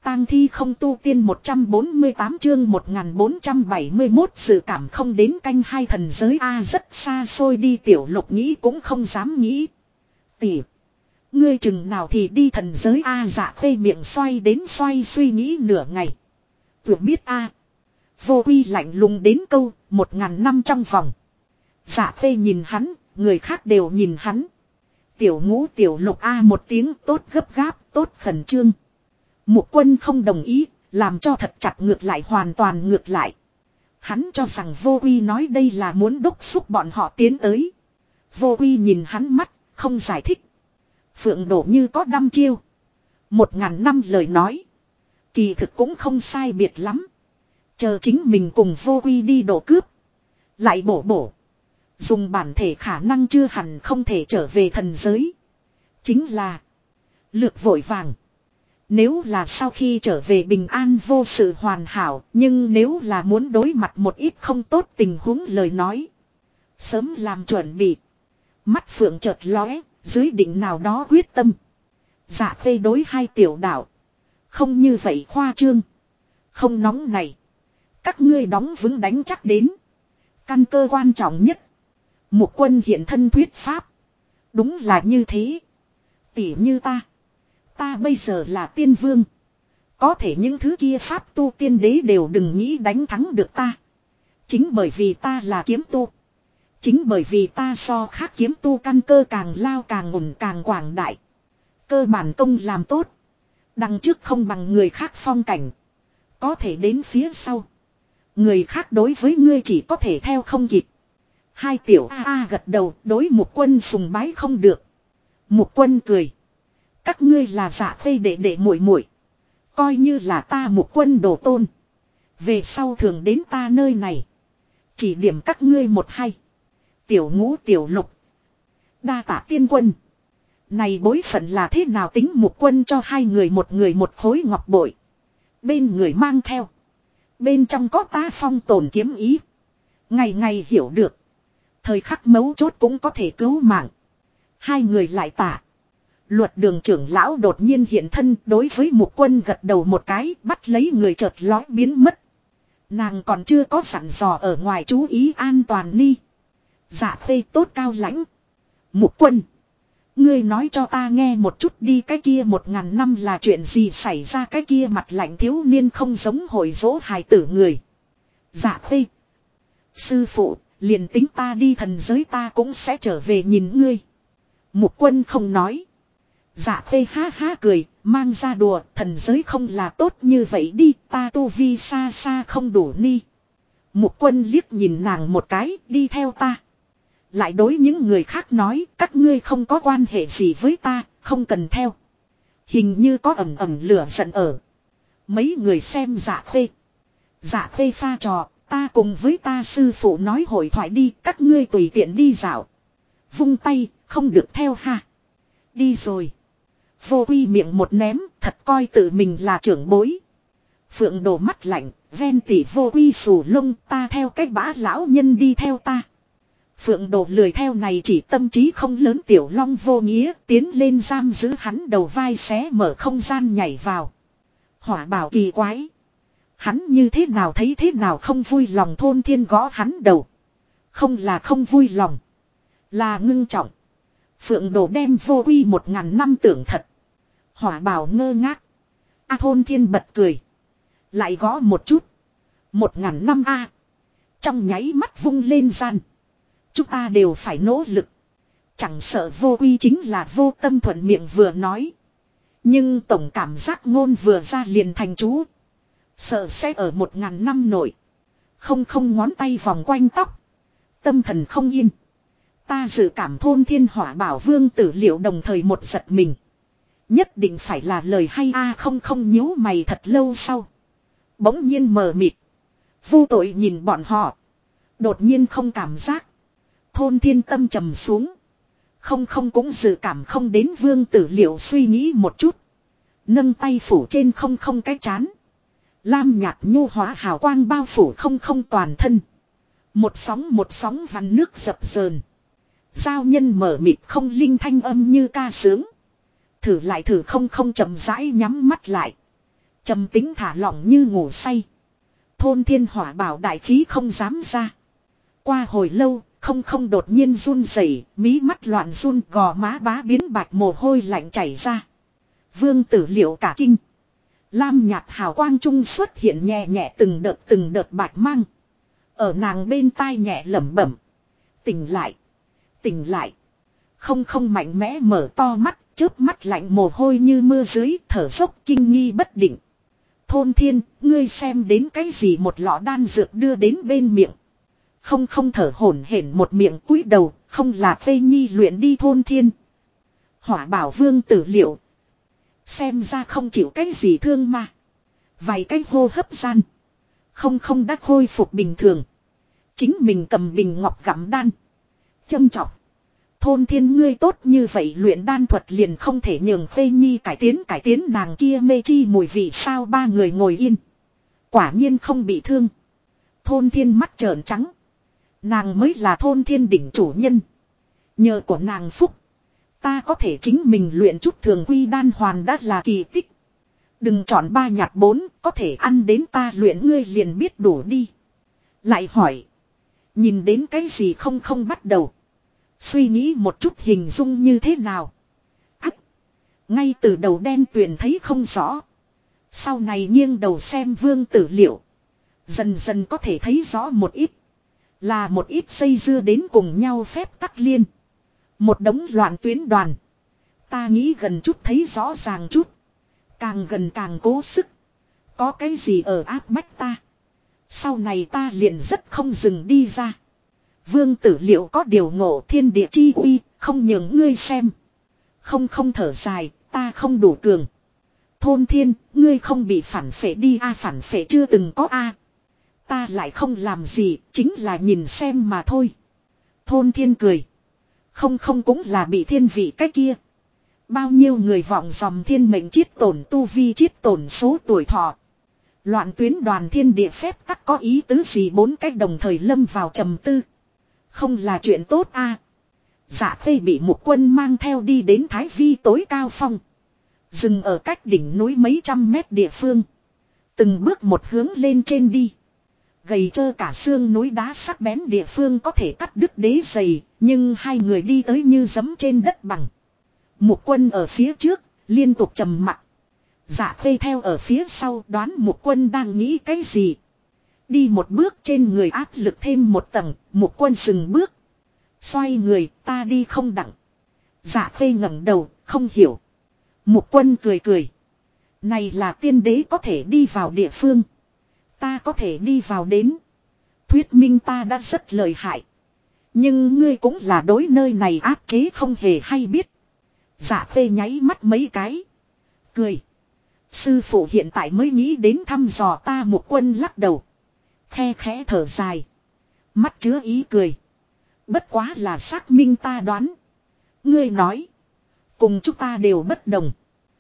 tang thi không tu tiên 148 chương 1471 dự cảm không đến canh hai thần giới A rất xa xôi đi Tiểu Lục nghĩ cũng không dám nghĩ. Tỷ, ngươi chừng nào thì đi thần giới A Dạ Khê miệng xoay đến xoay suy nghĩ nửa ngày. Vừa biết A. Vô Quy lạnh lùng đến câu 1000 năm trong vòng. Dạ Khê nhìn hắn, người khác đều nhìn hắn. Tiểu Ngũ Tiểu Lục A một tiếng tốt gấp gáp, tốt khẩn trương. Mục Quân không đồng ý, làm cho thật chặt ngược lại hoàn toàn ngược lại. Hắn cho rằng Vô Quy nói đây là muốn đốc thúc bọn họ tiến tới. Vô Quy nhìn hắn mắt, không giải thích. Phượng Đổ như có đăm chiêu. 1000 năm lời nói. Kỳ thực cũng không sai biệt lắm. Chờ chính mình cùng Vô Quy đi đổ cướp. Lại bổ. Dùng bản thể khả năng chưa hẳn không thể trở về thần giới. Chính là lược vội vàng. Nếu là sau khi trở về bình an vô sự hoàn hảo, nhưng nếu là muốn đối mặt một ít không tốt tình huống lời nói. Sớm làm chuẩn bị. Mắt Phượng chợt lóe, dưới đỉnh nào đó quyết tâm. Dạ Khê đối hai tiểu đạo. Không như vậy khoa trương. Không nóng này. Các ngươi đóng vững đánh chắc đến. Căn cơ quan trọng nhất. Mục Quân hiện thân thuyết pháp. Đúng là như thế. Tỉ như ta. Ta bây giờ là tiên vương. Có thể những thứ kia pháp tu tiên đế đều đừng nghĩ đánh thắng được ta. Chính bởi vì ta là kiếm tu. Chính bởi vì ta so khác kiếm tu căn cơ càng lao càng ổn càng quảng đại. Cơ bản công làm tốt. Đằng trước không bằng người khác phong cảnh. Có thể đến phía sau. Người khác đối với ngươi chỉ có thể theo không kịp. Hai tiểu A gật đầu đối Mục Quân sùng bái không được. Mục Quân cười. Các ngươi là Dạ Khê đệ muội muội, coi như là ta Mục Quân đồ tôn. Về sau thường đến ta nơi này. Chỉ điểm các ngươi một hay. Tiểu Ngũ Tiểu Lục. Đa tạ tiên quân. Này bối phận là thế nào tính Mục Quân cho hai người một khối ngọc bội. Bên người mang theo. Bên trong có ta phong tồn kiếm ý. Ngày ngày hiểu được. Thời khắc mấu chốt cũng có thể cứu mạng. Hai người lại tạ. Luật Đường trưởng lão đột nhiên hiện thân đối với Mục Quân gật đầu một cái bắt lấy người chợt lói biến mất. Nàng còn chưa có dặn dò ở ngoài chú ý an toàn ni. Dạ Khê tốt cao lãnh. Mục Quân. Ngươi nói cho ta nghe một chút đi cái kia 1000 năm là chuyện gì xảy ra cái kia mặt lạnh thiếu niên không giống hồi dỗ hài tử người. Dạ Khê. Sư phụ, liền tính ta đi thần giới ta cũng sẽ trở về nhìn ngươi. Mục Quân không nói. Dạ Khê ha ha cười, mang ra đùa, thần giới không là tốt như vậy đi, ta tu vi xa xa không đủ ni. Mục Quân liếc nhìn nàng một cái, đi theo ta. Lại đối những người khác nói, các ngươi không có quan hệ gì với ta, không cần theo. Hình như có ẩm lửa giận ở. Mấy người xem Dạ Khê. Dạ Khê pha trò, ta cùng với ta sư phụ nói hội thoại đi, các ngươi tùy tiện đi dạo. Vung tay, không được theo ha. Đi rồi. Vô Quy miệng một ném, thật coi tự mình là trưởng bối. Phượng Đồ mắt lạnh, ven tỉ Vô Quy xù lông, ta theo cách bã lão nhân đi theo ta. Phượng Đồ lười theo này chỉ tâm trí không lớn Tiểu Long vô nghĩa, tiến lên giam giữ hắn đầu vai xé mở không gian nhảy vào. Hỏa Bảo kỳ quái. Hắn như thế nào thấy thế nào không vui lòng Thôn Thiên gõ hắn đầu. Không là không vui lòng. Là ngưng trọng. Phượng Đồ đem Vô Quy 1000 năm tưởng thật. Hỏa Bảo ngơ ngác. Thôn Thiên bật cười. Lại gõ một chút. 1000 năm a. Trong nháy mắt vung lên gian. Chúng ta đều phải nỗ lực. Chẳng sợ Vô Quy chính là vô tâm thuận miệng vừa nói. Nhưng tổng cảm giác ngôn vừa ra liền thành chú. Sợ sẽ ở 1000 năm nội. Không ngón tay vòng quanh tóc. Tâm thần không yên. Ta dự cảm Thôn Thiên Hỏa Bảo Vương tử liệu đồng thời một giật mình. Nhất định phải là lời hay a không nhíu mày thật lâu sau. Bỗng nhiên mờ mịt. Vô tội nhìn bọn họ. Đột nhiên không cảm giác. Thôn Thiên tâm trầm xuống. Không cũng dự cảm không đến vương tử liệu suy nghĩ một chút. Nâng tay phủ trên không cái chán. Lam nhạt nhu hóa hào quang bao phủ không toàn thân. Một sóng vằn nước dập dờn. Giao nhân mở mịt không linh thanh âm như ca sướng. Thử lại thử không chậm rãi nhắm mắt lại. Trầm tính thả lỏng như ngủ say. Thôn Thiên Hỏa bảo đại khí không dám ra. Qua hồi lâu, không đột nhiên run rẩy, mí mắt loạn run, gò má bá biến bạch, mồ hôi lạnh chảy ra. Vương Tử Liệu cả kinh. Lam nhạt hào quang trung xuất hiện nhẹ nhẹ từng đợt bạch mang. Ở nàng bên tai nhẹ lẩm bẩm. Tỉnh lại. Tỉnh lại. Không mạnh mẽ mở to mắt, chớp mắt lạnh mồ hôi như mưa dưới, thở dốc kinh nghi bất định. Thôn Thiên, ngươi xem đến cái gì, một lọ đan dược đưa đến bên miệng. Không thở hổn hển một miệng cúi đầu, không là Phê Nhi luyện đi. Thôn Thiên. Hỏa bảo Vương Tử Liệu. Xem ra không chịu cái gì thương mà. Vài cái hô hấp gian. Không đã khôi phục bình thường. Chính mình cầm bình ngọc gặm đan. Châm chọc. Thôn Thiên, ngươi tốt như vậy luyện đan thuật liền không thể nhường Phê Nhi cải tiến nàng kia mê chi mùi vị sao? Ba người ngồi yên. Quả nhiên không bị thương. Thôn Thiên mắt trợn trắng. Nàng mới là Thôn Thiên đỉnh chủ nhân. Nhờ của nàng phúc. Ta có thể chính mình luyện chút thường quy đan hoàn đã là kỳ tích. Đừng chọn 3 nhặt 4, có thể ăn đến ta luyện ngươi liền biết đủ đi. Lại hỏi. Nhìn đến cái gì không bắt đầu. Suy nghĩ một chút hình dung như thế nào. Ách. Ngay từ đầu đen tuyền thấy không rõ. Sau này nghiêng đầu xem Vương Tử Liệu. Dần dần có thể thấy rõ một ít. Là một ít dây dưa đến cùng nhau phép tắc liên. Một đống loạn tuyến đoàn. Ta nghĩ gần chút thấy rõ ràng chút. Càng gần càng cố sức. Có cái gì ở áp bách ta. Sau này ta liền rất không dừng đi ra. Vương Tử Liệu có điều ngộ, thiên địa chi uy, không nhường ngươi xem. Không thở dài, ta không đủ cường. Thôn Thiên, ngươi không bị phản phệ đi a? Phản phệ chưa từng có a. Ta lại không làm gì, chính là nhìn xem mà thôi. Thôn Thiên cười. Không cũng là bị thiên vị cái kia. Bao nhiêu người vọng dòng thiên mệnh chiết tổn tu vi, chiết tổn số tuổi thọ. Loạn tuyến đoàn thiên địa phép tắc có ý tứ gì? 4 cách đồng thời lâm vào trầm tư. Không là chuyện tốt a. Dạ Khê bị Mục Quân mang theo đi đến Thái Vi tối cao phong. Dừng ở cách đỉnh núi mấy trăm mét địa phương. Từng bước một hướng lên trên đi. Gầy trơ cả xương núi đá sắc bén địa phương có thể cắt đứt đế giày. Nhưng hai người đi tới như giẫm trên đất bằng. Mục Quân ở phía trước, liên tục trầm mặc. Dạ Khê theo ở phía sau, đoán Mục Quân đang nghĩ cái gì. Đi một bước trên người áp lực thêm một tầng, Mục Quân dừng bước. Xoay người, ta đi không đặng. Dạ Khê ngẩng đầu, không hiểu. Mục Quân cười. Này là tiên đế có thể đi vào địa phương. Ta có thể đi vào đến. Thuyết minh ta đã rất lợi hại. Nhưng ngươi cũng là đối nơi này áp chế không hề hay biết. Dạ Khê nháy mắt mấy cái. Cười. Sư phụ hiện tại mới nghĩ đến thăm dò ta. Mục Quân lắc đầu. Khe khẽ thở dài. Mắt chứa ý cười. Bất quá là xác minh ta đoán. Ngươi nói. Cùng chúng ta đều bất đồng.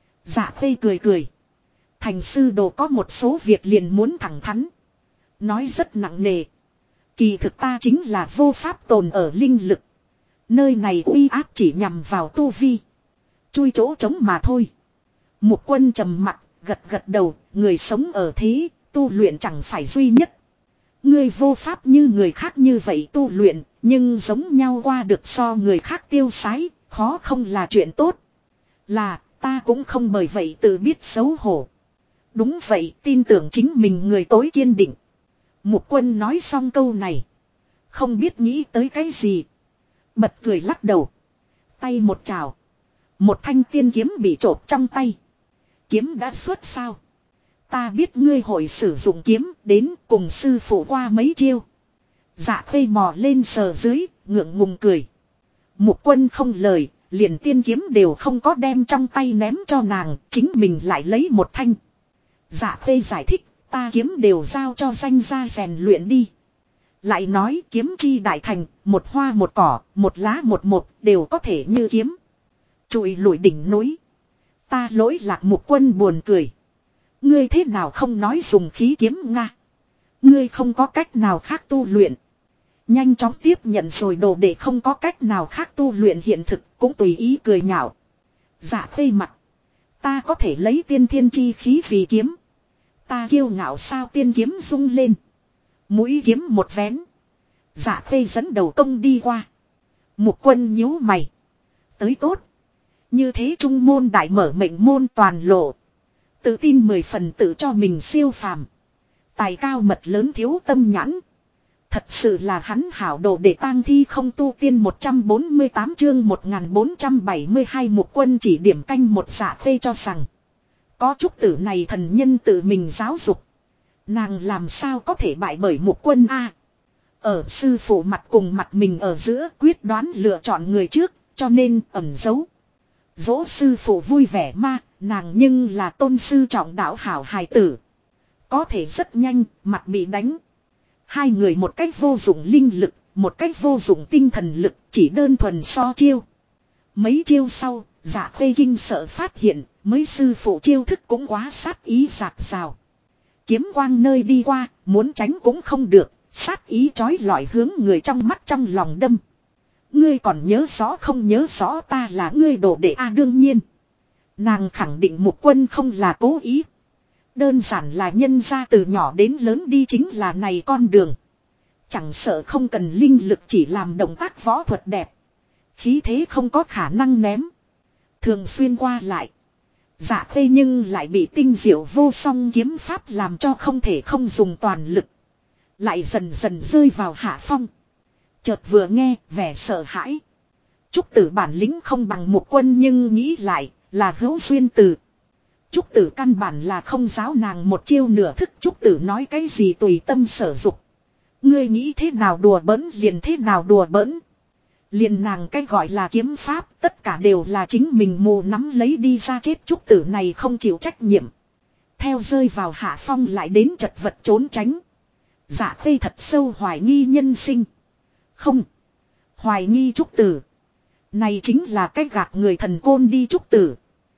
Dạ Khê cười. Thành sư đồ có một số việc liền muốn thẳng thắn. Nói rất nặng nề. Kỳ thực ta chính là vô pháp tồn ở linh lực. Nơi này uy áp chỉ nhằm vào tu vi. Chui chỗ trống mà thôi. Mục Quân trầm mặc, gật đầu. Người sống ở thế, tu luyện chẳng phải duy nhất. Ngươi vô pháp như người khác như vậy tu luyện, nhưng giống nhau qua được so người khác tiêu sái, khó không là chuyện tốt. Là, ta cũng không bởi vậy tự biết xấu hổ. Đúng vậy, tin tưởng chính mình người tối kiên định. Mục Quân nói xong câu này. Không biết nghĩ tới cái gì. Bật cười lắc đầu. Tay một trào. Một thanh tiên kiếm bị trộp trong tay. Kiếm đã xuất sao? Ta biết ngươi hội sử dụng kiếm đến cùng sư phụ qua mấy chiêu. Dạ Khê mò lên sờ dưới, ngượng ngùng cười. Mục Quân không lời, liền tiên kiếm đều không có đem trong tay ném cho nàng, chính mình lại lấy một thanh. Dạ Khê giải thích, ta kiếm đều giao cho danh gia rèn luyện đi. Lại nói kiếm chi đại thành, một hoa một cỏ, một lá một đều có thể như kiếm. Trụi lùi đỉnh núi. Ta lỗi lạc. Mục Quân buồn cười. Ngươi thế nào không nói dùng khí kiếm nga? Ngươi không có cách nào khác tu luyện. Nhanh chóng tiếp nhận rồi đồ để không có cách nào khác tu luyện hiện thực cũng tùy ý cười nhạo. Dạ Khê mặt. Ta có thể lấy tiên thiên chi khí vì kiếm. Ta kiêu ngạo sao tiên kiếm rung lên. Mũi kiếm một vén. Dạ khê dẫn đầu công đi qua. Mục Quân nhíu mày. Tới tốt. Như thế trung môn đại mở mệnh môn toàn lộ. Tự tin 10 phần tự cho mình siêu phàm. Tài cao mật lớn thiếu tâm nhãn. Thật sự là hắn hảo đồ để tang thi không tu tiên 148 chương 1472 Mục Quân chỉ điểm canh một Dạ khê cho rằng. Có trúc tử này thần nhân tự mình giáo dục. Nàng làm sao có thể bại bởi Mục Quân a? Ở sư phụ mặt cùng mặt mình ở giữa quyết đoán lựa chọn người trước, cho nên ẩn giấu. Dỗ sư phụ vui vẻ ma, nàng nhưng là tôn sư trọng đạo hảo hài tử. Có thể rất nhanh, mặt bị đánh. Hai người một cách vô dụng linh lực, một cách vô dụng tinh thần lực, chỉ đơn thuần so chiêu. Mấy chiêu sau, Dạ khê kinh sợ phát hiện, mấy sư phụ chiêu thức cũng quá sát ý rạc rào. Kiếm quang nơi đi qua, muốn tránh cũng không được, sát ý trói lọi hướng người trong mắt trong lòng đâm. Ngươi còn nhớ rõ không nhớ rõ ta là ngươi đồ đệ đương nhiên. Nàng khẳng định Mục Quân không là cố ý. Đơn giản là nhân ra từ nhỏ đến lớn đi chính là này con đường. Chẳng sợ không cần linh lực chỉ làm động tác võ thuật đẹp. Khí thế không có khả năng ném. Thường xuyên qua lại. Dạ khê nhưng lại bị tinh diệu vô song kiếm pháp làm cho không thể không dùng toàn lực. Lại dần dần rơi vào hạ phong. Chợt vừa nghe vẻ sợ hãi. Trúc tử bản lĩnh không bằng Mục Quân nhưng nghĩ lại là hữu duyên từ. Trúc tử căn bản là không giáo nàng một chiêu nửa thức. Trúc tử nói cái gì tùy tâm sở dục. Ngươi nghĩ thế nào đùa bỡn liền thế nào đùa bỡn. Liền nàng cái gọi là kiếm pháp tất cả đều là chính mình mù nắm lấy đi ra chết. Trúc tử này không chịu trách nhiệm. Theo rơi vào hạ phong lại đến chật vật trốn tránh. Dạ khê thật sâu hoài nghi nhân sinh. Không. Hoài nghi Trúc tử. Này chính là cái gạt người thần côn đi Trúc tử.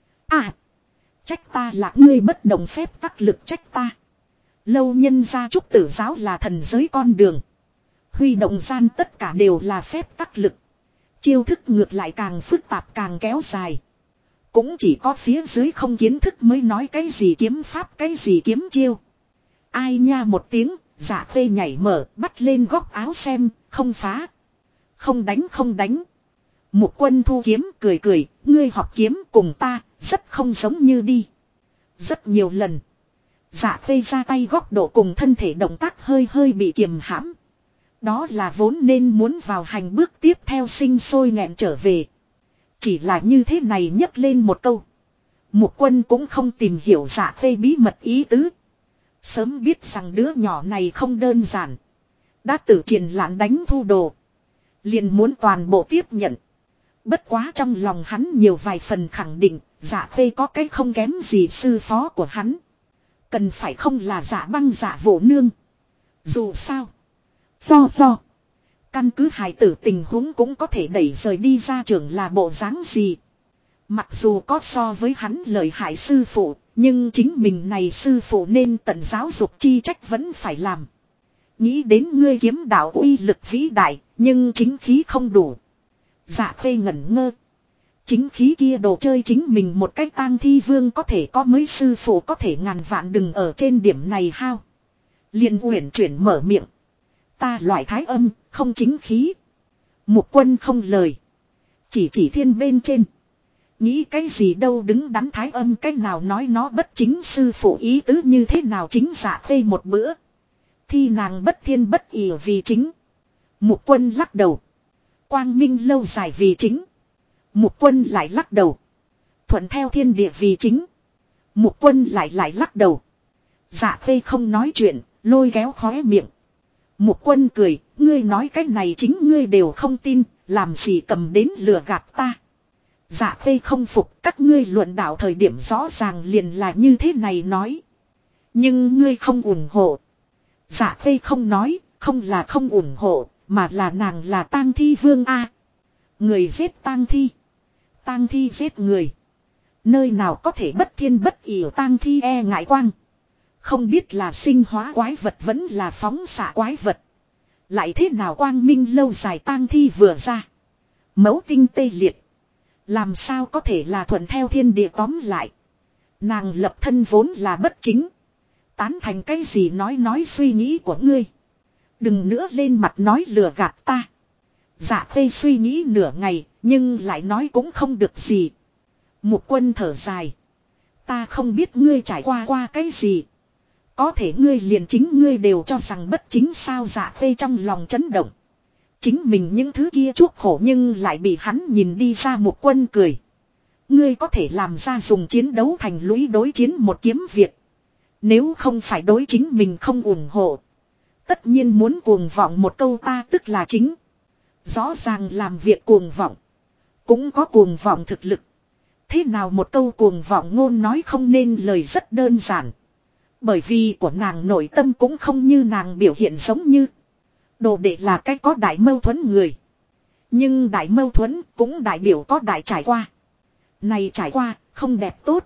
Trách ta là ngươi bất đồng phép tắc lực trách ta. Lâu nhân gia Trúc tử giáo là thần giới con đường. Huy động gian tất cả đều là phép tắc lực. Chiêu thức ngược lại càng phức tạp càng kéo dài. Cũng chỉ có phía dưới không kiến thức mới nói cái gì kiếm pháp cái gì kiếm chiêu. Ai nha một tiếng, Dạ khê nhảy mở, bắt lên góc áo xem, không phá. Không đánh không đánh. Mục Quân thu kiếm cười cười, ngươi học kiếm cùng ta, rất không giống như đi. Rất nhiều lần. Dạ khê ra tay góc độ cùng thân thể động tác hơi hơi bị kiềm hãm. Đó là vốn nên muốn vào hành bước tiếp theo sinh sôi nghẹn trở về. Chỉ là như thế này nhấc lên một câu. Mục Quân cũng không tìm hiểu Dạ khê bí mật ý tứ. Sớm biết rằng đứa nhỏ này không đơn giản. Đã tự triển lãn đánh thu đồ. Liền muốn toàn bộ tiếp nhận. Bất quá trong lòng hắn nhiều vài phần khẳng định. Dạ khê có cái không kém gì sư phó của hắn. Cần phải không là Dạ băng Dạ Vô Nương. Dù sao. Lo. Căn cứ hài tử tình huống cũng có thể đẩy rời đi ra trường là bộ dáng gì. Mặc dù có so với hắn lợi hại sư phụ. Nhưng chính mình này sư phụ nên tận giáo dục chi trách vẫn phải làm. Nghĩ đến ngươi kiếm đạo uy lực vĩ đại. Nhưng chính khí không đủ. Dạ khê ngẩn ngơ. Chính khí kia đồ chơi chính mình một cách tang thi vương có thể có mấy sư phụ có thể ngàn vạn đừng ở trên điểm này hao. Liền uyển chuyển mở miệng. Ta loại thái âm, không chính khí. Mục Quân không lời. Chỉ thiên bên trên. Nghĩ cái gì đâu đứng đắn thái âm cách nào nói nó bất chính sư phụ ý tứ như thế nào chính Dạ khê một bữa. Thi nàng bất thiên bất ỷ vì chính. Mục Quân lắc đầu. Quang minh lâu dài vì chính. Mục Quân lại lắc đầu. Thuận theo thiên địa vì chính. Mục Quân lại lắc đầu. Dạ khê không nói chuyện, lôi kéo khóe miệng. Mục Quân cười, ngươi nói cái này chính ngươi đều không tin, làm gì cầm đến lừa gạt ta. Dạ khê không phục, các ngươi luận đạo thời điểm rõ ràng liền là như thế này nói. Nhưng ngươi không ủng hộ. Dạ khê không nói, không là không ủng hộ, mà là nàng là tang thi vương a. Người giết tang thi. Tang thi giết người. Nơi nào có thể bất thiên bất ỷ tang thi e ngại quang. Không biết là sinh hóa quái vật vẫn là phóng xạ quái vật. Lại thế nào quang minh lâu dài tang thi vừa ra. Mẫu tinh tê liệt. Làm sao có thể là thuận theo thiên địa tóm lại. Nàng lập thân vốn là bất chính. tán thành cái gì nói suy nghĩ của ngươi. Đừng nữa lên mặt nói lừa gạt ta. Dạ Khê suy nghĩ nửa ngày, nhưng lại nói cũng không được gì. Mục Quân thở dài. Ta không biết ngươi trải qua cái gì. Có thể ngươi liền chính ngươi đều cho rằng bất chính sao. Dạ Khê trong lòng chấn động. Chính mình những thứ kia chuốc khổ nhưng lại bị hắn nhìn đi ra. Mục Quân cười. Ngươi có thể làm ra dùng chiến đấu thành lũy đối chiến một kiếm việc. Nếu không phải đối chính mình không ủng hộ. Tất nhiên muốn cuồng vọng một câu ta tức là chính. Rõ ràng làm việc cuồng vọng. Cũng có cuồng vọng thực lực. Thế nào một câu cuồng vọng ngôn nói không nên lời rất đơn giản. Bởi vì của nàng nội tâm cũng không như nàng biểu hiện giống như. Đồ đệ là cái có đại mâu thuẫn người. Nhưng đại mâu thuẫn cũng đại biểu có đại trải qua. Này trải qua không đẹp tốt.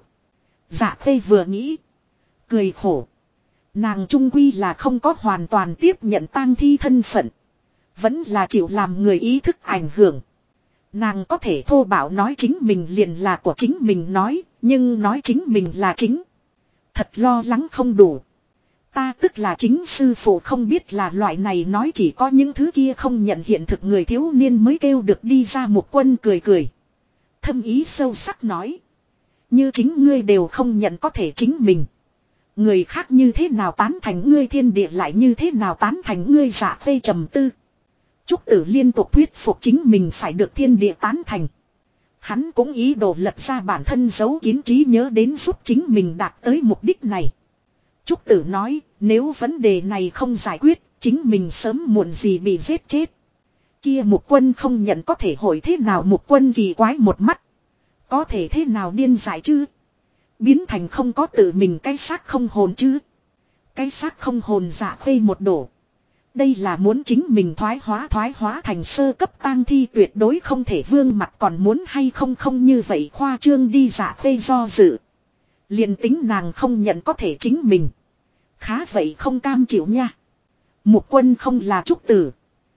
Dạ Khê vừa nghĩ. Cười khổ. Nàng trung quy là không có hoàn toàn tiếp nhận tang thi thân phận. Vẫn là chịu làm người ý thức ảnh hưởng. Nàng có thể thô bạo nói chính mình liền là của chính mình nói. Nhưng nói chính mình là chính. Thật lo lắng không đủ. Ta tức là chính sư phụ không biết là loại này nói chỉ có những thứ kia không nhận hiện thực người thiếu niên mới kêu được đi ra. Một Quân cười cười. Thâm ý sâu sắc nói. Như chính ngươi đều không nhận có thể chính mình. Người khác như thế nào tán thành ngươi thiên địa lại như thế nào tán thành ngươi. Dạ Khê trầm tư. Trúc Tử liên tục thuyết phục chính mình phải được thiên địa tán thành. Hắn cũng ý đồ lật ra bản thân giấu kín trí nhớ đến giúp chính mình đạt tới mục đích này. Trúc Tử nói nếu vấn đề này không giải quyết chính mình sớm muộn gì bị giết chết. Kia Mục Quân không nhận có thể hỏi thế nào. Mục Quân kỳ quái một mắt. Có thể thế nào điên dại chứ. Biến thành không có tự mình cái xác không hồn chứ. Cái xác không hồn. Dạ Khê một đổ. Đây là muốn chính mình thoái hóa thành sơ cấp tang thi tuyệt đối không thể vương mặt còn muốn hay không không như vậy khoa trương đi. Dạ Khê do dự. Liền tính nàng không nhận có thể chính mình. Khá vậy không cam chịu nha. Mục Quân không là Trúc Tử.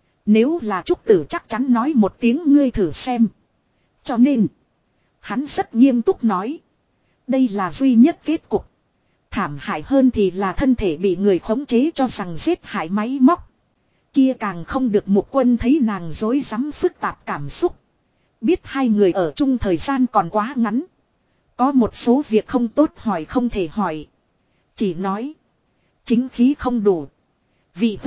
Nếu là Trúc Tử chắc chắn nói một tiếng ngươi thử xem. Cho nên. Hắn rất nghiêm túc nói. Đây là duy nhất kết cục. Thảm hại hơn thì là thân thể bị người khống chế cho rằng giết hại máy móc. Kia càng không được. Mục Quân thấy nàng rối rắm phức tạp cảm xúc. Biết hai người ở chung thời gian còn quá ngắn. Có một số việc không tốt hỏi không thể hỏi. Chỉ nói. Chính khí không đủ. Vị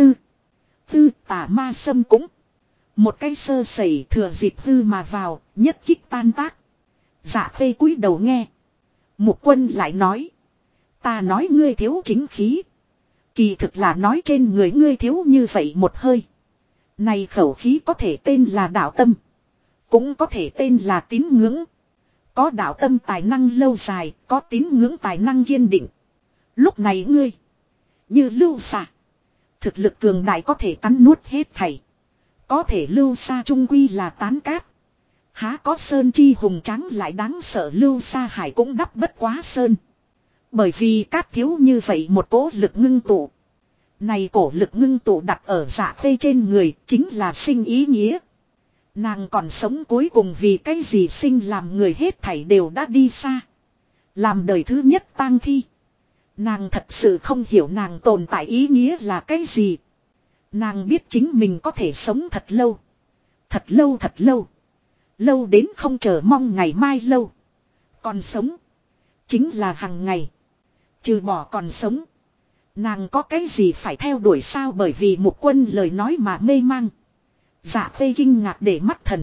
hư tà ma xâm cũng. Một cái sơ sẩy thừa dịp hư mà vào. Nhất kích tan tác. Dạ Khê cúi đầu nghe. Mục Quân lại nói. Ta nói ngươi thiếu chính khí. Kỳ thực là nói trên người ngươi thiếu như vậy một hơi. Này khẩu khí có thể tên là đạo tâm. Cũng có thể tên là tín ngưỡng. Có đạo tâm tài năng lâu dài. Có tín ngưỡng tài năng kiên định. Lúc này ngươi. Như lưu xạ. Thực lực cường đại có thể cắn nuốt hết thảy. Có thể lưu xa trung quy là tán cát. Há có sơn chi hùng tráng lại đáng sợ. Lưu xa hải cũng đắp bất quá sơn. Bởi vì cát thiếu như vậy một cỗ lực ngưng tụ. Này cổ lực ngưng tụ đặt ở Dạ Khê trên người chính là sinh ý nghĩa. Nàng còn sống cuối cùng vì cái gì sinh làm người hết thảy đều đã đi xa. Làm đời thứ nhất tang thi. Nàng thật sự không hiểu nàng tồn tại ý nghĩa là cái gì. Nàng biết chính mình có thể sống thật lâu. Thật lâu thật lâu. Lâu đến không chờ mong ngày mai lâu. Còn sống. Chính là hằng ngày. Trừ bỏ còn sống. Nàng có cái gì phải theo đuổi sao bởi vì Mục Quân lời nói mà mê mang. Dạ Khê kinh ngạc để mắt thần.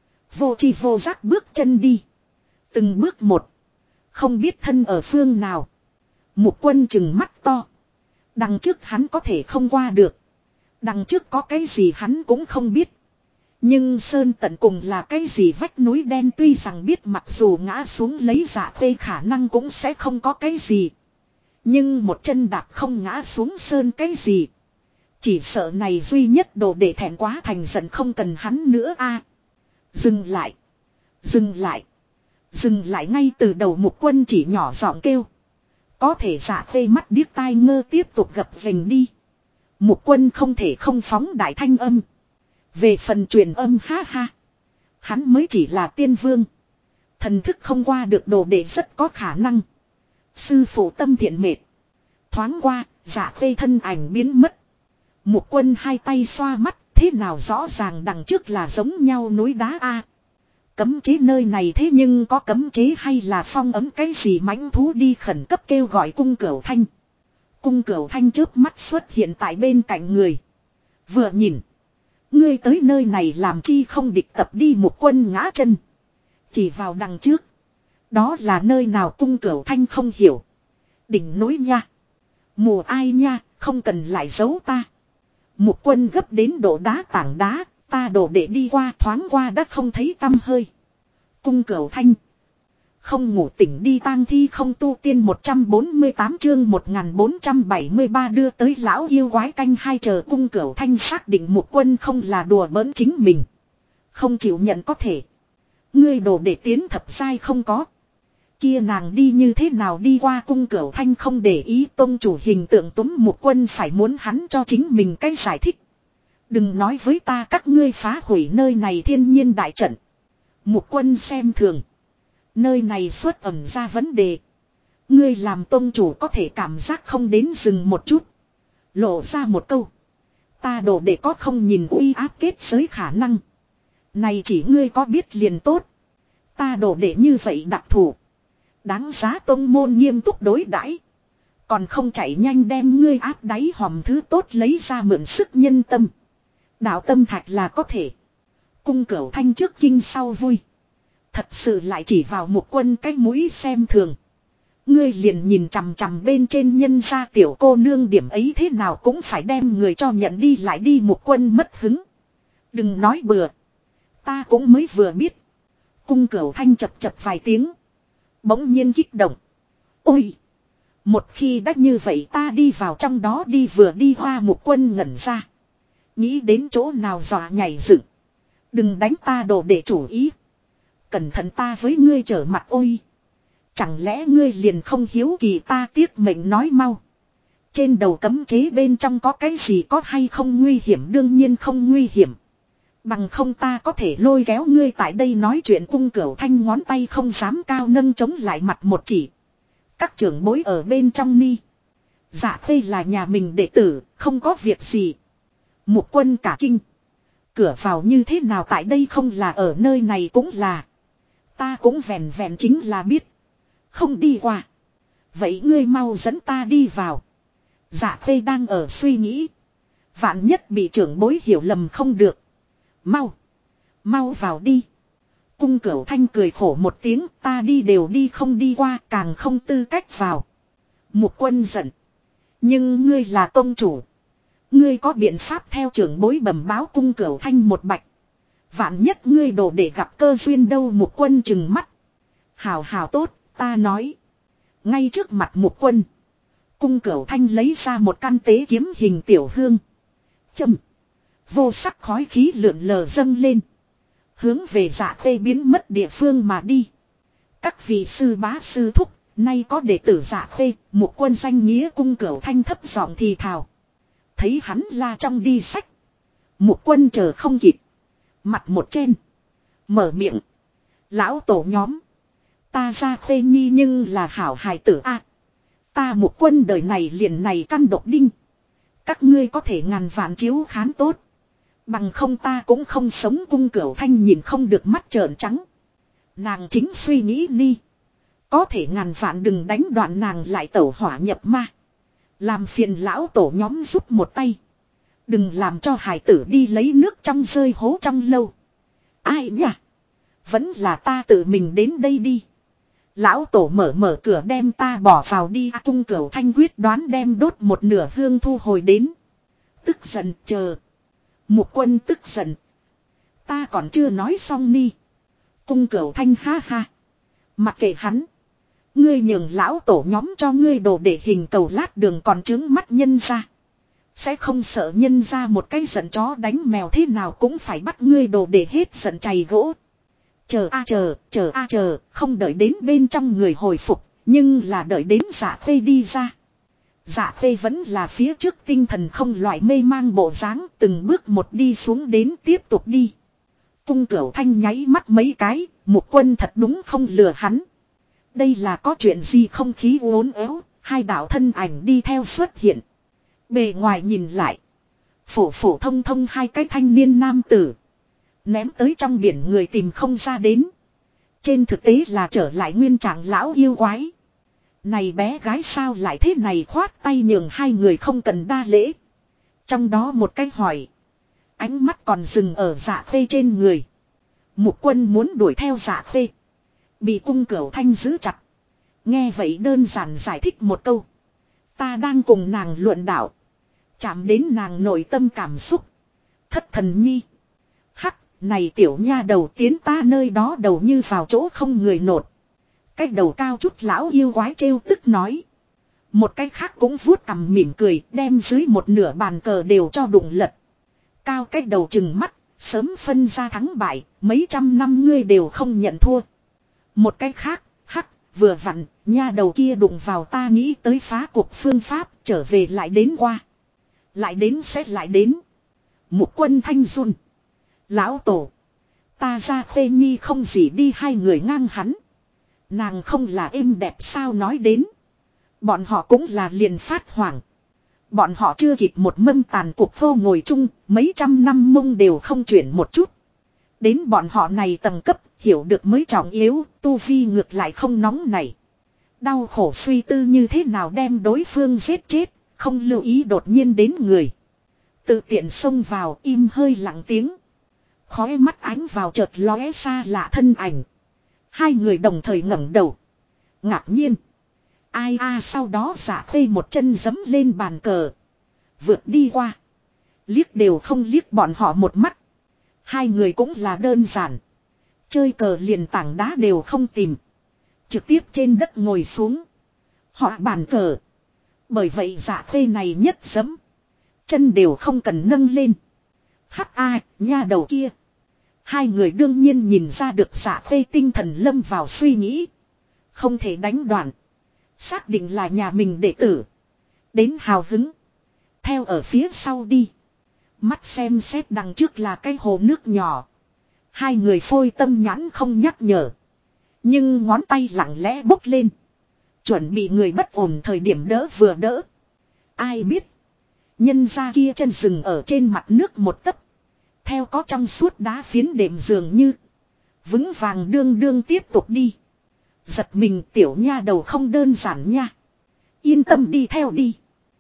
Vô tri vô giác bước chân đi. Từng bước một. Không biết thân ở phương nào. Mục Quân chừng mắt to. Đằng trước hắn có thể không qua được. Đằng trước có cái gì hắn cũng không biết. Nhưng sơn tận cùng là cái gì vách núi đen tuy rằng biết mặc dù ngã xuống lấy Dạ Khê khả năng cũng sẽ không có cái gì. Nhưng một chân đạp không ngã xuống sơn cái gì. Chỉ sợ này duy nhất đồ để thẹn quá thành giận không cần hắn nữa a. Dừng lại. Dừng lại. Dừng lại ngay từ đầu. Mục Quân chỉ nhỏ giọng kêu. Có thể Dạ Khê mắt điếc tai ngơ tiếp tục gập ghềnh đi. Mục Quân không thể không phóng đại thanh âm. Về phần truyền âm ha ha. Hắn mới chỉ là tiên vương. Thần thức không qua được đồ đệ rất có khả năng. Sư phụ tâm thiện mệt. Thoáng qua, Dạ Khê thân ảnh biến mất. Mục Quân hai tay xoa mắt, thế nào rõ ràng đằng trước là giống nhau núi đá a. Cấm chế nơi này thế nhưng có cấm chế hay là phong ấm cái gì mãnh thú đi khẩn cấp kêu gọi Cung Cửu Thanh. Cung Cửu Thanh chớp mắt xuất hiện tại bên cạnh người. Vừa nhìn. Ngươi tới nơi này làm chi không địch tập đi. Mục Quân ngã chân. Chỉ vào đằng trước. Đó là nơi nào Cung Cửu Thanh không hiểu. Đỉnh núi nha. Mùa ai nha, không cần lại giấu ta. Mục Quân gấp đến độ đá tảng đá, ta đổ để đi qua thoáng qua đã không thấy tăm hơi. Cung Cửu Thanh. Không ngủ tỉnh đi tang thi không tu tiên 148 chương 1473 đưa tới lão yêu quái canh hai chờ Cung Cửu Thanh xác định Mục Quân không là đùa bỡn chính mình. Không chịu nhận có thể. Ngươi đồ để tiến thập giai không có. Kia nàng đi như thế nào đi qua. Cung Cửu Thanh không để ý tông chủ hình tượng túm Mục Quân phải muốn hắn cho chính mình cái giải thích. Đừng nói với ta các ngươi phá hủy nơi này thiên nhiên đại trận. Mục Quân xem thường. Nơi này xuất ẩn ra vấn đề. Ngươi làm tông chủ có thể cảm giác không đến dừng một chút. Lộ ra một câu. Ta đồ để có không nhìn uy áp kết giới khả năng. Này chỉ ngươi có biết liền tốt. Ta đồ để như vậy đặc thù. Đáng giá tông môn nghiêm túc đối đãi. Còn không chạy nhanh đem ngươi áp đáy hòm thứ tốt lấy ra mượn sức nhân tâm. Đạo tâm thạch là có thể. Cung Cửu Thanh trước kinh sau vui. Thật sự lại chỉ vào Mục Quân cái mũi xem thường. Ngươi liền nhìn chằm chằm bên trên nhân gia tiểu cô nương điểm ấy thế nào cũng phải đem người cho nhận đi lại đi. Mục Quân mất hứng. Đừng nói bừa. Ta cũng mới vừa biết. Cung Cửu Thanh chập chập vài tiếng. Bỗng nhiên kích động. Ôi! Một khi đã như vậy ta đi vào trong đó đi vừa đi hoa. Mục Quân ngẩn ra. Nghĩ đến chỗ nào dọa nhảy dựng. Đừng đánh ta đồ để chủ ý. Cẩn thận ta với ngươi trở mặt ôi. Chẳng lẽ ngươi liền không hiếu kỳ ta tiếc mệnh nói mau. Trên đầu cấm chế bên trong có cái gì có hay không nguy hiểm đương nhiên không nguy hiểm. Bằng không ta có thể lôi kéo ngươi tại đây nói chuyện. Cung Cửu Thanh ngón tay không dám cao nâng chống lại mặt một chỉ. Các trưởng bối ở bên trong ni. Dạ Khê là nhà mình đệ tử, không có việc gì. Mục Quân cả kinh. Cửa vào như thế nào tại đây không là ở nơi này cũng là. Ta cũng vẹn vẹn chính là biết. Không đi qua. Vậy ngươi mau dẫn ta đi vào. Dạ Khê đang ở suy nghĩ. Vạn nhất bị trưởng bối hiểu lầm không được. Mau. Mau vào đi. Cung Cửu Thanh cười khổ một tiếng. Ta đi đều đi không đi qua càng không tư cách vào. Mục Quân giận. Nhưng ngươi là tông chủ. Ngươi có biện pháp theo trưởng bối bẩm báo. Cung Cửu Thanh một bạch. Vạn nhất ngươi đồ để gặp cơ duyên đâu. Mục Quân trừng mắt. Hào hào tốt, ta nói. Ngay trước mặt Mục Quân. Cung Cửu Thanh lấy ra một căn tế kiếm hình tiểu hương. Châm. Vô sắc khói khí lượn lờ dâng lên. Hướng về Dạ Khê biến mất địa phương mà đi. Các vị sư bá sư thúc. Nay có đệ tử Dạ Khê. Mục Quân danh nghĩa. Cung Cửu Thanh thấp giọng thì thào. Thấy hắn la trong đi sách. Mục Quân chờ không kịp. Mặt một trên. Mở miệng. Lão tổ nhóm. Ta Dạ Khê nhi nhưng là hảo hài tử a. Ta Mục Quân đời này liền này căn độc đinh. Các ngươi có thể ngàn vạn chiếu khán tốt. Bằng không ta cũng không sống. Cung Cửu Thanh nhìn không được mắt trợn trắng. Nàng chính suy nghĩ đi. Có thể ngàn vạn đừng đánh đoạn nàng lại tẩu hỏa nhập ma. Làm phiền lão tổ nhóm giúp một tay. Đừng làm cho hải tử đi lấy nước trong rơi hố trong lâu. Ai nhỉ? Vẫn là ta tự mình đến đây đi. Lão tổ mở cửa đem ta bỏ vào đi. Cung Cửu Thanh quyết đoán đem đốt một nửa hương thu hồi đến. Tức giận chờ. Mục Quân tức giận. Ta còn chưa nói xong ni. Cung Cửu Thanh ha ha. Mặc kệ hắn. Ngươi nhường lão tổ nhóm cho ngươi đồ để hình cầu lát đường còn trướng mắt nhân ra. Sẽ không sợ nhân ra một cái giận chó đánh mèo thế nào cũng phải bắt ngươi đồ để hết giận chày gỗ. Chờ a chờ, không đợi đến bên trong người hồi phục, nhưng là đợi đến Dạ Khê đi ra. Dạ Khê vẫn là phía trước tinh thần không loại mê mang bộ dáng, từng bước một đi xuống đến tiếp tục đi. Cung Cửu Thanh nháy mắt mấy cái, Mục Quân thật đúng không lừa hắn. Đây là có chuyện gì không khí uốn éo, Hai đạo thân ảnh đi theo xuất hiện. Bề ngoài nhìn lại. Phổ phổ thông thông hai cái thanh niên nam tử. Ném tới trong biển người tìm không ra đến. Trên thực tế là trở lại nguyên trạng lão yêu quái. Này bé gái sao lại thế này, khoát tay nhường hai người không cần đa lễ. Trong đó một cái hỏi. Ánh mắt còn dừng ở Dạ Khê trên người. Mục Quân muốn đuổi theo Dạ Khê. Bị Cung Cửu Thanh giữ chặt. Nghe vậy đơn giản giải thích một câu. Ta đang cùng nàng luận đạo. Chạm đến nàng nội tâm cảm xúc. Thất thần nhi. Hắc, này tiểu nha đầu tiến ta nơi đó đầu như vào chỗ không người nột. Cái đầu cao chút lão yêu quái trêu tức nói. Một cái khác cũng vuốt cằm mỉm cười, đem dưới một nửa bàn cờ đều cho đụng lật. Cao cái đầu chừng mắt, sớm phân ra thắng bại, mấy trăm năm ngươi đều không nhận thua. Một cái khác, hắc, vừa vặn, nha đầu kia đụng vào ta nghĩ tới phá cuộc phương pháp, trở về lại đến qua. Lại đến sẽ lại đến. Mục Quân thanh run. Lão tổ. Ta ra Khê Nhi không gì đi, hai người ngang hắn. Nàng không là êm đẹp sao nói đến. Bọn họ cũng là liền phát hoảng. Bọn họ chưa kịp một mâm tàn cuộc vô ngồi chung, mấy trăm năm mông đều không chuyển một chút. Đến bọn họ này tầng cấp, hiểu được mới trọng yếu, tu vi ngược lại không nóng này. Đau khổ suy tư như thế nào đem đối phương giết chết, không lưu ý đột nhiên đến người. Tự tiện xông vào, im hơi lặng tiếng. Khói mắt ánh vào chợt lóe xa lạ thân ảnh. Hai người đồng thời ngẩng đầu. Ngạc nhiên. Ai sau đó Dạ Khê một chân giẫm lên bàn cờ. Vượt đi qua. Liếc đều không liếc bọn họ một mắt. Hai người cũng là đơn giản. Chơi cờ liền tảng đá đều không tìm. Trực tiếp trên đất ngồi xuống. Họ bàn cờ. Bởi vậy Dạ Khê này nhất giẫm. Chân đều không cần nâng lên. Hắc nha đầu kia. Hai người đương nhiên nhìn ra được Dạ Khê tinh thần lâm vào suy nghĩ. Không thể đánh đoạn. Xác định là nhà mình đệ tử. Đến hào hứng. Theo ở phía sau đi. Mắt xem xét đằng trước là cái hồ nước nhỏ. Hai người phôi tâm nhãn không nhắc nhở. Nhưng ngón tay lặng lẽ bốc lên. Chuẩn bị người bất ổn thời điểm đỡ vừa đỡ. Ai biết. Nhân ra kia chân rừng ở trên mặt nước một tấc. Theo có trong suốt đá phiến đệm dường như. Vững vàng đương đương tiếp tục đi. Giật mình tiểu nha đầu không đơn giản nha. Yên tâm đi theo đi.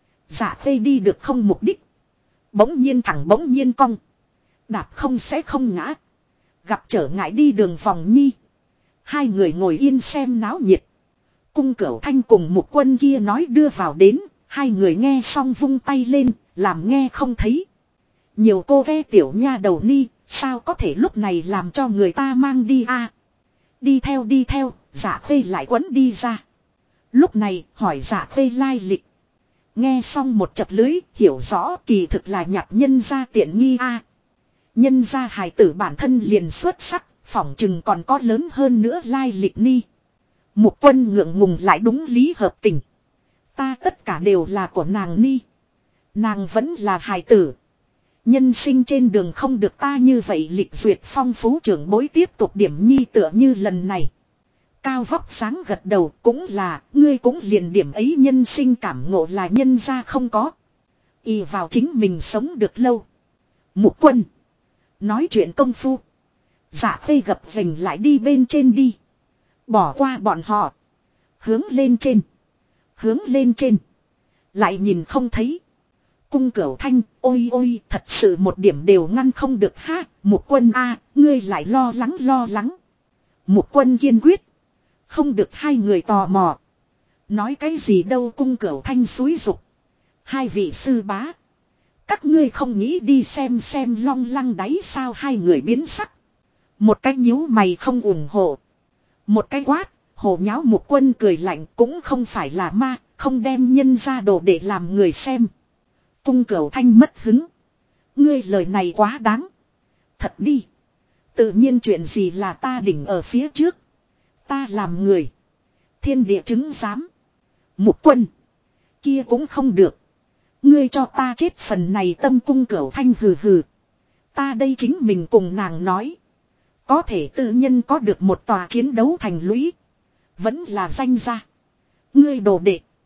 Dạ Khê đi được không mục đích. Bỗng nhiên thẳng bỗng nhiên cong. Đạp không sẽ không ngã. Gặp trở ngại đi đường vòng nhi. Hai người ngồi yên xem náo nhiệt. Cung Cửu Thanh cùng Mục Quân kia nói đưa vào đến. Hai người nghe xong vung tay lên. Làm nghe không thấy. Nhiều cô ghe tiểu nha đầu ni. Sao có thể lúc này làm cho người ta mang đi Đi theo. Dạ Khê lại quấn đi ra. Lúc này hỏi Dạ Khê lai lịch. Nghe xong một chập lưới, hiểu rõ kỳ thực là nhặt nhân ra tiện nghi Nhân ra hài tử bản thân liền xuất sắc, phỏng chừng còn có lớn hơn nữa lai lịch ni. Mục Quân ngượng ngùng lại đúng lý hợp tình. Ta tất cả đều là của nàng ni. Nàng vẫn là hài tử. Nhân sinh trên đường không được ta như vậy lịch duyệt phong phú trưởng bối tiếp tục điểm nhi tựa như lần này. Cao vóc sáng gật đầu cũng là, ngươi cũng liền điểm ấy nhân sinh cảm ngộ là nhân ra không có. Y vào chính mình sống được lâu. Mục Quân. Nói chuyện công phu. Dạ Khê gập vành lại đi bên trên đi. Bỏ qua bọn họ. Hướng lên trên. Lại nhìn không thấy. Cung Cửu Thanh, ôi, thật sự một điểm đều ngăn không được ha. Mục Quân ngươi lại lo lắng. Mục Quân kiên quyết. Không được hai người tò mò. Nói cái gì đâu Cung Cửu Thanh xúi dục. Hai vị sư bá. Các ngươi không nghĩ đi xem long lăng đáy sao, hai người biến sắc. Một cái nhíu mày không ủng hộ. Một cái quát, hồ nháo Mục Quân cười lạnh cũng không phải là ma, không đem nhân ra đồ để làm người xem. Cung Cửu Thanh mất hứng. Ngươi lời này quá đáng. Thật đi. Tự nhiên chuyện gì là ta đỉnh ở phía trước. Ta làm người. Thiên địa chứng giám. Mục Quân. Kia cũng không được. Ngươi cho ta chết phần này tâm. Cung Cửu Thanh hừ. Ta đây chính mình cùng nàng nói. Có thể tự nhân có được một tòa chiến đấu thành lũy. Vẫn là danh gia. Ngươi đồ đệ.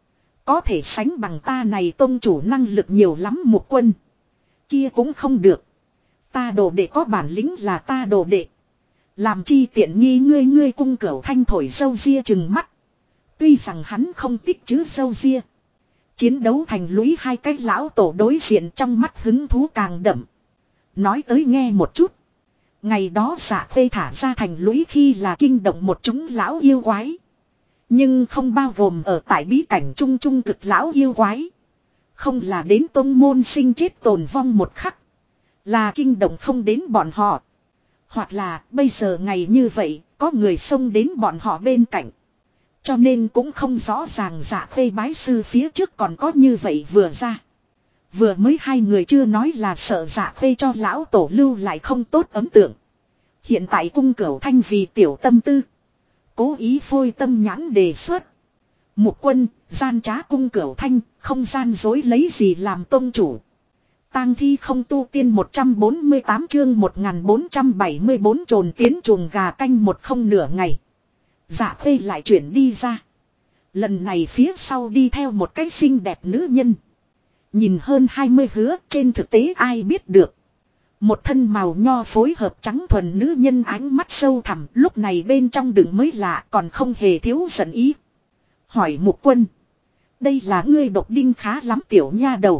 Có thể sánh bằng ta này tôn chủ năng lực nhiều lắm Mục Quân. Kia cũng không được. Ta đồ đệ có bản lĩnh là ta đồ đệ. Làm chi tiện nghi ngươi Cung Cửu Thanh thổi dâu ria chừng mắt. Tuy rằng hắn không tích chứ dâu ria. Chiến đấu thành lũy hai cái lão tổ đối diện trong mắt hứng thú càng đậm. Nói tới nghe một chút. Ngày đó Dạ Khê thả ra thành lũy khi là kinh động một chúng lão yêu quái. Nhưng không bao gồm ở tại bí cảnh trung trung cực lão yêu quái. Không là đến tông môn sinh chết tồn vong một khắc. Là kinh động không đến bọn họ. Hoặc là bây giờ ngày như vậy có người xông đến bọn họ bên cạnh. Cho nên cũng không rõ ràng Dạ Khê bái sư phía trước còn có như vậy vừa ra. Vừa mới hai người chưa nói là sợ Dạ Khê cho lão tổ lưu lại không tốt ấn tượng. Hiện tại Cung Cửu Thanh vì tiểu tâm tư. Cố ý phôi tâm nhãn đề xuất. Mục Quân, gian trá Cung Cửu Thanh, không gian dối lấy gì làm tông chủ. Tang thi không tu tiên 148 chương 1474 trồn tiến chuồng gà canh một không nửa ngày. Dạ Khê lại chuyển đi ra. Lần này phía sau đi theo một cái xinh đẹp nữ nhân. Nhìn hơn 20 hứa trên thực tế ai biết được. Một thân màu nho phối hợp trắng thuần nữ nhân ánh mắt sâu thẳm lúc này bên trong đừng mới lạ còn không hề thiếu giận ý. Hỏi Mục Quân. Đây là ngươi độc đinh khá lắm tiểu nha đầu.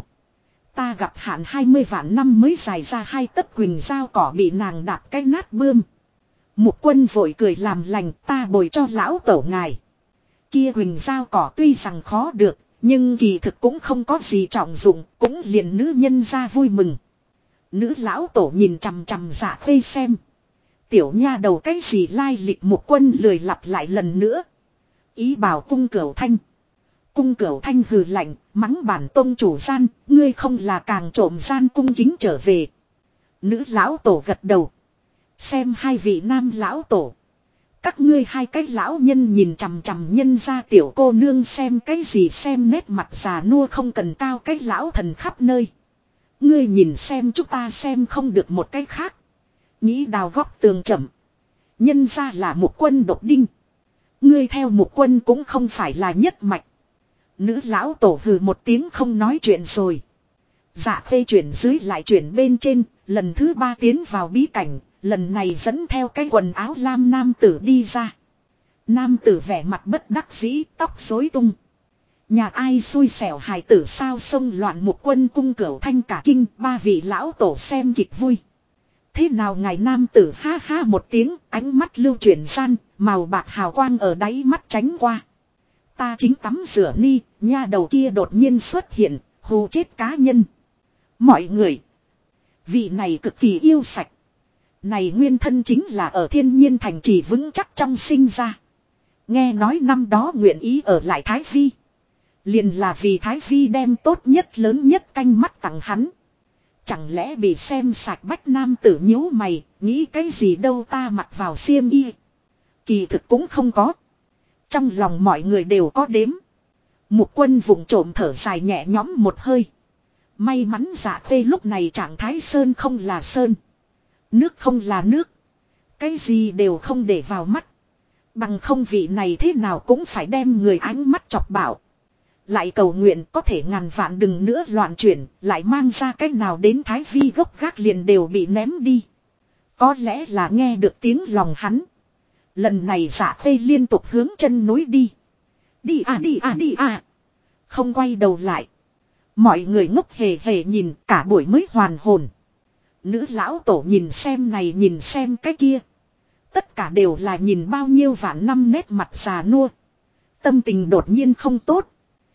Ta gặp hạn 20 vạn năm mới dài ra hai tấc quỳnh dao cỏ bị nàng đạp cái nát bươm. Mục Quân vội cười làm lành ta bồi cho lão tổ ngài. Kia quỳnh dao cỏ tuy rằng khó được, nhưng kỳ thực cũng không có gì trọng dụng, cũng liền nữ nhân ra vui mừng. Nữ lão tổ nhìn chằm chằm Dạ Khê xem. Tiểu nha đầu cái gì lai lịch Mục Quân lười lặp lại lần nữa. Ý bảo Cung Cửu Thanh. Cung Cửu Thanh hừ lạnh, mắng bản tôn chủ gian, ngươi không là càng trộm gian cung kính trở về. Nữ lão tổ gật đầu. Xem hai vị nam lão tổ. Các ngươi hai cái lão nhân nhìn chằm chằm nhân ra tiểu cô nương xem cái gì xem nét mặt già nua không cần cao cái lão thần khắp nơi. Ngươi nhìn xem chúng ta xem không được một cái khác. Nghĩ đào góc tường chậm. Nhân ra là Mục Quân độc đinh. Ngươi theo Mục Quân cũng không phải là nhất mạch. Nữ lão tổ hừ một tiếng không nói chuyện rồi. Dạ Khê chuyển dưới lại chuyển bên trên, lần thứ ba tiến vào bí cảnh, lần này dẫn theo cái quần áo lam nam tử đi ra. Nam tử vẻ mặt bất đắc dĩ, tóc rối tung. Nhà ai xui xẻo hài tử sao xông loạn Mục Quân Cung Cửu Thanh cả kinh, ba vị lão tổ xem kịch vui. Thế nào ngài nam tử ha ha một tiếng, ánh mắt lưu chuyển gian, màu bạc hào quang ở đáy mắt tránh qua. Ta chính tắm rửa ni, nha đầu kia đột nhiên xuất hiện, hù chết cá nhân. Mọi người, vị này cực kỳ yêu sạch. Này nguyên thân chính là ở thiên nhiên thành trì vững chắc trong sinh ra. Nghe nói năm đó nguyện ý ở lại Thái Vi. Liền là vì Thái Vi đem tốt nhất lớn nhất canh mắt tặng hắn. Chẳng lẽ bị xem sạch bách nam tử nhíu mày, nghĩ cái gì đâu ta mặc vào xiêm y. Kỳ thực cũng không có. Trong lòng mọi người đều có đếm. Mục Quân vùng trộm thở dài nhẹ nhõm một hơi. May mắn Dạ Khê lúc này trạng thái sơn không là sơn. Nước không là nước. Cái gì đều không để vào mắt. Bằng không vị này thế nào cũng phải đem người ánh mắt chọc bảo. Lại cầu nguyện có thể ngàn vạn đừng nữa loạn chuyển. Lại mang ra cách nào đến Thái Vi gốc gác liền đều bị ném đi. Có lẽ là nghe được tiếng lòng hắn. Lần này Dạ Khê liên tục hướng chân núi đi. Đi à đi à đi à. Không quay đầu lại. Mọi người ngốc hề hề nhìn cả buổi mới hoàn hồn. Nữ lão tổ nhìn xem này nhìn xem cái kia. Tất cả đều là nhìn bao nhiêu vạn năm nét mặt già nua. Tâm tình đột nhiên không tốt.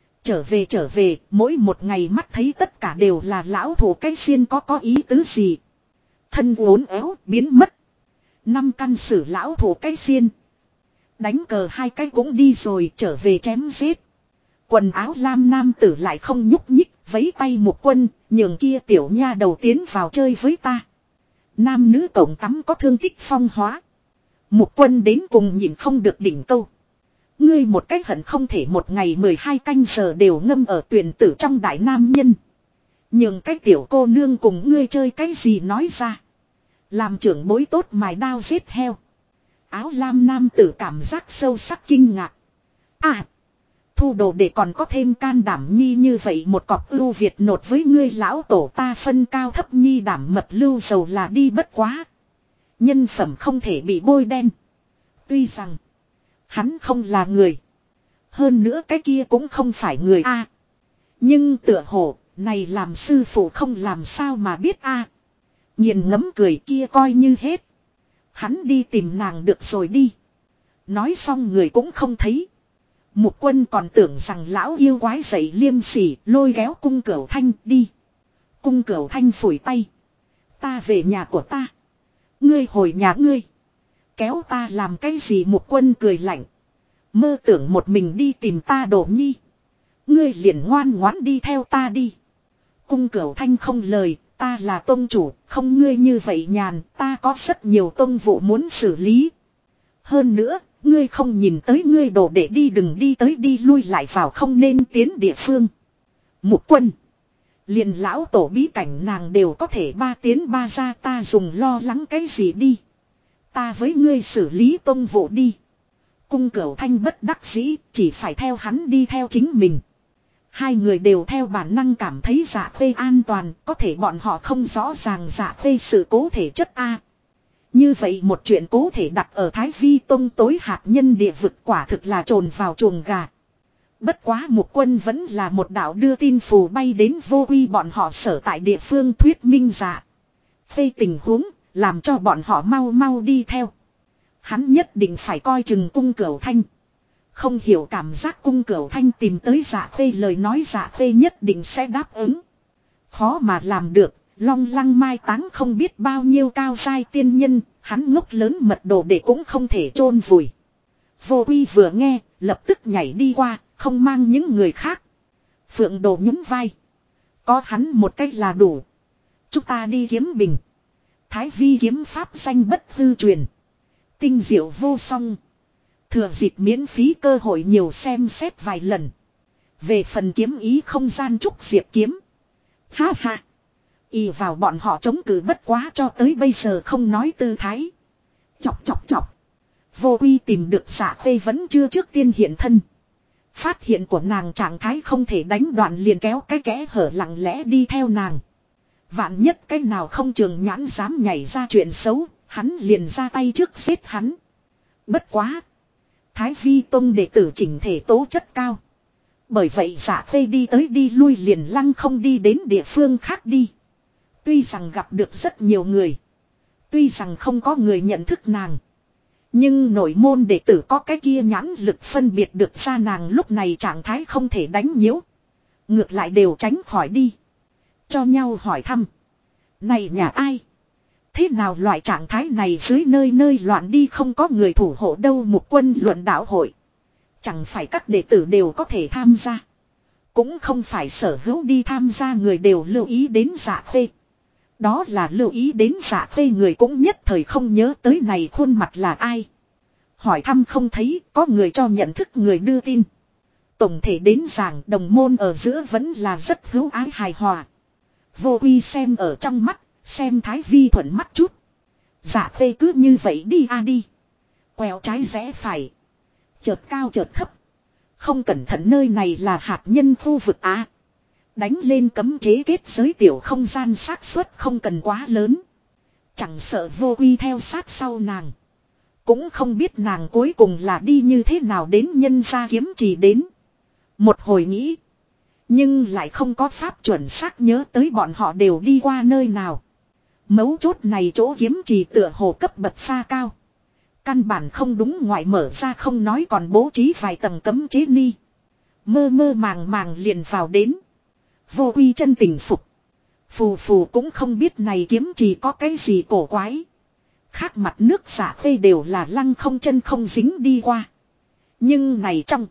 Trở về, mỗi một ngày mắt thấy tất cả đều là lão thủ cái xiên có ý tứ gì. Thân uốn éo, biến mất. 5 căn sử lão thủ cái xiên. Đánh cờ hai cái cũng đi rồi, trở về chém giết. Quần áo lam nam tử lại không nhúc nhích, vấy tay Mục Quân, nhường kia tiểu nha đầu tiến vào chơi với ta. Nam nữ cổng tắm có thương tích phong hóa. Mục Quân đến cùng nhìn không được đỉnh câu. Ngươi một cách hận không thể một ngày 12 canh giờ đều ngâm ở tuyển tử trong đại nam nhân. Nhưng cái tiểu cô nương cùng ngươi chơi cái gì nói ra. Làm trưởng bối tốt mài đao giết heo. Áo lam nam tử cảm giác sâu sắc kinh ngạc. À. thu đồ để còn có thêm can đảm nhi như vậy một cọp ưu việt nột với ngươi lão tổ ta phân cao thấp nhi đảm mật lưu dầu là đi bất quá. Nhân phẩm không thể bị bôi đen. Tuy rằng hắn không là người. Hơn nữa cái kia cũng không phải người a. Nhưng tựa hồ này làm sư phụ không làm sao mà biết a. Nghiền ngấm cười kia coi như hết. Hắn đi tìm nàng được rồi đi. Nói xong người cũng không thấy. Mục Quân còn tưởng rằng lão yêu quái dậy liêm sỉ lôi kéo Cung Cửu Thanh đi. Cung Cửu Thanh phủi tay. Ta về nhà của ta. Ngươi hồi nhà ngươi. Kéo ta làm cái gì Mục Quân cười lạnh. Mơ tưởng một mình đi tìm ta Đổ Nhi. Ngươi liền ngoan ngoãn đi theo ta đi. Cung Cửu Thanh không lời. Ta là tông chủ, không ngươi như vậy nhàn, ta có rất nhiều tông vụ muốn xử lý. Hơn nữa, ngươi không nhìn tới ngươi đồ để đi đừng đi tới đi lui lại vào không nên tiến địa phương. Mục Quân. Liền lão tổ bí cảnh nàng đều có thể ba tiến ba ra ta dùng lo lắng cái gì đi. Ta với ngươi xử lý tông vụ đi. Cung Cửu Thanh bất đắc dĩ, chỉ phải theo hắn đi theo chính mình. Hai người đều theo bản năng cảm thấy Dạ Khê an toàn, có thể bọn họ không rõ ràng Dạ Khê sự cố thể chất A. Như vậy một chuyện cố thể đặt ở Thái Vi Tông tối hạt nhân địa vực quả thực là trồn vào chuồng gà. Bất quá Mục Quân vẫn là một đạo đưa tin phù bay đến Vô Uy bọn họ sở tại địa phương thuyết minh Dạ Khê tình huống, làm cho bọn họ mau mau đi theo. Hắn nhất định phải coi chừng Cung Cửu Thanh. Không hiểu cảm giác Cung Cửu Thanh tìm tới Dạ Khê lời nói Dạ Khê nhất định sẽ đáp ứng. Khó mà làm được, Long Lăng mai táng không biết bao nhiêu cao sai tiên nhân, hắn ngốc lớn mật đồ để cũng không thể chôn vùi. Vô Uy vừa nghe, lập tức nhảy đi qua, không mang những người khác. Phượng Đồ nhún vai. Có hắn một cách là đủ. Chúng ta đi kiếm bình. Thái Vi kiếm pháp danh bất hư truyền. Tinh diệu vô song. Thừa dịp miễn phí cơ hội nhiều xem xét vài lần. Về phần kiếm ý không gian trúc diệp kiếm. Ha ha. Y vào bọn họ chống cự bất quá cho tới bây giờ không nói tư thái. Chọc chọc chọc. Vô Uy tìm được Dạ Khê vẫn chưa trước tiên hiện thân. Phát hiện của nàng trạng thái không thể đánh đoạn liền kéo cái kẽ hở lặng lẽ đi theo nàng. Vạn nhất cái nào không trường nhãn dám nhảy ra chuyện xấu, hắn liền ra tay trước giết hắn. Bất quá. Thái Vi Tông đệ tử chỉnh thể tố chất cao. Bởi vậy Dạ Khê đi tới đi lui liền lăng không đi đến địa phương khác đi. Tuy rằng gặp được rất nhiều người. Tuy rằng không có người nhận thức nàng. Nhưng nội môn đệ tử có cái kia nhãn lực phân biệt được ra nàng lúc này trạng thái không thể đánh nhiễu. Ngược lại đều tránh khỏi đi. Cho nhau hỏi thăm. Này nhà ai? Thế nào loại trạng thái này dưới nơi nơi loạn đi không có người thủ hộ đâu Mục Quân luận đạo hội. Chẳng phải các đệ tử đều có thể tham gia. Cũng không phải sở hữu đi tham gia người đều lưu ý đến Dạ Khê. Đó là lưu ý đến Dạ Khê người cũng nhất thời không nhớ tới này khuôn mặt là ai. Hỏi thăm không thấy có người cho nhận thức người đưa tin. Tổng thể đến giảng đồng môn ở giữa vẫn là rất hữu ái hài hòa. Vô Uy xem ở trong mắt. Xem Thái Vi thuận mắt chút. Dạ Khê cứ như vậy đi đi. Quẹo trái rẽ phải. Chợt cao chợt thấp. Không cẩn thận nơi này là hạt nhân khu vực đánh lên cấm chế kết giới tiểu không gian xác suất không cần quá lớn. Chẳng sợ Vô Uy theo sát sau nàng. Cũng không biết nàng cuối cùng là đi như thế nào đến nhân gia kiếm trì đến. Một hồi nghĩ. Nhưng lại không có pháp chuẩn xác nhớ tới bọn họ đều đi qua nơi nào. Mấu chốt này chỗ kiếm trì tựa hồ cấp bậc pha cao. Căn bản không đúng ngoại mở ra không nói còn bố trí vài tầng cấm chế ni. Mơ mơ màng màng liền vào đến. Vô Uy chân tình phục. Phù phù cũng không biết này kiếm trì có cái gì cổ quái. Khác mặt nước Dạ Khê đều là lăng không chân không dính đi qua. Nhưng này trong.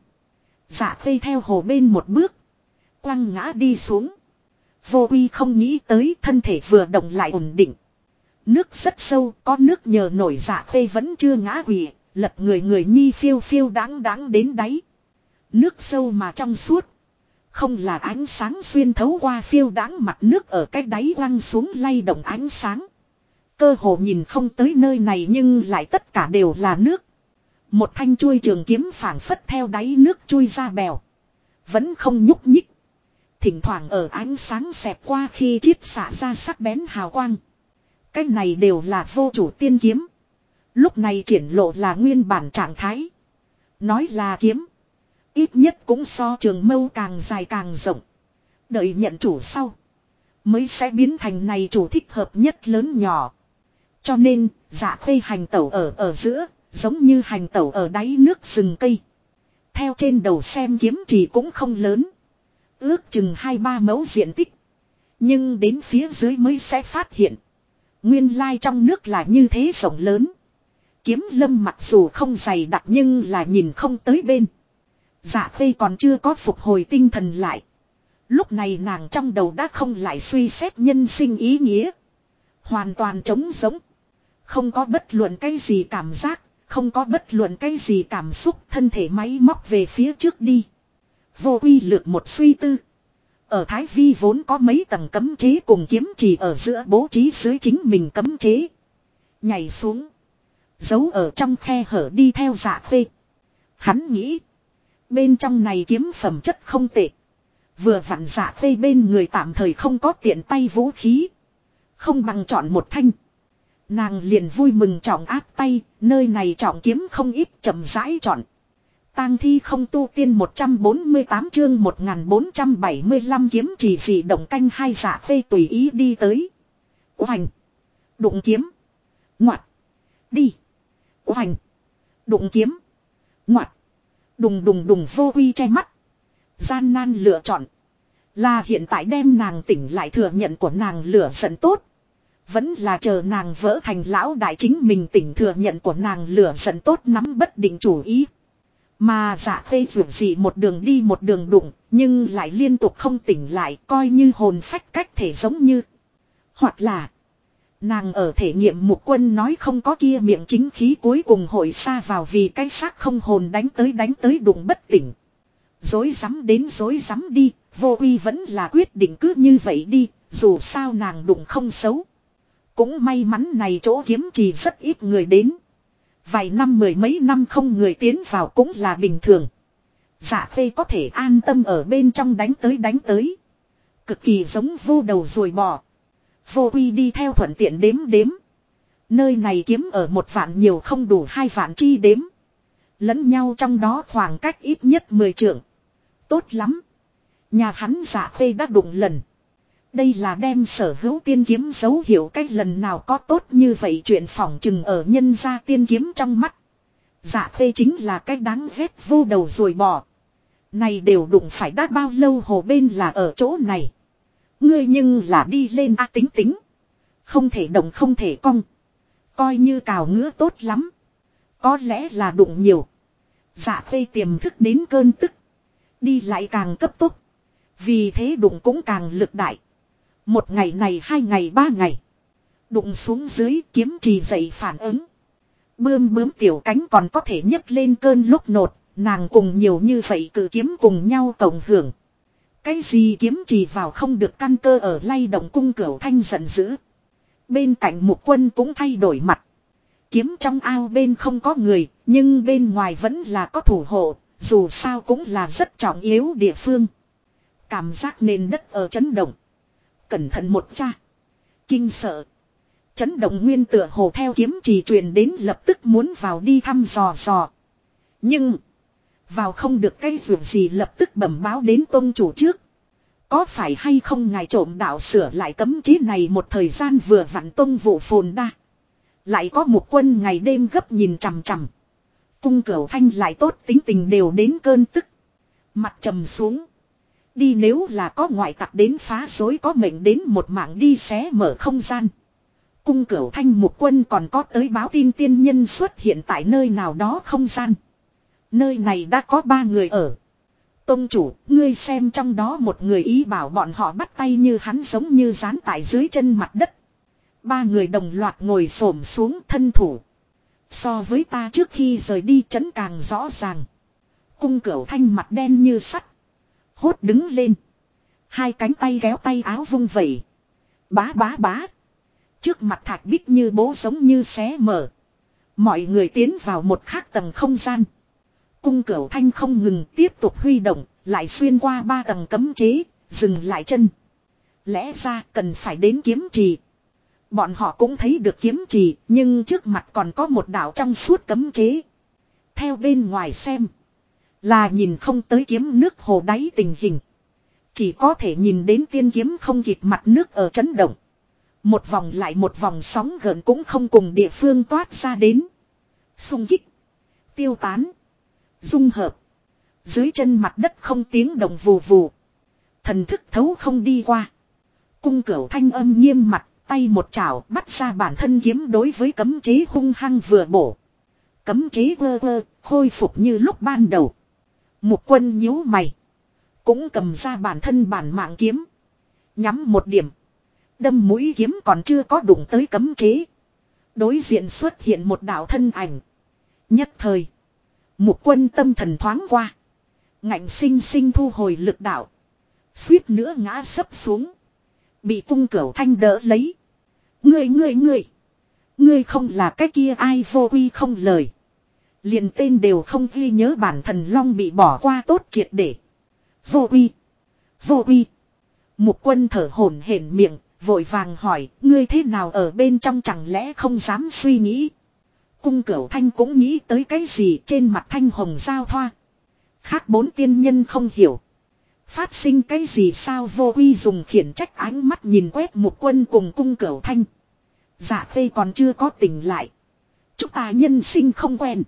Dạ Khê theo hồ bên một bước. Quăng ngã đi xuống. Vô Uy không nghĩ tới thân thể vừa động lại ổn định. Nước rất sâu, có nước nhờ nổi Dạ Khê vẫn chưa ngã quỵ, lật người người nhi phiêu phiêu đáng đáng đến đáy. Nước sâu mà trong suốt. Không là ánh sáng xuyên thấu qua phiêu đáng mặt nước ở cái đáy quăng xuống lay động ánh sáng. Cơ hồ nhìn không tới nơi này nhưng lại tất cả đều là nước. Một thanh chuôi trường kiếm phảng phất theo đáy nước chui ra bèo. Vẫn không nhúc nhích. Thỉnh thoảng ở ánh sáng xẹt qua khi chiết xạ ra sắc bén hào quang. Cái này đều là vô chủ tiên kiếm. Lúc này triển lộ là nguyên bản trạng thái. Nói là kiếm. Ít nhất cũng so trường mâu càng dài càng rộng. Đợi nhận chủ sau. Mới sẽ biến thành này chủ thích hợp nhất lớn nhỏ. Cho nên, Dạ Khê hành tẩu ở giữa, giống như hành tẩu ở đáy nước rừng cây. Theo trên đầu xem kiếm trì cũng không lớn. Ước chừng 2-3 mẫu diện tích. Nhưng đến phía dưới mới sẽ phát hiện. Nguyên lai trong nước là như thế rộng lớn. Kiếm lâm mặc dù không dày đặc nhưng là nhìn không tới bên. Dạ Khê còn chưa có phục hồi tinh thần lại. Lúc này nàng trong đầu đã không lại suy xét nhân sinh ý nghĩa. Hoàn toàn trống rỗng. Không có bất luận cái gì cảm giác. Không có bất luận cái gì cảm xúc. Thân thể máy móc về phía trước đi. Vô uy lược một suy tư. Ở Thái Vi vốn có mấy tầng cấm chế cùng kiếm chỉ ở giữa bố trí dưới chính mình cấm chế. Nhảy xuống. Giấu ở trong khe hở đi theo Dạ Khê. Hắn nghĩ. Bên trong này kiếm phẩm chất không tệ. Vừa vặn Dạ Khê bên người tạm thời không có tiện tay vũ khí. Không bằng chọn một thanh. Nàng liền vui mừng trọng áp tay. Nơi này trọng kiếm không ít chậm rãi chọn. Tang thi không tu tiên 148 chương 1475 kiếm chỉ dị động canh hai. Dạ Khê tùy ý đi tới. Oành. Đụng kiếm. Ngoặt. Đi. Oành. Đụng kiếm. Ngoặt. Đùng đùng đùng vô uy che mắt. Gian nan lựa chọn. Là hiện tại đem nàng tỉnh lại thừa nhận của nàng lửa giận tốt. Vẫn là chờ nàng vỡ thành lão đại chính mình tỉnh thừa nhận của nàng lửa giận tốt nắm bất định chủ ý. Mà Dạ Khê dù gì một đường đi một đường đụng. Nhưng lại liên tục không tỉnh lại coi như hồn phách cách thể giống như. Hoặc là. Nàng ở thể nghiệm Mục Quân nói không có kia miệng chính khí cuối cùng hội xa vào vì cái xác không hồn đánh tới đụng bất tỉnh. Dối rắm đến dối rắm đi, vô uy vẫn là quyết định cứ như vậy đi, dù sao nàng đụng không xấu. Cũng may mắn này chỗ kiếm trì rất ít người đến. Vài năm mười mấy năm không người tiến vào cũng là bình thường. Dạ Khê có thể an tâm ở bên trong đánh tới. Cực kỳ giống vô đầu ruồi bò. Vô uy đi theo thuận tiện đếm. Nơi này kiếm ở 1 vạn nhiều không đủ 2 vạn chi đếm. Lẫn nhau trong đó khoảng cách ít nhất 10 trượng. Tốt lắm. Nhà hắn Dạ Khê đã đụng lần. Đây là đem sở hữu tiên kiếm dấu hiệu cách lần nào có tốt như vậy chuyện phỏng chừng ở nhân gia tiên kiếm trong mắt. Dạ Khê chính là cái đáng ghét vô đầu ruồi bò. Này đều đụng phải đã bao lâu hồ bên là ở chỗ này. Ngươi nhưng là đi lên tính. Không thể động không thể cong. Coi như cào ngứa tốt lắm. Có lẽ là đụng nhiều. Dạ Khê tiềm thức đến cơn tức. Đi lại càng cấp tốc. Vì thế đụng cũng càng lực đại. 1 ngày này 2 ngày 3 ngày. Đụng xuống dưới kiếm trì dậy phản ứng. Bướm tiểu cánh còn có thể nhấc lên cơn lúc nột. Nàng cùng nhiều như vậy cử kiếm cùng nhau cộng hưởng. Cái gì kiếm trì vào không được căn cơ ở lay động cung cửu thanh giận dữ. Bên cạnh Mục Quân cũng thay đổi mặt. Kiếm trong ao bên không có người, nhưng bên ngoài vẫn là có thủ hộ, dù sao cũng là rất trọng yếu địa phương. Cảm giác nền đất ở chấn động. Cẩn thận một cha. Kinh sợ. Chấn động nguyên tựa hồ theo kiếm trì truyền đến lập tức muốn vào đi thăm dò. Nhưng vào không được cái việc gì lập tức bẩm báo đến tôn chủ trước. Có phải hay không ngài trộm đạo sửa lại cấm chế này một thời gian vừa vặn tôn vụ phồn đa. Lại có Mục Quân ngày đêm gấp nhìn chằm. Cung Cửu Thanh lại tốt tính tình đều đến cơn tức. Mặt trầm xuống. Đi nếu là có ngoại tặc đến phá rối có mệnh đến một mạng đi xé mở không gian. Cung Cửu Thanh Mục Quân còn có tới báo tin tiên nhân xuất hiện tại nơi nào đó không gian. Nơi này đã có 3 người ở. Tông chủ, ngươi xem trong đó một người ý bảo bọn họ bắt tay như hắn giống như dán tại dưới chân mặt đất. 3 người đồng loạt ngồi xổm xuống thân thủ. So với ta trước khi rời đi trấn càng rõ ràng. Cung Cửu Thanh mặt đen như sắt. Hốt đứng lên. 2 cánh tay kéo tay áo vung vẩy. Bá. Trước mặt thạch bích như bố giống như xé mở. Mọi người tiến vào một khác tầng không gian. Cung Cửu Thanh không ngừng tiếp tục huy động, lại xuyên qua 3 tầng cấm chế, dừng lại chân. Lẽ ra cần phải đến kiếm trì. Bọn họ cũng thấy được kiếm trì, nhưng trước mặt còn có một đạo trong suốt cấm chế. Theo bên ngoài xem, là nhìn không tới kiếm nước hồ đáy tình hình. Chỉ có thể nhìn đến tiên kiếm không kịp mặt nước ở chấn động. Một vòng lại một vòng sóng gợn cũng không cùng địa phương toát ra đến. Xung kích, tiêu tán, dung hợp. Dưới chân mặt đất không tiếng động vù vù. Thần thức thấu không đi qua. Cung Cửu thanh âm nghiêm mặt, tay một chảo bắt ra bản thân kiếm đối với cấm chế hung hăng vừa bổ. Cấm chế vơ vơ, khôi phục như lúc ban đầu. Mục Quân nhíu mày. Cũng cầm ra bản thân bản mạng kiếm. Nhắm một điểm. Đâm mũi kiếm còn chưa có đụng tới cấm chế. Đối diện xuất hiện một đạo thân ảnh. Nhất thời. Mục Quân tâm thần thoáng qua. Ngạnh sinh sinh thu hồi lực đạo. Suýt nữa ngã sấp xuống. Bị Cung Cửu thanh đỡ lấy. Ngươi không là cái kia ai vô quy không lời. Liền tên đều không ghi nhớ bản thần long bị bỏ qua tốt triệt để. Vô quy. Mục Quân thở hổn hển miệng, vội vàng hỏi, ngươi thế nào ở bên trong chẳng lẽ không dám suy nghĩ. Cung Cửu thanh cũng nghĩ tới cái gì trên mặt thanh hồng giao thoa. Khác 4 tiên nhân không hiểu. Phát sinh cái gì sao vô quy dùng khiển trách ánh mắt nhìn quét Mục Quân cùng Cung Cửu thanh. Dạ Khê còn chưa có tỉnh lại. Chúng ta nhân sinh không quen.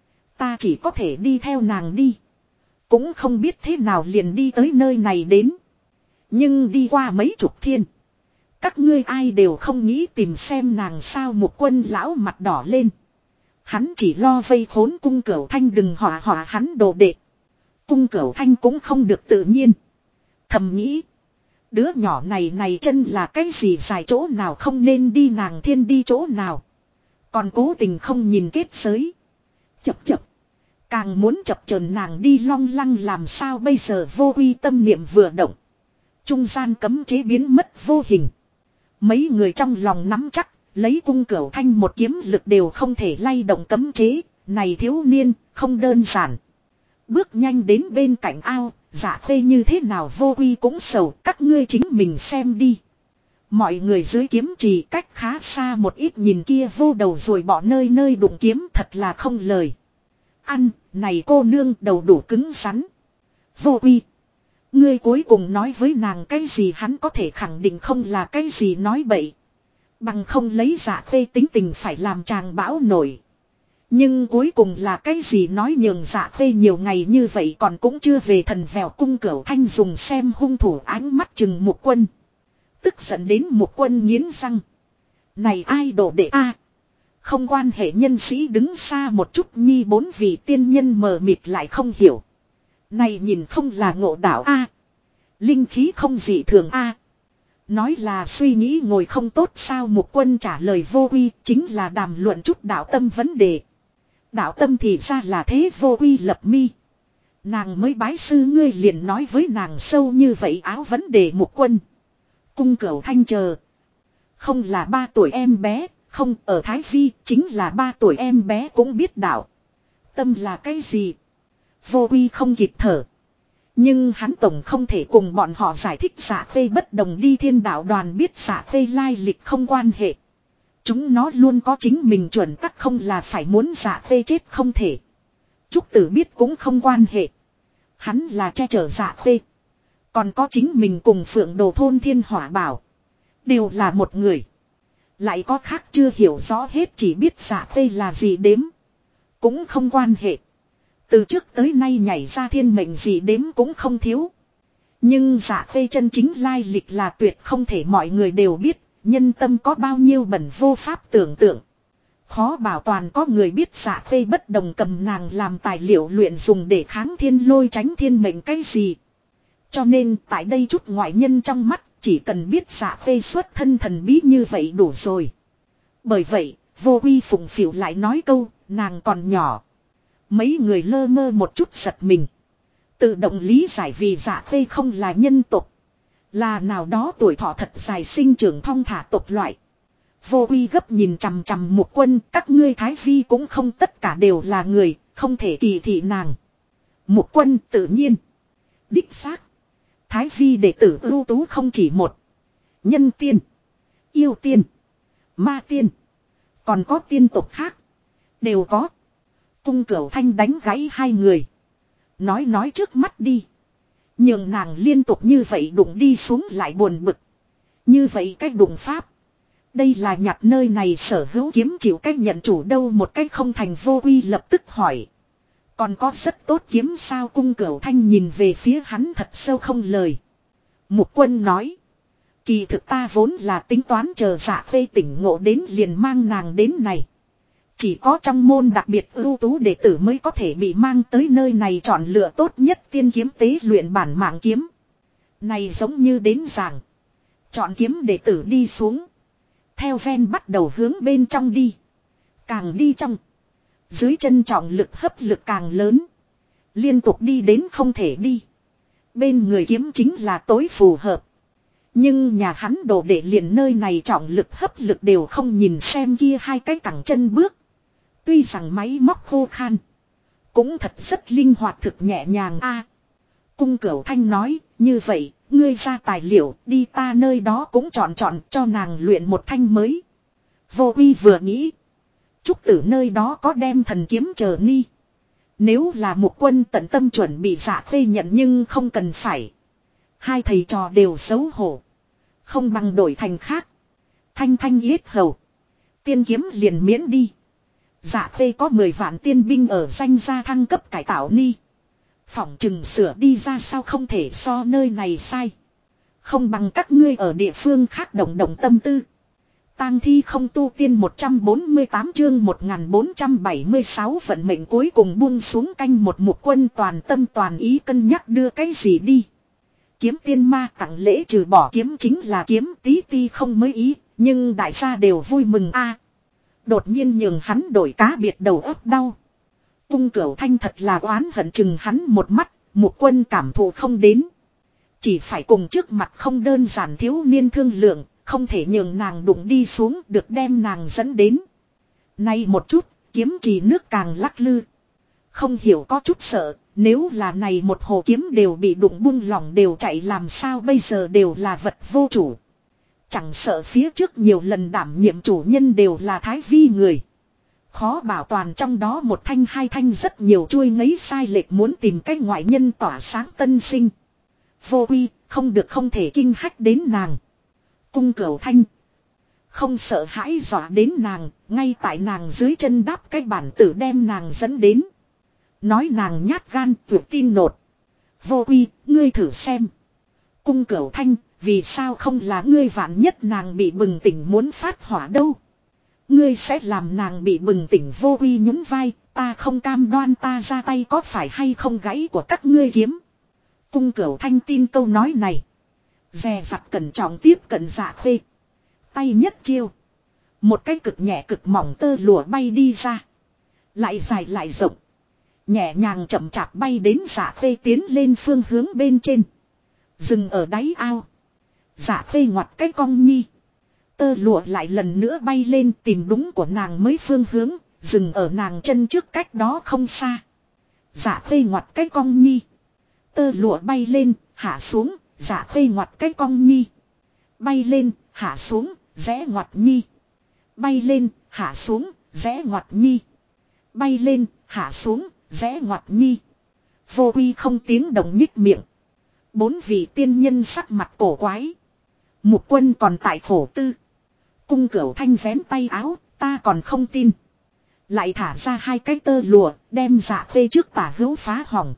Ta chỉ có thể đi theo nàng đi. Cũng không biết thế nào liền đi tới nơi này đến. Nhưng đi qua mấy chục thiên. Các ngươi ai đều không nghĩ tìm xem nàng sao. Mục Quân lão mặt đỏ lên. Hắn chỉ lo vây khốn Cung Cửu thanh đừng họa hắn đồ đệ. Cung Cửu thanh cũng không được tự nhiên. Thầm nghĩ. Đứa nhỏ này chân là cái gì dài chỗ nào không nên đi nàng thiên đi chỗ nào. Còn cố tình không nhìn kết giới. Chập. Càng muốn chập chờn nàng đi long lăng làm sao bây giờ vô uy tâm niệm vừa động. Trung gian cấm chế biến mất vô hình. Mấy người trong lòng nắm chắc, lấy Cung Cửu thanh một kiếm lực đều không thể lay động cấm chế. Này thiếu niên, không đơn giản. Bước nhanh đến bên cạnh ao, Dạ Khê như thế nào vô uy cũng sầu, các ngươi chính mình xem đi. Mọi người dưới kiếm trì cách khá xa một ít nhìn kia vô đầu rồi bỏ nơi nơi đụng kiếm thật là không lời. Ăn, này cô nương đầu đủ cứng rắn. Vô uy. Ngươi cuối cùng nói với nàng cái gì hắn có thể khẳng định không là cái gì nói bậy. Bằng không lấy Dạ Khê tính tình phải làm chàng bão nổi. Nhưng cuối cùng là cái gì nói nhường Dạ Khê nhiều ngày như vậy còn cũng chưa về thần vèo. Cung Cửu thanh dùng xem hung thủ ánh mắt chừng Mục Quân. Tức giận đến Mục Quân nghiến răng. Này ai đổ đệ a? Không quan hệ nhân sĩ đứng xa một chút nhi 4 vị tiên nhân mờ mịt lại không hiểu. Này nhìn không là ngộ đạo a? Linh khí không dị thường a? Nói là suy nghĩ ngồi không tốt sao. Mục Quân trả lời vô uy chính là đàm luận chút đạo tâm vấn đề. Đạo tâm thì ra là thế. Vô uy lập mi. Nàng mới bái sư ngươi liền nói với nàng sâu như vậy áo vấn đề. Mục Quân. Cung Cửu thanh chờ. Không là 3 tuổi em bé. Không ở Thái Phi chính là 3 tuổi em bé cũng biết đạo. Tâm là cái gì? Vô uy không kịp thở. Nhưng hắn tổng không thể cùng bọn họ giải thích Dạ Khê bất đồng đi. Thiên đạo đoàn biết Dạ Khê lai lịch không quan hệ. Chúng nó luôn có chính mình chuẩn tắc không là phải muốn Dạ Khê chết không thể. Trúc Tử biết cũng không quan hệ. Hắn là che chở Dạ Khê. Còn có chính mình cùng Phượng Đồ thôn Thiên Hỏa Bảo. Đều là một người. Lại có khác chưa hiểu rõ hết chỉ biết Dạ Khê là gì đếm. Cũng không quan hệ. Từ trước tới nay nhảy ra thiên mệnh gì đếm cũng không thiếu. Nhưng Dạ Khê chân chính lai lịch là tuyệt không thể mọi người đều biết. Nhân tâm có bao nhiêu bẩn vô pháp tưởng tượng. Khó bảo toàn có người biết Dạ Khê bất đồng cầm nàng làm tài liệu luyện dùng để kháng thiên lôi tránh thiên mệnh cái gì. Cho nên tại đây chút ngoại nhân trong mắt chỉ cần biết Dạ Khê xuất thân thần bí như vậy đủ rồi. Bởi vậy vô uy phụng phịu lại nói câu nàng còn nhỏ. Mấy người lơ mơ một chút giật mình. Tự động lý giải vì Dạ Khê không là nhân tộc. Là nào đó tuổi thọ thật dài sinh trưởng thong thả tộc loại. Vô uy gấp nhìn chằm chằm Mục Quân. Các ngươi Thái Phi cũng không tất cả đều là người. Không thể kỳ thị nàng. Mục Quân tự nhiên. Đích xác. Thái vi đệ tử ưu tú không chỉ một. Nhân tiên. Yêu tiên. Ma tiên. Còn có tiên tộc khác. Đều có. Cung Cửu Thanh đánh gãy hai người. Nói trước mắt đi. Nhường nàng liên tục như vậy đụng đi xuống lại buồn bực. Như vậy cách đụng pháp. Đây là nhặt nơi này sở hữu kiếm chịu cách nhận chủ đâu một cách không thành vô uy lập tức hỏi. Còn có rất tốt kiếm sao Cung Cửu Thanh nhìn về phía hắn thật sâu không lời. Mục Quân nói. Kỳ thực ta vốn là tính toán chờ Dạ Khê tỉnh ngộ đến liền mang nàng đến này. Chỉ có trong môn đặc biệt ưu tú đệ tử mới có thể bị mang tới nơi này chọn lựa tốt nhất tiên kiếm tế luyện bản mạng kiếm. Này giống như đến giảng. Chọn kiếm đệ tử đi xuống. Theo ven bắt đầu hướng bên trong đi. Càng đi trong. Dưới chân trọng lực hấp lực càng lớn. Liên tục đi đến không thể đi. Bên người kiếm chính là tối phù hợp. Nhưng nhà hắn đồ đệ liền nơi này trọng lực hấp lực đều không nhìn xem kia hai cái cẳng chân bước. Tuy rằng máy móc khô khan. Cũng thật rất linh hoạt thực nhẹ nhàng a. Cung Cửu Thanh nói, như vậy, ngươi ra tài liệu, đi ta nơi đó cũng chọn cho nàng luyện một thanh mới. Vô Uy vừa nghĩ. Trúc Tử nơi đó có đem thần kiếm chờ ni. Nếu là Mục Quân tận tâm chuẩn bị Dạ Khê nhận nhưng không cần phải. Hai thầy trò đều xấu hổ. Không bằng đổi thành khác. Thanh yết hầu. Tiên kiếm liền miễn đi. Dạ Khê có 10 vạn tiên binh ở danh gia thăng cấp cải tạo ni. Phỏng chừng sửa đi ra sao không thể so nơi này sai. Không bằng các ngươi ở địa phương khác động tâm tư. Tang thi không tu tiên 148 chương 1476 vận mệnh cuối cùng buông xuống canh một Mục Quân toàn tâm toàn ý cân nhắc đưa cái gì đi. Kiếm tiên ma tặng lễ trừ bỏ kiếm chính là kiếm tí ti không mới ý, nhưng đại gia đều vui mừng a. Đột nhiên nhường hắn đổi cá biệt đầu óc đau. Cung Cửu Thanh thật là oán hận chừng hắn một mắt, Mục Quân cảm thụ không đến. Chỉ phải cùng trước mặt không đơn giản thiếu niên thương lượng, không thể nhường nàng đụng đi xuống được đem nàng dẫn đến. Nay một chút, kiếm trì nước càng lắc lư. Không hiểu có chút sợ, nếu là này một hồ kiếm đều bị đụng buông lỏng đều chạy làm sao bây giờ đều là vật vô chủ. Chẳng sợ phía trước nhiều lần đảm nhiệm chủ nhân đều là thái vi người. Khó bảo toàn trong đó một thanh hai thanh rất nhiều chuôi ngấy sai lệch muốn tìm cách ngoại nhân tỏa sáng tân sinh. Vô Uy, không được không thể kinh hách đến nàng. Cung Cửu Thanh. Không sợ hãi dọa đến nàng, ngay tại nàng dưới chân đáp cái bản tử đem nàng dẫn đến. Nói nàng nhát gan tuyệt tin nột. Vô Uy, ngươi thử xem. Cung Cửu Thanh, vì sao không là ngươi vạn nhất nàng bị bừng tỉnh muốn phát hỏa đâu. Ngươi sẽ làm nàng bị bừng tỉnh. Vô Uy nhún vai, ta không cam đoan ta ra tay có phải hay không gãy của các ngươi kiếm. Cung Cửu Thanh tin câu nói này. Dè dặt cẩn trọng tiếp cận Dạ Khê. Tay nhất chiêu. Một cái cực nhẹ cực mỏng tơ lụa bay đi ra. Lại dài lại rộng. Nhẹ nhàng chậm chạp bay đến Dạ Khê tiến lên phương hướng bên trên. Dừng ở đáy ao. Dạ Khê ngoặt cái cong nhi. Tơ lụa lại lần nữa bay lên tìm đúng của nàng mới phương hướng. Dừng ở nàng chân trước cách đó không xa. Dạ Khê ngoặt cái cong nhi. Tơ lụa bay lên, hạ xuống. Dạ Khê ngoặt cái cong nhi. Bay lên, hạ xuống, rẽ ngoặt nhi. Bay lên, hạ xuống, rẽ ngoặt nhi. Bay lên, hạ xuống, rẽ ngoặt nhi. Vô Uy không tiếng động nhích miệng. 4 vị tiên nhân sắc mặt cổ quái. Mục Quân còn tại khổ tư. Cung Cửu Thanh vén tay áo, ta còn không tin. Lại thả ra hai cái tơ lụa, đem Dạ Khê trước tả hữu phá hỏng.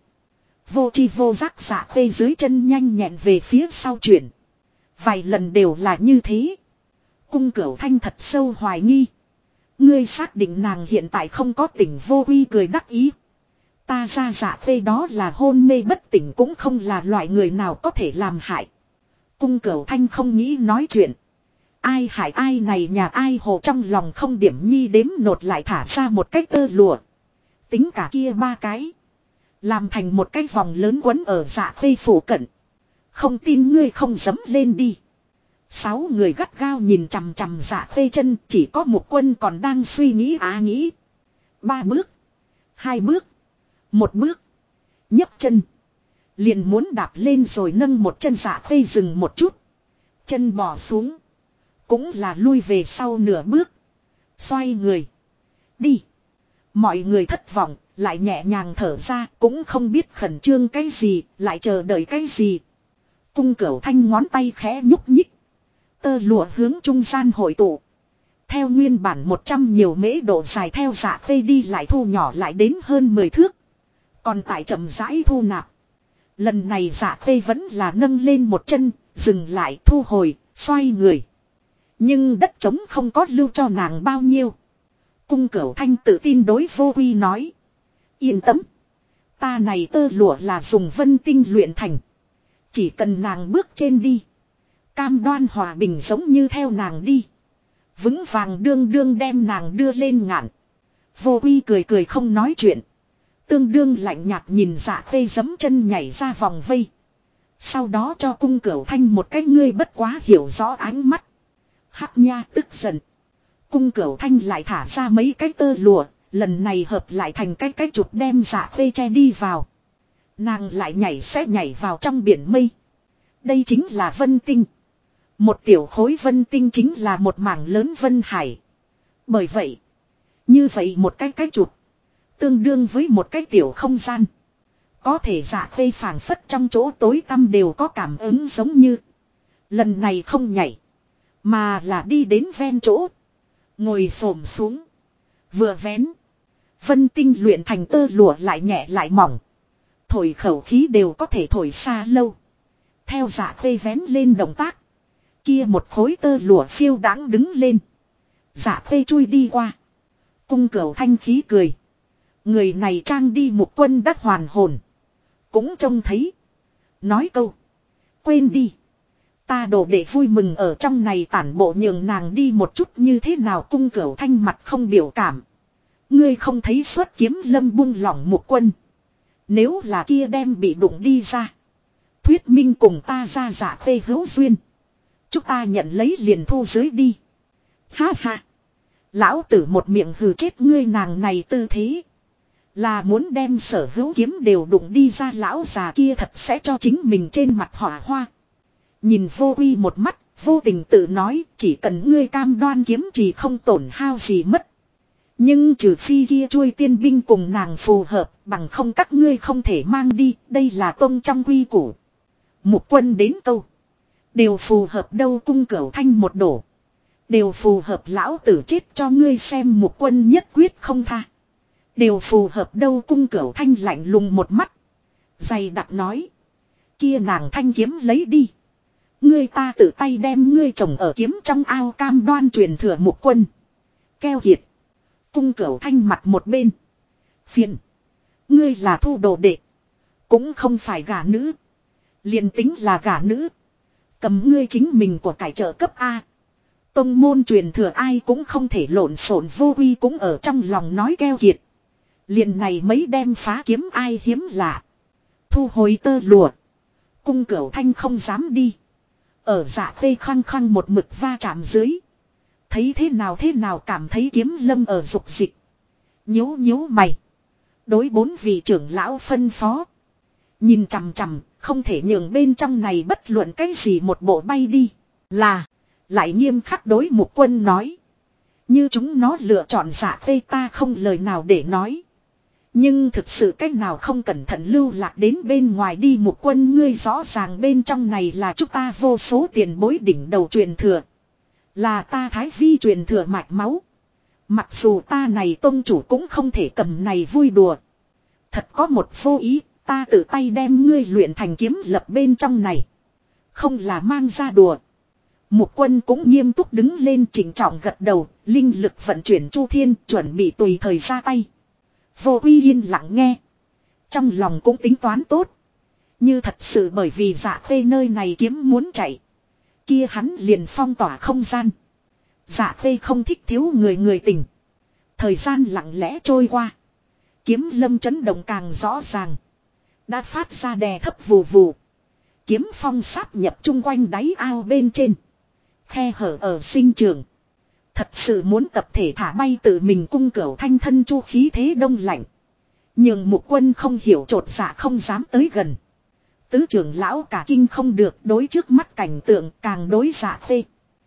Vô tri vô giác Dạ Khê dưới chân nhanh nhẹn về phía sau chuyển. Vài lần đều là như thế. Cung Cửu Thanh thật sâu hoài nghi. Ngươi xác định nàng hiện tại không có tỉnh. Vô Uy cười đắc ý. Ta ra Dạ Khê đó là hôn mê bất tỉnh cũng không là loại người nào có thể làm hại. Cung Cửu Thanh không nghĩ nói chuyện. Ai hại ai này nhà ai hồ trong lòng không điểm nhi đếm nột lại thả ra một cái tơ lụa. Tính cả kia 3 cái. Làm thành một cái vòng lớn quấn ở Dạ Khê phủ cận. Không tin ngươi không dấm lên đi. 6 người gắt gao nhìn chằm chằm Dạ Khê chân, chỉ có Mục Quân còn đang suy nghĩ nghĩ. 3 bước. 2 bước. 1 bước. Nhấc chân. Liền muốn đạp lên rồi nâng một chân Dạ Khê dừng một chút. Chân bỏ xuống. Cũng là lui về sau nửa bước. Xoay người. Đi. Mọi người thất vọng, lại nhẹ nhàng thở ra, cũng không biết khẩn trương cái gì, lại chờ đợi cái gì. Cung Cửu Thanh ngón tay khẽ nhúc nhích. Tơ lụa hướng trung gian hội tụ. Theo nguyên bản 100 nhiều mễ độ dài theo Dạ Khê đi lại thu nhỏ lại đến hơn 10 thước. Còn tại chậm rãi thu nạp. Lần này Dạ Khê vẫn là nâng lên một chân, dừng lại thu hồi, xoay người. Nhưng đất trống không có lưu cho nàng bao nhiêu. Cung Cửu Thanh tự tin đối Vô Uy nói. Yên tâm. Ta này tơ lụa là dùng vân tinh luyện thành. Chỉ cần nàng bước trên đi. Cam đoan hòa bình giống như theo nàng đi. Vững vàng đương đương đem nàng đưa lên ngạn. Vô Uy cười cười không nói chuyện. Tương đương lạnh nhạt nhìn Dạ Khê giẫm chân nhảy ra vòng vây. Sau đó cho Cung Cửu Thanh một cái ngươi bất quá hiểu rõ ánh mắt. Hắc nha tức giận. Cung Cửu Thanh lại thả ra mấy cái tơ lụa. Lần này hợp lại thành cái chụp đem Dạ Khê che đi vào. Nàng lại nhảy vào trong biển mây. Đây chính là vân tinh. Một tiểu khối vân tinh chính là một mảng lớn vân hải. Bởi vậy. Như vậy một cái chụp. Tương đương với một cái tiểu không gian. Có thể Dạ Khê phảng phất trong chỗ tối tăm đều có cảm ứng giống như. Lần này không nhảy. Mà là đi đến ven chỗ. Ngồi xổm xuống. Vừa vén. Vân tinh luyện thành tơ lụa lại nhẹ lại mỏng. Thổi khẩu khí đều có thể thổi xa lâu. Theo Dạ Khê vén lên động tác. Kia một khối tơ lụa phiêu đáng đứng lên. Dạ Khê chui đi qua. Cung Cửu Thanh khí cười. Người này trang đi Mục Quân đắc hoàn hồn. Cũng trông thấy. Nói câu. Quên đi. Ta đồ để vui mừng ở trong này tản bộ nhường nàng đi một chút như thế nào. Cung Cửu Thanh mặt không biểu cảm. Ngươi không thấy xuất kiếm lâm buông lỏng Mục Quân. Nếu là kia đem bị đụng đi ra. Thuyết minh cùng ta ra Dạ Khê hữu duyên. Chúng ta nhận lấy liền thu dưới đi. Ha ha. Lão tử một miệng hừ chết ngươi nàng này tư thế. Là muốn đem sở hữu kiếm đều đụng đi ra lão già kia thật sẽ cho chính mình trên mặt hỏa hoa. Nhìn Vô Uy một mắt, vô tình tự nói chỉ cần ngươi cam đoan kiếm chỉ không tổn hao gì mất. Nhưng trừ phi kia chuôi tiên binh cùng nàng phù hợp, bằng không các ngươi không thể mang đi, đây là tông trong quy củ. Mục Quân đến câu. Đều phù hợp đâu. Cung Cửu Thanh một đổ. Đều phù hợp lão tử chết cho ngươi xem. Mục Quân nhất quyết không tha. Đều phù hợp đâu. Cung Cửu Thanh lạnh lùng một mắt. Dày đặc nói. Kia nàng thanh kiếm lấy đi. Ngươi ta tự tay đem ngươi trồng ở kiếm trong ao cam đoan truyền thừa Mục Quân. Keo kiệt. Cung Cửu Thanh mặt một bên. Phiền. Ngươi là thu đồ đệ. Cũng không phải gả nữ. Liền tính là gả nữ. Cầm ngươi chính mình của cải trợ cấp A. Tông môn truyền thừa ai cũng không thể lộn xộn. Vô Uy cũng ở trong lòng nói keo kiệt. Liền này mấy đem phá kiếm ai hiếm lạ. Thu hồi tơ lụa. Cung Cửu Thanh không dám đi. Ở Dạ Khê khăng khăng một mực va chạm dưới. Thấy thế nào cảm thấy kiếm lâm ở dục dịch. Nhíu mày. Đối 4 vị trưởng lão phân phó. Nhìn chằm chằm, không thể nhường bên trong này bất luận cái gì một bộ bay đi. Là, lại nghiêm khắc đối Mục Quân nói. Như chúng nó lựa chọn Dạ Khê ta không lời nào để nói. Nhưng thực sự cách nào không cẩn thận lưu lạc đến bên ngoài đi. Mục Quân ngươi rõ ràng bên trong này là chúng ta vô số tiền bối đỉnh đầu truyền thừa. Là ta Thái Vi truyền thừa mạch máu. Mặc dù ta này tôn chủ cũng không thể cầm này vui đùa. Thật có một vô ý, ta tự tay đem ngươi luyện thành kiếm lập bên trong này. Không là mang ra đùa. Mục Quân cũng nghiêm túc đứng lên chỉnh trọng gật đầu, linh lực vận chuyển chu thiên chuẩn bị tùy thời ra tay. Vô Uy yên lặng nghe. Trong lòng cũng tính toán tốt. Như thật sự bởi vì Dạ Khê nơi này kiếm muốn chạy. Kia hắn liền phong tỏa không gian. Dạ Khê không thích thiếu người tình. Thời gian lặng lẽ trôi qua. Kiếm lâm chấn động càng rõ ràng. Đã phát ra đè thấp vù vù. Kiếm phong sáp nhập chung quanh đáy ao bên trên. Khe hở ở sinh trường. Thật sự muốn tập thể thả bay tự mình. Cung Cửu Thanh thân chu khí thế đông lạnh. Nhưng Mục Quân không hiểu trột dạ không dám tới gần. Tứ trưởng lão cả kinh không được, đối trước mắt cảnh tượng càng đối Dạ Khê.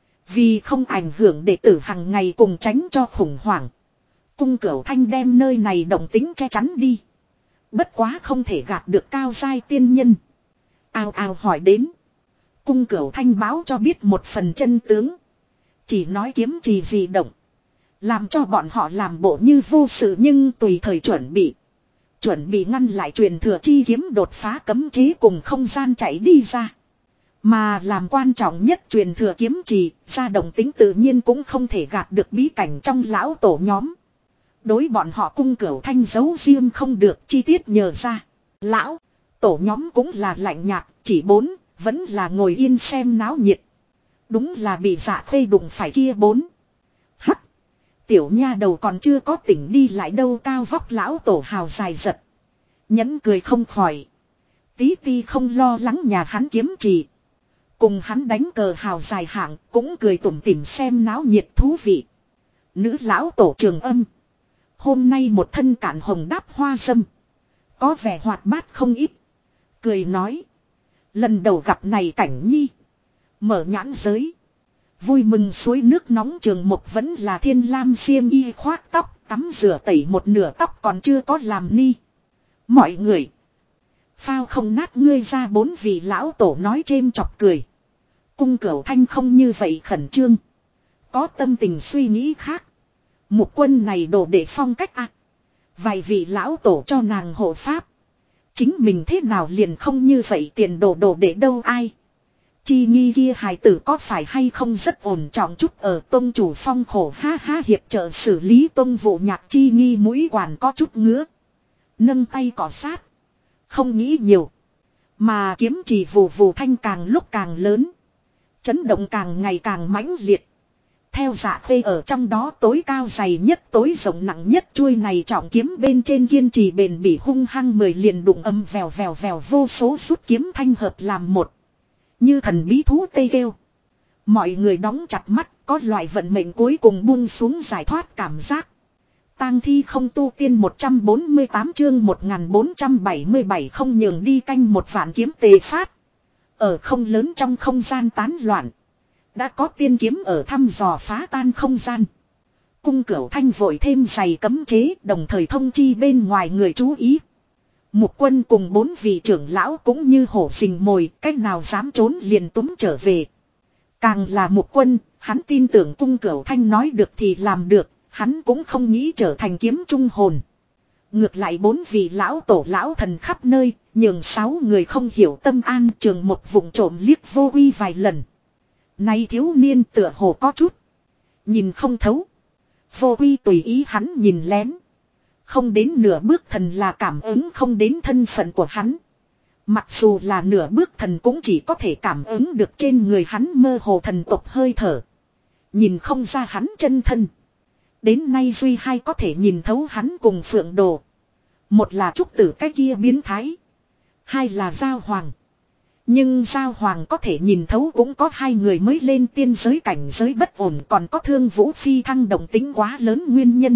Vì không ảnh hưởng đệ tử hàng ngày cùng tránh cho khủng hoảng. Cung Cửu Thanh đem nơi này động tính che chắn đi. Bất quá không thể gạt được cao giai tiên nhân. Ao ao hỏi đến. Cung Cửu Thanh báo cho biết một phần chân tướng. Chỉ nói kiếm trì gì động. Làm cho bọn họ làm bộ như vô sự nhưng tùy thời chuẩn bị. Chuẩn bị ngăn lại truyền thừa chi kiếm đột phá cấm chế cùng không gian chạy đi ra. Mà làm quan trọng nhất truyền thừa kiếm trì, ra động tính tự nhiên cũng không thể gạt được bí cảnh trong lão tổ nhóm. Đối bọn họ Cung Cửu Thanh giấu riêng không được chi tiết nhờ ra. Lão, tổ nhóm cũng là lạnh nhạt, chỉ vẫn là ngồi yên xem náo nhiệt. Đúng là bị Dạ Khê đụng phải kia hắc. Tiểu nha đầu còn chưa có tỉnh đi lại đâu, cao vóc lão tổ hào dài giật. Nhẫn cười không khỏi. Tí ti không lo lắng nhà hắn kiếm trì. Cùng hắn đánh cờ hào dài hạng cũng cười tủm tỉm xem náo nhiệt thú vị. Nữ lão tổ Trường Âm. Hôm nay một thân cạn hồng đáp hoa dâm. Có vẻ hoạt bát không ít. Cười nói. Lần đầu gặp này cảnh nhi. Mở nhãn giới. Vui mừng suối nước nóng Trường Mục vẫn là thiên lam xiêm y khoác tóc. Tắm rửa tẩy một nửa tóc còn chưa có làm ni. Mọi người. Phao không nát ngươi ra, bốn vị lão tổ nói chêm chọc cười. Cung Cửu Thanh không như vậy khẩn trương. Có tâm tình suy nghĩ khác. Mục Quân này đồ để phong cách ạ. Vài vị lão tổ cho nàng hộ pháp. Chính mình thế nào liền không như vậy tiền đồ để đâu ai. Chi nghi kia hài tử có phải hay không rất ổn trọng chút ở tông chủ phong khổ ha ha, hiệp trợ xử lý tông vụ nhạc. Chi nghi mũi quản có chút ngứa. Nâng tay cọ sát. Không nghĩ nhiều. Mà kiếm trì vù vù thanh càng lúc càng lớn. Chấn động càng ngày càng mãnh liệt. Theo Dạ Khê ở trong đó tối cao dày nhất tối rộng nặng nhất chuôi này trọng kiếm bên trên kiên trì bền bỉ hung hăng 10 liền đụng âm vèo vèo vèo, vô số rút kiếm thanh hợp làm một. Như thần bí thú tê kêu. Mọi người đóng chặt mắt, có loại vận mệnh cuối cùng buông xuống giải thoát cảm giác. Tang thi không tu tiên 148 chương 1477 không nhường đi canh một vạn kiếm tề phát. Ở không lớn trong không gian tán loạn. Đã có tiên kiếm ở thăm dò phá tan không gian. Cung Cửu Thanh vội thêm giày cấm chế, đồng thời thông chi bên ngoài người chú ý. Mục Quân cùng 4 vị trưởng lão cũng như hổ rình mồi, cách nào dám trốn liền túm trở về. Càng là Mục Quân, hắn tin tưởng Cung Cửu Thanh nói được thì làm được, hắn cũng không nghĩ trở thành kiếm trung hồn. Ngược lại 4 vị lão tổ lão thần khắp nơi, nhường 6 người không hiểu tâm an. Trường một vùng trộm liếc Vô Uy vài lần. Nay thiếu niên tựa hồ có chút nhìn không thấu. Vô Uy tùy ý hắn nhìn lén. Không đến nửa bước thần là cảm ứng không đến thân phận của hắn. Mặc dù là nửa bước thần cũng chỉ có thể cảm ứng được trên người hắn mơ hồ thần tộc hơi thở. Nhìn không ra hắn chân thân. Đến nay duy hai có thể nhìn thấu hắn cùng Phượng Đồ. Một là trúc tử cái kia biến thái. Hai là Giao Hoàng. Nhưng Giao Hoàng có thể nhìn thấu cũng có 2 người mới lên tiên giới cảnh giới bất ổn, còn có Thương Vũ phi thăng động tính quá lớn nguyên nhân.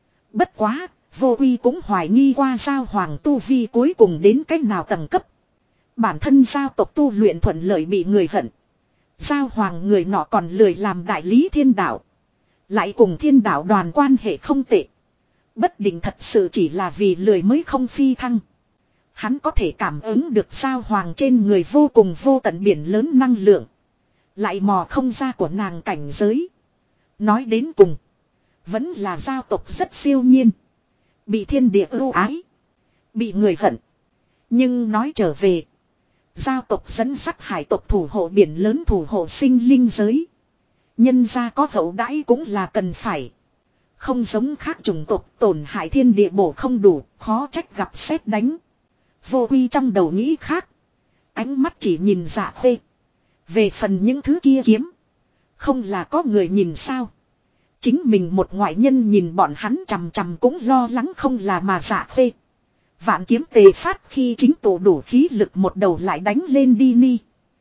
Bất quá, Vô Uy cũng hoài nghi qua Giao Hoàng tu vi cuối cùng đến cách nào tầng cấp. Bản thân giao tộc tu luyện thuận lợi bị người hận. Giao Hoàng người nọ còn lười làm đại lý thiên đạo. Lại cùng thiên đạo đoàn quan hệ không tệ. Bất định thật sự chỉ là vì lười mới không phi thăng. Hắn có thể cảm ứng được Giao Hoàng trên người vô cùng vô tận biển lớn năng lượng. Lại mò không ra của nàng cảnh giới. Nói đến cùng. Vẫn là giao tộc rất siêu nhiên. Bị thiên địa ưu ái. Bị người hận. Nhưng nói trở về. Giao tộc dẫn sắc hải tộc thủ hộ biển lớn, thủ hộ sinh linh giới. Nhân ra có hậu đãi cũng là cần phải. Không giống khác chủng tộc tổn hại thiên địa bổ không đủ, khó trách gặp sét đánh. Vô Uy trong đầu nghĩ khác. Ánh mắt chỉ nhìn Dạ Khê. Về phần những thứ kia kiếm. Không là có người nhìn sao. Chính mình một ngoại nhân nhìn bọn hắn chằm chằm cũng lo lắng không là mà Dạ Khê. Vạn kiếm tề phát khi chính tổ đủ khí lực một đầu lại đánh lên đi ni.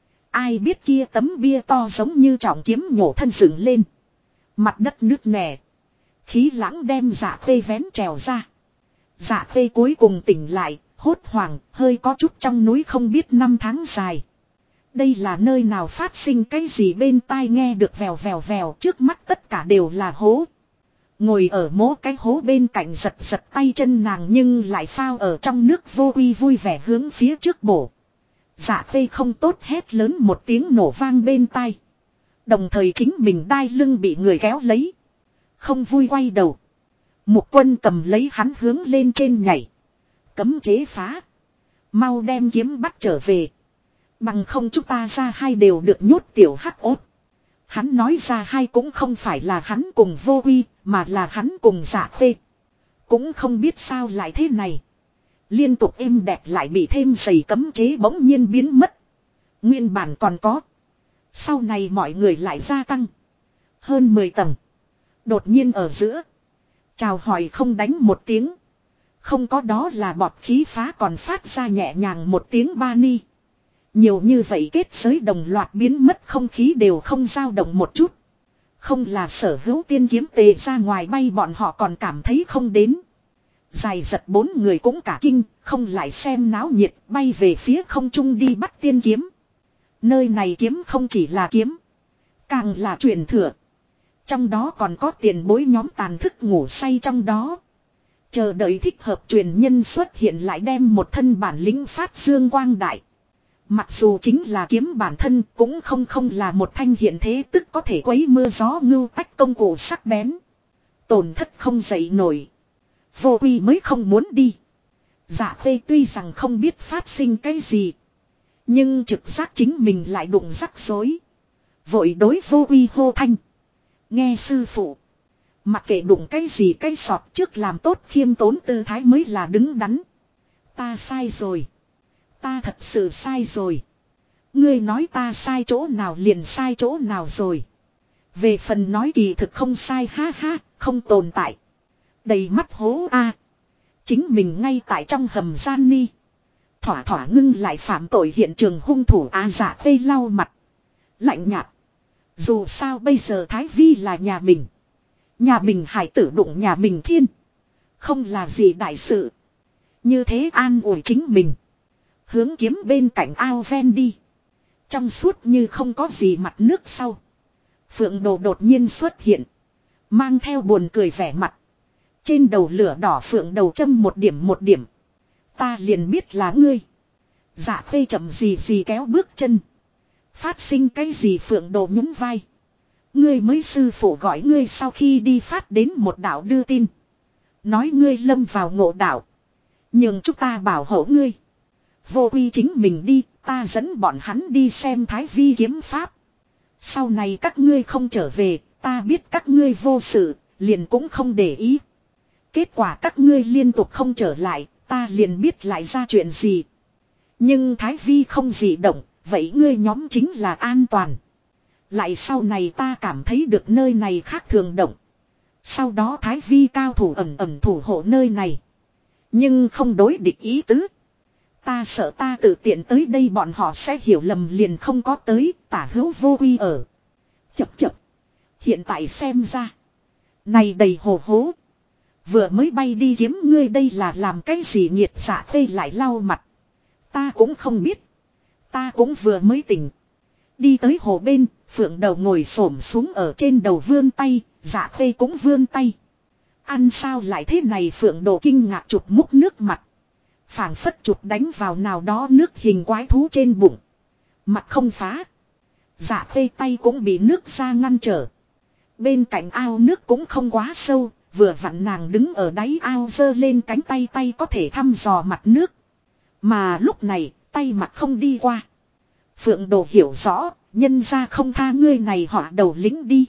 Ai biết kia tấm bia to giống như trọng kiếm nhổ thân dựng lên. Mặt đất nứt nẻ. Khí lãng đem Dạ Khê vén trèo ra. Dạ Khê cuối cùng tỉnh lại, hốt hoảng, hơi có chút trong núi không biết năm tháng dài. Đây là nơi nào phát sinh cái gì bên tai nghe được vèo vèo vèo, trước mắt tất cả đều là hố. Ngồi ở mố cái hố bên cạnh giật giật tay chân nàng nhưng lại phao ở trong nước vô uy vui vẻ hướng phía trước bổ. Dạ Khê không tốt hét lớn một tiếng nổ vang bên tai. Đồng thời chính mình đai lưng bị người kéo lấy. Không vui quay đầu. Mục Quân cầm lấy hắn hướng lên trên nhảy. Cấm chế phá. Mau đem kiếm bắt trở về. Bằng không chúng ta ra hai đều được nhốt tiểu hắc ốt. Hắn nói ra hai cũng không phải là hắn cùng vô uy, mà là hắn cùng Dạ Khê. Cũng không biết sao lại thế này. Liên tục êm đẹp lại bị thêm giày cấm chế bỗng nhiên biến mất. Nguyên bản còn có. Sau này mọi người lại gia tăng. Hơn 10 tầng. Đột nhiên ở giữa. Chào hỏi không đánh một tiếng. Không có đó là bọt khí phá còn phát ra nhẹ nhàng một tiếng ba ni. Nhiều như vậy kết giới đồng loạt biến mất không khí đều không dao động một chút. Không là Sở Hữu tiên kiếm tề ra ngoài bay bọn họ còn cảm thấy không đến. Dài giật 4 người cũng cả kinh, không lại xem náo nhiệt bay về phía không trung đi bắt tiên kiếm. Nơi này kiếm không chỉ là kiếm. Càng là truyền thừa. Trong đó còn có tiền bối nhóm tàn thức ngủ say trong đó. Chờ đợi thích hợp truyền nhân xuất hiện lại đem một thân bản lĩnh phát dương quang đại. Mặc dù chính là kiếm bản thân cũng không là một thanh hiện thế tức có thể quấy mưa gió ngưu tách công cụ sắc bén. Tổn thất không dậy nổi. Vô uy mới không muốn đi. Dạ Khê tuy rằng không biết phát sinh cái gì. Nhưng trực giác chính mình lại đụng rắc rối. Vội đối vô uy hô thanh. Nghe sư phụ. Mặc kệ đụng cái gì cái sọt trước làm tốt khiêm tốn tư thái mới là đứng đắn. Ta sai rồi. Ta thật sự sai rồi. Ngươi nói ta sai chỗ nào liền sai chỗ nào rồi. Về phần nói kỳ thực không sai ha ha, không tồn tại. Đầy mắt hố a. Chính mình ngay tại trong hầm gian ni. Thỏa thỏa ngưng lại phạm tội hiện trường hung thủ Dạ Khê lau mặt. Lạnh nhạt. Dù sao bây giờ Thái Vi là nhà mình. Nhà mình hải tử đụng nhà mình thiên. Không là gì đại sự. Như thế an ủi chính mình. Hướng kiếm bên cạnh ao ven đi. Trong suốt như không có gì mặt nước sau. Phượng Đồ đột nhiên xuất hiện. Mang theo buồn cười vẻ mặt. Trên đầu lửa đỏ Phượng đầu châm một điểm. Ta liền biết là ngươi. Dạ Khê chậm gì kéo bước chân. Phát sinh cái gì Phượng Đồ nhún vai. Ngươi mới sư phụ gọi ngươi sau khi đi phát đến một đạo đưa tin. Nói ngươi lâm vào ngộ đạo. Nhưng chúng ta bảo hộ ngươi. Vô uy chính mình đi, ta dẫn bọn hắn đi xem Thái Vi kiếm pháp. Sau này các ngươi không trở về, ta biết các ngươi vô sự, liền cũng không để ý. Kết quả các ngươi liên tục không trở lại, ta liền biết lại ra chuyện gì. Nhưng Thái Vi không gì động, vậy ngươi nhóm chính là an toàn. Lại sau này ta cảm thấy được nơi này khác thường động. Sau đó Thái Vi cao thủ ẩn thủ hộ nơi này. Nhưng không đối địch ý tứ. Ta sợ ta tự tiện tới đây bọn họ sẽ hiểu lầm liền không có tới, tả hữu vô uy ở. Chập. Hiện tại xem ra. Này đầy hồ hố. Vừa mới bay đi kiếm ngươi đây là làm cái gì nhiệt Dạ Khê lại lau mặt. Ta cũng không biết. Ta cũng vừa mới tỉnh. Đi tới hồ bên, Phượng Đầu ngồi xổm xuống ở trên đầu vươn tay, Dạ Khê cũng vươn tay. Ăn sao lại thế này Phượng Đồ kinh ngạc chụp múc nước mặt. Phảng phất chụp đánh vào nào đó nước hình quái thú trên bụng. Mặt không phá. Dạ Khê tay cũng bị nước ra ngăn trở. Bên cạnh ao nước cũng không quá sâu. Vừa vặn nàng đứng ở đáy ao giơ lên cánh tay có thể thăm dò mặt nước. Mà lúc này tay mặt không đi qua. Phượng Đồ hiểu rõ. Nhân ra không tha ngươi này họ đầu lính đi.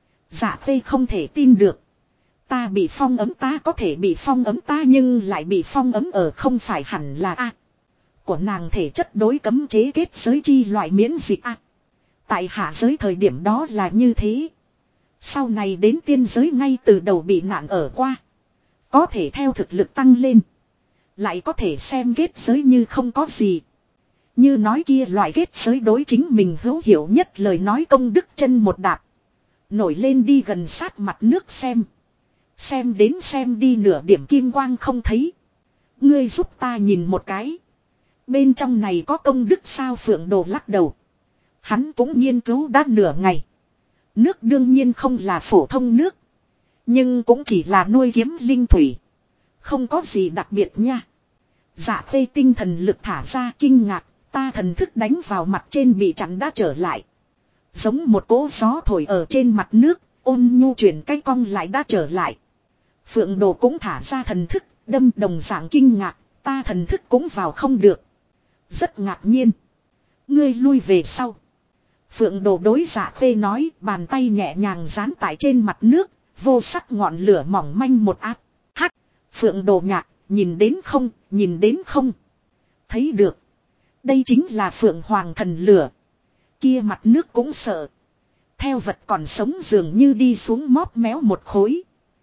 Dạ Khê không thể tin được. Ta bị phong ấm ta có thể bị phong ấm ta nhưng lại bị phong ấm ở không phải hẳn là A. Của nàng thể chất đối cấm chế kết giới chi loại miễn dịch A. Tại hạ giới thời điểm đó là như thế. Sau này đến tiên giới ngay từ đầu bị nạn ở qua. Có thể theo thực lực tăng lên. Lại có thể xem kết giới như không có gì. Như nói kia loại kết giới đối chính mình hữu hiểu nhất lời nói công đức chân một đạp. Nổi lên đi gần sát mặt nước xem. Xem đến xem đi nửa điểm kim quang không thấy. Ngươi giúp ta nhìn một cái. Bên trong này có công đức sao? Phượng Đồ lắc đầu. Hắn cũng nghiên cứu đã nửa ngày. Nước đương nhiên không là phổ thông nước. Nhưng cũng chỉ là nuôi kiếm linh thủy. Không có gì đặc biệt nha. Dạ Khê tinh thần lực thả ra kinh ngạc. Ta thần thức đánh vào mặt trên bị chặn đã trở lại. Giống một cỗ gió thổi ở trên mặt nước. Ôn nhu chuyển cái cong lại đã trở lại. Phượng Đồ cũng thả ra thần thức. Đâm đồng dạng kinh ngạc. Ta thần thức cũng vào không được. Rất ngạc nhiên. Ngươi lui về sau. Phượng Đồ đối Dạ Khê nói, bàn tay nhẹ nhàng dán tại trên mặt nước, vô sắc ngọn lửa mỏng manh một áp. Hắc. Phượng Đồ nhạc, nhìn đến không, nhìn đến không. Thấy được. Đây chính là Phượng Hoàng thần lửa. Kia mặt nước cũng sợ. Theo vật còn sống dường như đi xuống móp méo một khối.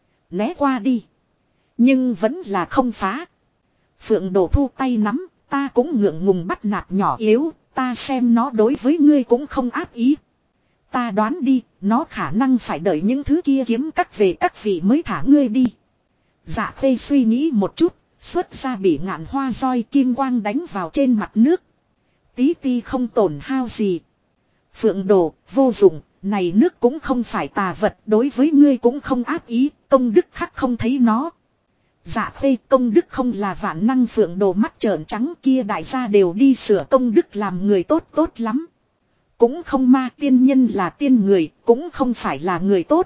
Né qua đi. Nhưng vẫn là không phá. Phượng Đồ thu tay nắm, ta cũng ngượng ngùng bắt nạt nhỏ yếu. Ta xem nó đối với ngươi cũng không áp ý. Ta đoán đi, nó khả năng phải đợi những thứ kia kiếm các về các vị mới thả ngươi đi. Dạ Khê suy nghĩ một chút, xuất ra bỉ ngạn hoa roi kim quang đánh vào trên mặt nước. Tí ti không tổn hao gì. Phượng Đồ, vô dụng, này nước cũng không phải tà vật, đối với ngươi cũng không áp ý, công đức khắc không thấy nó. Dạ Khê, công đức không là vạn năng. Phượng Đồ mắt trợn trắng, kia đại gia đều đi sửa công đức làm người tốt tốt lắm. Cũng không ma tiên nhân là tiên người, cũng không phải là người tốt.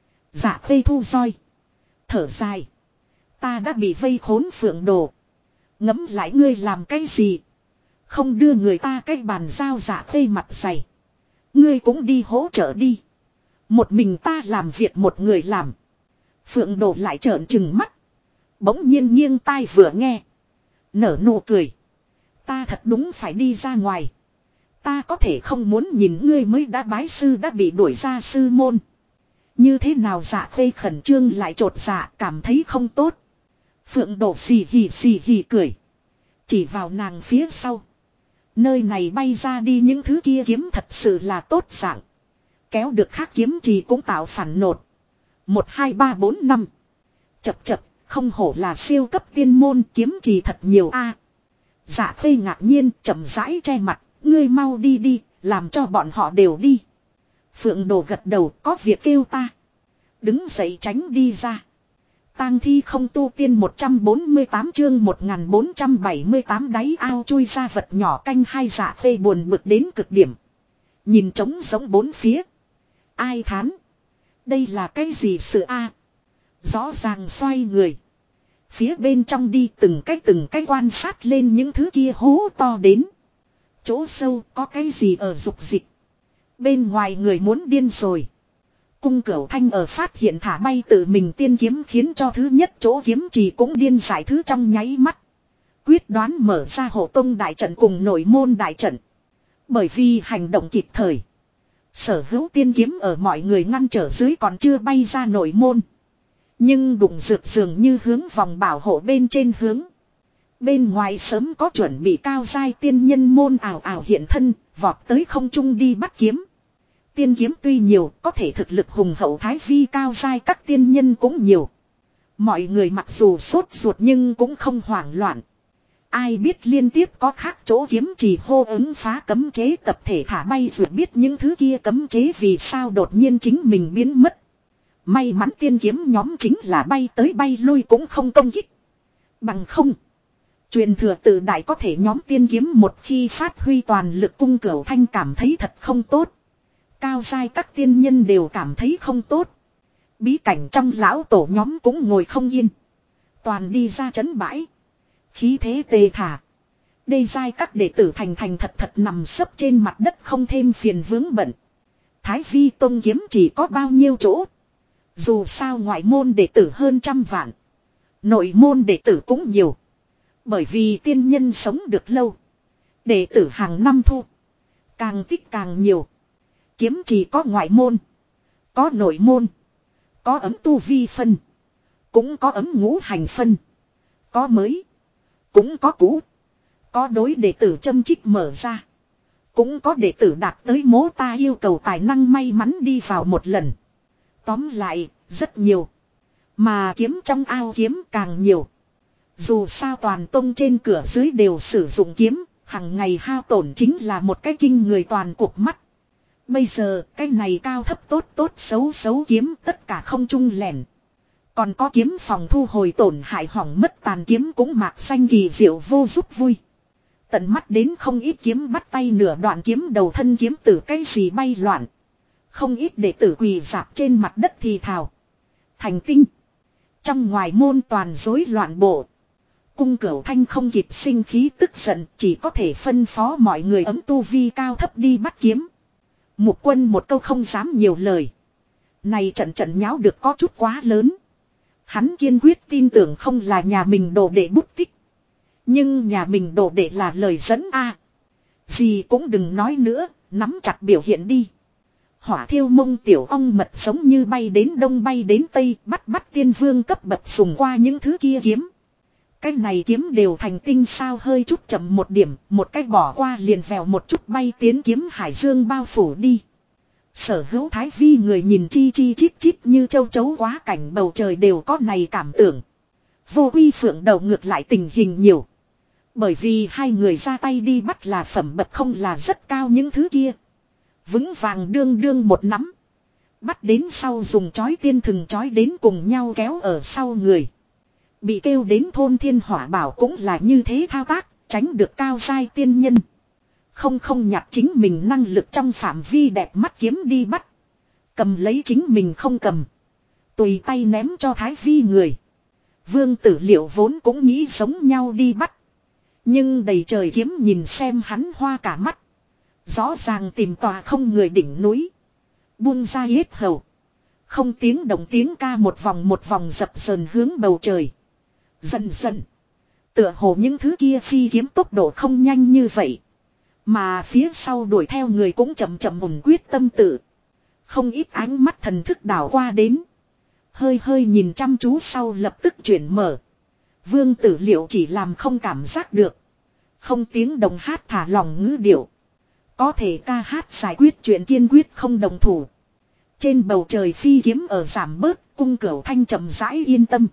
Dạ Khê thu roi. Thở dài. Ta đã bị vây khốn. Phượng Đồ. Ngẫm lại ngươi làm cái gì? Không đưa người ta cái bàn giao. Dạ Khê mặt dày. Ngươi cũng đi hỗ trợ đi. Một mình ta làm việc một người làm. Phượng Đồ lại trợn trừng mắt. Bỗng nhiên nghiêng tai vừa nghe. Nở nụ cười. Ta thật đúng phải đi ra ngoài. Ta có thể không muốn nhìn ngươi mới đã bái sư đã bị đuổi ra sư môn. Như thế nào? Dạ Khê khẩn trương lại trột dạ, cảm thấy không tốt. Phượng Đồ xì hì cười. Chỉ vào nàng phía sau. Nơi này bay ra đi những thứ kia kiếm thật sự là tốt dạng. Kéo được khác kiếm trì cũng tạo phản nột. 1 2 3 4 5. Chập chập. Không hổ là siêu cấp tiên môn, kiếm trì thật nhiều a. Dạ Khê ngạc nhiên chậm rãi che mặt. Ngươi mau đi đi, làm cho bọn họ đều đi. Phượng Đồ gật đầu, có việc kêu ta. Đứng dậy tránh đi ra. Tang thi không tu tiên 148 chương 1478 đáy ao chui ra vật nhỏ canh hai. Dạ Khê buồn bực đến cực điểm. Nhìn trống giống bốn phía. Ai thán. Đây là cái gì sự a? Rõ ràng xoay người. Phía bên trong đi từng cái quan sát lên những thứ kia hố to đến. Chỗ sâu có cái gì ở dục dịch. Bên ngoài người muốn điên rồi. Cung Cửu Thanh ở phát hiện thả bay tự mình tiên kiếm khiến cho thứ nhất chỗ kiếm trì cũng điên giải thứ trong nháy mắt. Quyết đoán mở ra hộ tông đại trận cùng nội môn đại trận. Bởi vì hành động kịp thời. Sở hữu tiên kiếm ở mọi người ngăn trở dưới còn chưa bay ra nội môn. Nhưng đụng dược dường như hướng vòng bảo hộ bên trên hướng. Bên ngoài sớm có chuẩn bị cao giai tiên nhân môn ảo ảo hiện thân, vọt tới không trung đi bắt kiếm. Tiên kiếm tuy nhiều, có thể thực lực hùng hậu thái vi cao giai các tiên nhân cũng nhiều. Mọi người mặc dù sốt ruột nhưng cũng không hoảng loạn. Ai biết liên tiếp có khác chỗ kiếm trì hô ứng phá cấm chế tập thể thả bay rồi biết những thứ kia cấm chế vì sao đột nhiên chính mình biến mất. May mắn tiên kiếm nhóm chính là bay tới bay lui cũng không công kích. Bằng không. Truyền thừa tự đại có thể nhóm tiên kiếm một khi phát huy toàn lực. Cung Cửu Thanh cảm thấy thật không tốt. Cao giai các tiên nhân đều cảm thấy không tốt. Bí cảnh trong lão tổ nhóm cũng ngồi không yên. Toàn đi ra trấn bãi. Khí thế tê thả. Đê giai các đệ tử thành thật nằm sấp trên mặt đất không thêm phiền vướng bận. Thái vi tông kiếm chỉ có bao nhiêu chỗ. Dù sao ngoại môn đệ tử hơn 100 vạn. Nội môn đệ tử cũng nhiều. Bởi vì tiên nhân sống được lâu. Đệ tử hàng năm thu. Càng tích càng nhiều. Kiếm chỉ có ngoại môn. Có nội môn. Có ấm tu vi phân. Cũng có ấm ngũ hành phân. Có mới. Cũng có cũ. Có đối đệ tử châm chích mở ra. Cũng có đệ tử đạt tới mố ta yêu cầu tài năng may mắn đi vào một lần. Tóm lại, rất nhiều. Mà kiếm trong ao kiếm càng nhiều. Dù sao toàn tông trên cửa dưới đều sử dụng kiếm, hằng ngày hao tổn chính là một cái kinh người toàn cục mắt. Bây giờ cái này cao thấp tốt tốt xấu xấu kiếm tất cả không trung lẻn. Còn có kiếm phòng thu hồi tổn hại hỏng mất tàn kiếm cũng mạc xanh kỳ diệu vô giúp vui. Tận mắt đến không ít kiếm bắt tay nửa đoạn kiếm đầu thân kiếm tử cái gì bay loạn. Không ít đệ tử quỳ dạp trên mặt đất thì thào. Thành tinh. Trong ngoài môn toàn rối loạn bộ. Cung Cửu Thanh không kịp sinh khí tức giận, chỉ có thể phân phó mọi người ấm tu vi cao thấp đi bắt kiếm. Mục Quân một câu không dám nhiều lời. Này trận nháo được có chút quá lớn. Hắn kiên quyết tin tưởng không là nhà mình đồ đệ bút tích. Nhưng nhà mình đồ đệ là lời dẫn a. Gì cũng đừng nói nữa, nắm chặt biểu hiện đi. Hỏa Thiêu Mông tiểu ong mật giống như bay đến đông bay đến tây, bắt tiên vương cấp bậc dùng qua những thứ kia kiếm. Cái này kiếm đều thành tinh sao hơi chút chậm một điểm, một cái bỏ qua liền vèo một chút bay tiến kiếm hải dương bao phủ đi. Sở Hữu Thái Vi người nhìn chi chít chít như châu chấu quá cảnh bầu trời đều có này cảm tưởng. Vô Uy Phượng đầu ngược lại tình hình nhiều. Bởi vì hai người ra tay đi bắt là phẩm bậc không là rất cao những thứ kia. Vững vàng đương đương một nắm. Bắt đến sau dùng chói tiên thừng chói đến cùng nhau kéo ở sau người. Bị kêu đến thôn thiên hỏa bảo cũng là như thế thao tác, tránh được cao giai tiên nhân. Không nhặt chính mình năng lực trong phạm vi đẹp mắt kiếm đi bắt. Cầm lấy chính mình không cầm. Tùy tay ném cho Thái Vi người. Vương Tử Liệu vốn cũng nghĩ giống nhau đi bắt. Nhưng đầy trời kiếm nhìn xem hắn hoa cả mắt. Rõ ràng tìm tòa không người đỉnh núi. Buông ra yết hầu. Không tiếng động tiếng ca một vòng dập dờn hướng bầu trời. Dần dần. Tựa hồ những thứ kia phi kiếm tốc độ không nhanh như vậy. Mà phía sau đuổi theo người cũng chậm ổn quyết tâm tự. Không ít ánh mắt thần thức đảo qua đến. Hơi nhìn chăm chú sau lập tức chuyển mở. Vương Tử Liệu chỉ làm không cảm giác được. Không tiếng đồng hát thả lòng ngữ điệu. Có thể ca hát giải quyết chuyện kiên quyết không đồng thủ. Trên bầu trời phi kiếm ở giảm bớt, Cung Cửu Thanh chậm rãi yên tâm.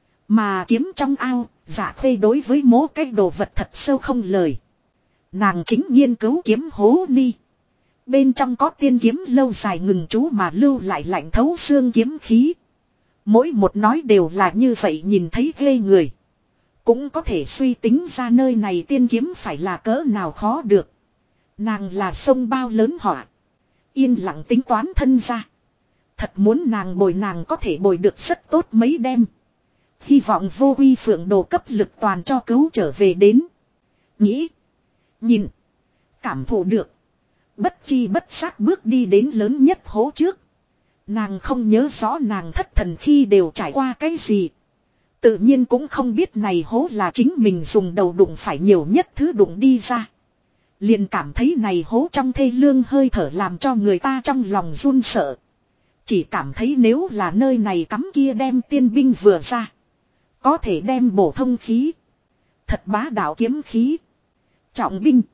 Mà kiếm trong ao, Dạ Khê đối với mố cái đồ vật thật sâu không lời. Nàng chính nghiên cứu kiếm hố ni. Bên trong có tiên kiếm lâu dài ngừng trú mà lưu lại lạnh thấu xương kiếm khí. Mỗi một nói đều là như vậy nhìn thấy ghê người. Cũng có thể suy tính ra nơi này tiên kiếm phải là cỡ nào khó được. Nàng là sông bao lớn họa. Yên lặng tính toán thân ra. Thật muốn nàng có thể bồi được rất tốt mấy đêm. Hy vọng Vô Uy Phượng đồ cấp lực toàn cho cứu trở về đến. Nghĩ. Nhìn. Cảm thụ được. Bất chi bất giác bước đi đến lớn nhất hố trước. Nàng không nhớ rõ nàng thất thần khi đều trải qua cái gì. Tự nhiên cũng không biết này hố là chính mình dùng đầu đụng phải nhiều nhất thứ đụng đi ra. Liền cảm thấy này hố trong thê lương hơi thở làm cho người ta trong lòng run sợ. Chỉ cảm thấy nếu là nơi này cắm kia đem tiên binh vừa ra. Có thể đem bổ thông khí. Thật bá đạo kiếm khí. Trọng binh.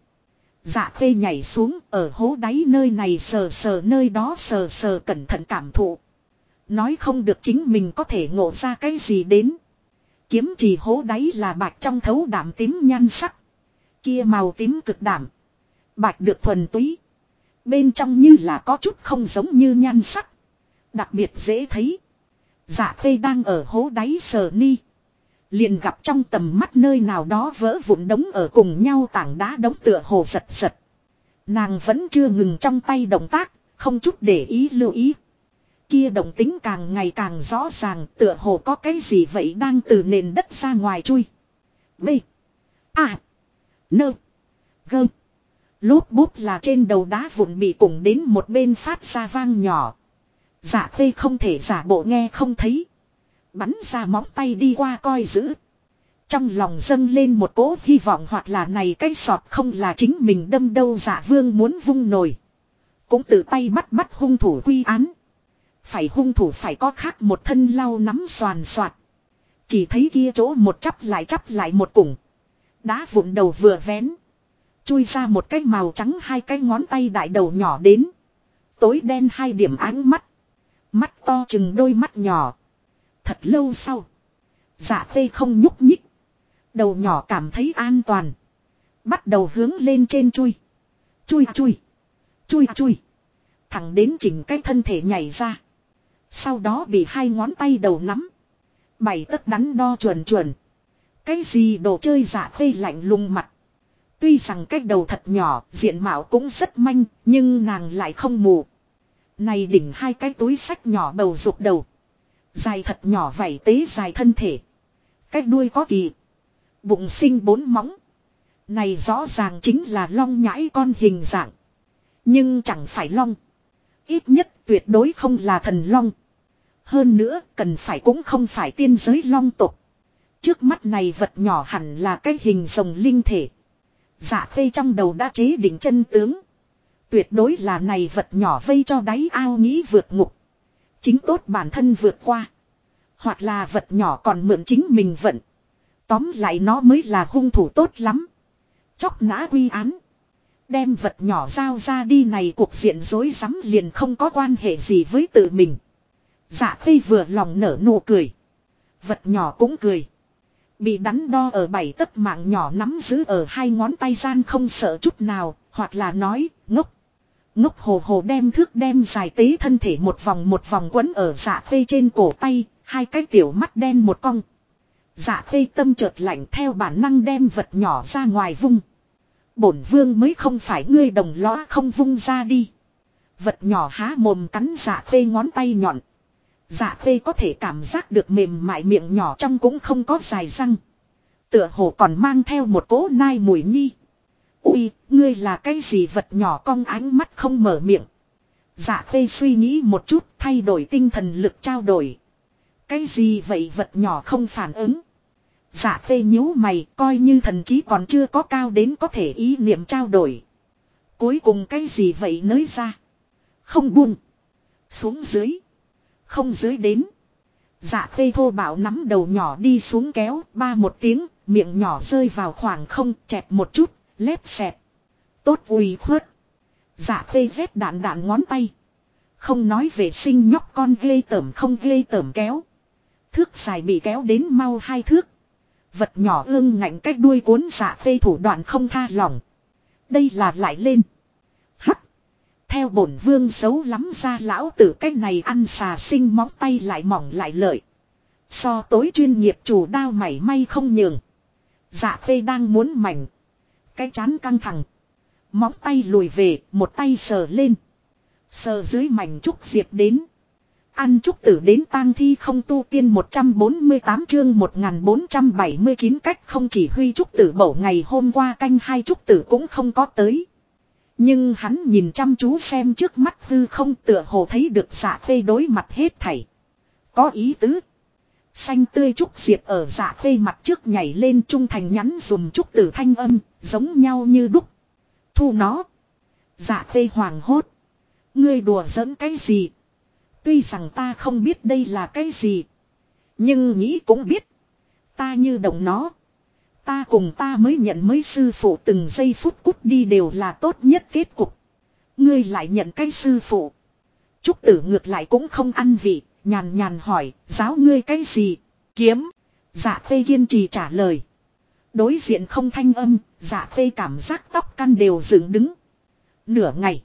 Dạ Khê nhảy xuống ở hố đáy nơi này sờ nơi đó sờ cẩn thận cảm thụ. Nói không được chính mình có thể ngộ ra cái gì đến. Kiếm trì hố đáy là bạch trong thấu đảm tím nhan sắc. Kia màu tím cực đảm. Bạch được thuần túy. Bên trong như là có chút không giống như nhan sắc. Đặc biệt dễ thấy. Dạ Khê đang ở hố đáy sờ ni. Liền gặp trong tầm mắt nơi nào đó vỡ vụn đống ở cùng nhau tảng đá đống tựa hồ giật. Nàng vẫn chưa ngừng trong tay động tác, không chút để ý lưu ý. Kia động tính càng ngày càng rõ ràng, tựa hồ có cái gì vậy đang từ nền đất ra ngoài chui. B. A. Nơ. Gơ. Lốp búp là trên đầu đá vụn bị cùng đến một bên phát ra vang nhỏ. Dạ Khê không thể giả bộ nghe không thấy. Bắn ra móng tay đi qua coi giữ. Trong lòng dâng lên một cỗ hy vọng hoặc là này cái sọt không là chính mình đâm đâu. Dạ Vương muốn vung nổi. Cũng tự tay bắt hung thủ quy án. Phải hung thủ phải có khác một thân lau nắm xoàn xoạt. Chỉ thấy kia chỗ một chắp lại một củng. Đá vụn đầu vừa vén. Chui ra một cái màu trắng hai cái ngón tay đại đầu nhỏ đến. Tối đen hai điểm ánh mắt. Mắt to chừng đôi mắt nhỏ. Thật lâu sau. Dạ Khê không nhúc nhích. Đầu nhỏ cảm thấy an toàn. Bắt đầu hướng lên trên chui. Chui chui. Chui chui. Thẳng đến chỉnh cái thân thể nhảy ra. Sau đó bị hai ngón tay đầu nắm. 7 tấc đắn đo chuẩn chuẩn. Cái gì đồ chơi dạ khê lạnh lùng mặt. Tuy rằng cái đầu thật nhỏ, diện mạo cũng rất manh, nhưng nàng lại không mù. Này đỉnh hai cái túi sách nhỏ bầu rục đầu. Dài thật nhỏ vảy tế dài thân thể. Cái đuôi có kỳ. Bụng sinh 4 móng. Này rõ ràng chính là long nhãi con hình dạng. Nhưng chẳng phải long. Ít nhất tuyệt đối không là thần long. Hơn nữa cần phải cũng không phải tiên giới long tộc. Trước mắt này vật nhỏ hẳn là cái hình rồng linh thể. Dạ khê trong đầu đã chế định chân tướng. Tuyệt đối là này vật nhỏ vây cho đáy ao nghĩ vượt ngục. Chính tốt bản thân vượt qua. Hoặc là vật nhỏ còn mượn chính mình vận. Tóm lại nó mới là hung thủ tốt lắm. Chóc nã quy án. Đem vật nhỏ giao ra đi này cuộc diện rối rắm liền không có quan hệ gì với tự mình. Dạ khê vừa lòng nở nụ cười. Vật nhỏ cũng cười. Bị đắn đo ở 7 tấc mạng nhỏ nắm giữ ở hai ngón tay gian không sợ chút nào. Hoặc là nói ngốc. Ngốc hồ hồ đem thước đem dài tế thân thể một vòng quấn ở dạ khê trên cổ tay. Hai cái tiểu mắt đen một cong. Dạ khê tâm chợt lạnh theo bản năng đem vật nhỏ ra ngoài vung. Bổn vương mới không phải ngươi đồng lõa không vung ra đi. Vật nhỏ há mồm cắn dạ khê ngón tay nhọn. Dạ khê có thể cảm giác được mềm mại miệng nhỏ trong cũng không có dài răng. Tựa hồ còn mang theo một cỗ nai mùi nhi. Ui, ngươi là cái gì vật nhỏ cong ánh mắt không mở miệng. Dạ khê suy nghĩ một chút thay đổi tinh thần lực trao đổi. Cái gì vậy vật nhỏ không phản ứng. Dạ khê nhíu mày coi như thần trí còn chưa có cao đến có thể ý niệm trao đổi. Cuối cùng cái gì vậy nới ra. Không buông. Xuống dưới. Không dưới đến. Dạ khê thô bạo nắm đầu nhỏ đi xuống kéo. Ba một tiếng. Miệng nhỏ rơi vào khoảng không. Chẹp một chút. Lép xẹp. Tốt ủy khuất. Dạ khê vét đạn ngón tay. Không nói vệ sinh nhóc con ghê tởm không ghê tởm kéo. Thước dài bị kéo đến mau 2 thước. Vật nhỏ ương ngạnh cách đuôi cuốn dạ khê thủ đoạn không tha lỏng. Đây là lại lên. Hắc. Theo bổn vương xấu lắm ra lão tử cách này ăn xà sinh móng tay lại mỏng lại lợi. So tối chuyên nghiệp chủ đao mảy may không nhường. Dạ khê đang muốn mảnh. Cái chán căng thẳng. Móng tay lùi về một tay sờ lên. Sờ dưới mảnh trúc diệp đến. Ăn trúc tử đến tang thi không tu tiên 148 chương 1479 cách không chỉ huy trúc tử bổ ngày hôm qua canh hai trúc tử cũng không có tới. Nhưng hắn nhìn chăm chú xem trước mắt hư không tựa hồ thấy được dạ khê đối mặt hết thảy. Có ý tứ. Xanh tươi trúc diệp ở dạ khê mặt trước nhảy lên trung thành nhắn dùm trúc tử thanh âm giống nhau như đúc. Thu nó. Dạ khê hoàng hốt. Ngươi đùa giỡn cái gì? Tuy rằng ta không biết đây là cái gì. Nhưng nghĩ cũng biết. Ta như động nó. Ta cùng ta mới nhận mới sư phụ từng giây phút cút đi đều là tốt nhất kết cục. Ngươi lại nhận cái sư phụ. Trúc tử ngược lại cũng không ăn vị. Nhàn nhàn hỏi. Giáo ngươi cái gì? Kiếm. Dạ khê kiên trì trả lời. Đối diện không thanh âm. Dạ khê cảm giác tóc căn đều dựng đứng. Nửa ngày.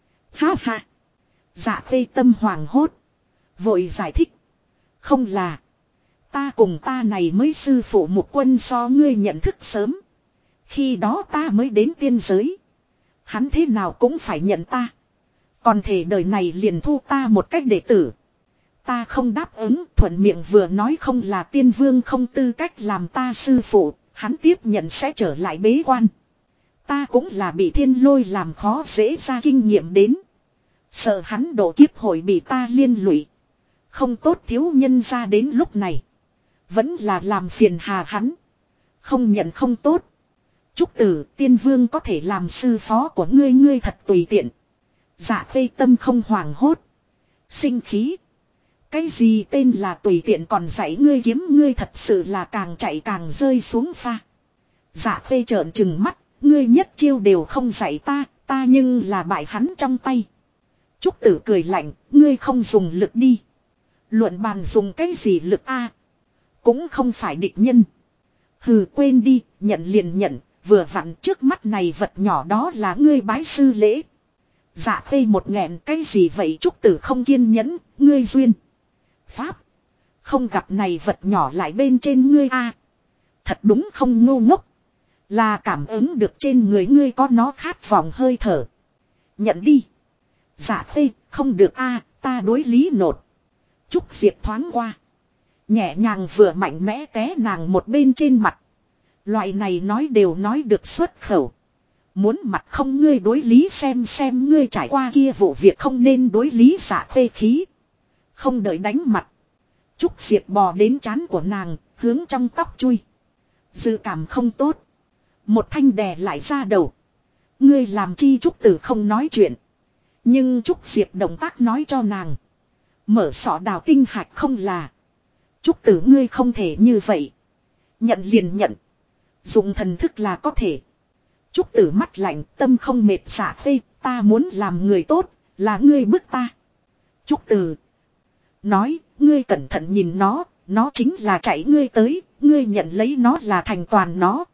Ha ha. Dạ khê tâm hoàng hốt. Vội giải thích. Không là. Ta cùng ta này mới sư phụ một quân so ngươi nhận thức sớm. Khi đó ta mới đến tiên giới. Hắn thế nào cũng phải nhận ta. Còn thể đời này liền thu ta một cách đệ tử. Ta không đáp ứng thuận miệng vừa nói không là tiên vương không tư cách làm ta sư phụ. Hắn tiếp nhận sẽ trở lại bế quan. Ta cũng là bị thiên lôi làm khó dễ ra kinh nghiệm đến. Sợ hắn độ kiếp hội bị ta liên lụy. Không tốt thiếu nhân ra đến lúc này. Vẫn là làm phiền hà hắn. Không nhận không tốt. Trúc tử tiên vương có thể làm sư phó của ngươi thật tùy tiện. Dạ khê tâm không hoảng hốt. Sinh khí. Cái gì tên là tùy tiện còn dạy ngươi kiếm ngươi thật sự là càng chạy càng rơi xuống pha. Dạ khê trợn trừng mắt. Ngươi nhất chiêu đều không dạy ta nhưng là bại hắn trong tay. Trúc tử cười lạnh, ngươi không dùng lực đi. Luận bàn dùng cái gì lực a? Cũng không phải địch nhân. Hừ, quên đi, nhận liền nhận, vừa vặn trước mắt này vật nhỏ đó là ngươi bái sư lễ. Dạ khê một nghẹn, cái gì vậy Trúc Tử không kiên nhẫn, ngươi duyên. Pháp. Không gặp này vật nhỏ lại bên trên ngươi a. Thật đúng không ngu ngốc. Là cảm ứng được trên người ngươi có nó khát vọng hơi thở. Nhận đi. Dạ khê, không được a, ta đối lý nột. Trúc Diệp thoáng qua. Nhẹ nhàng vừa mạnh mẽ té nàng một bên trên mặt. Loại này nói đều nói được xuất khẩu. Muốn mặt không ngươi đối lý xem ngươi trải qua kia vụ việc không nên đối lý dạ khê khí. Không đợi đánh mặt. Trúc Diệp bò đến trán của nàng, hướng trong tóc chui. Dự cảm không tốt. Một thanh đè lại ra đầu. Ngươi làm chi Trúc Tử không nói chuyện. Nhưng Trúc Diệp động tác nói cho nàng. Mở sọ đào tinh hạch không là. Trúc Tử ngươi không thể như vậy. Nhận liền nhận. Dùng thần thức là có thể. Trúc Tử mắt lạnh tâm không mệt xả phê. Ta muốn làm người tốt. Là ngươi bức ta. Trúc Tử. Nói. Ngươi cẩn thận nhìn nó. Nó chính là chạy ngươi tới. Ngươi nhận lấy nó là thành toàn nó.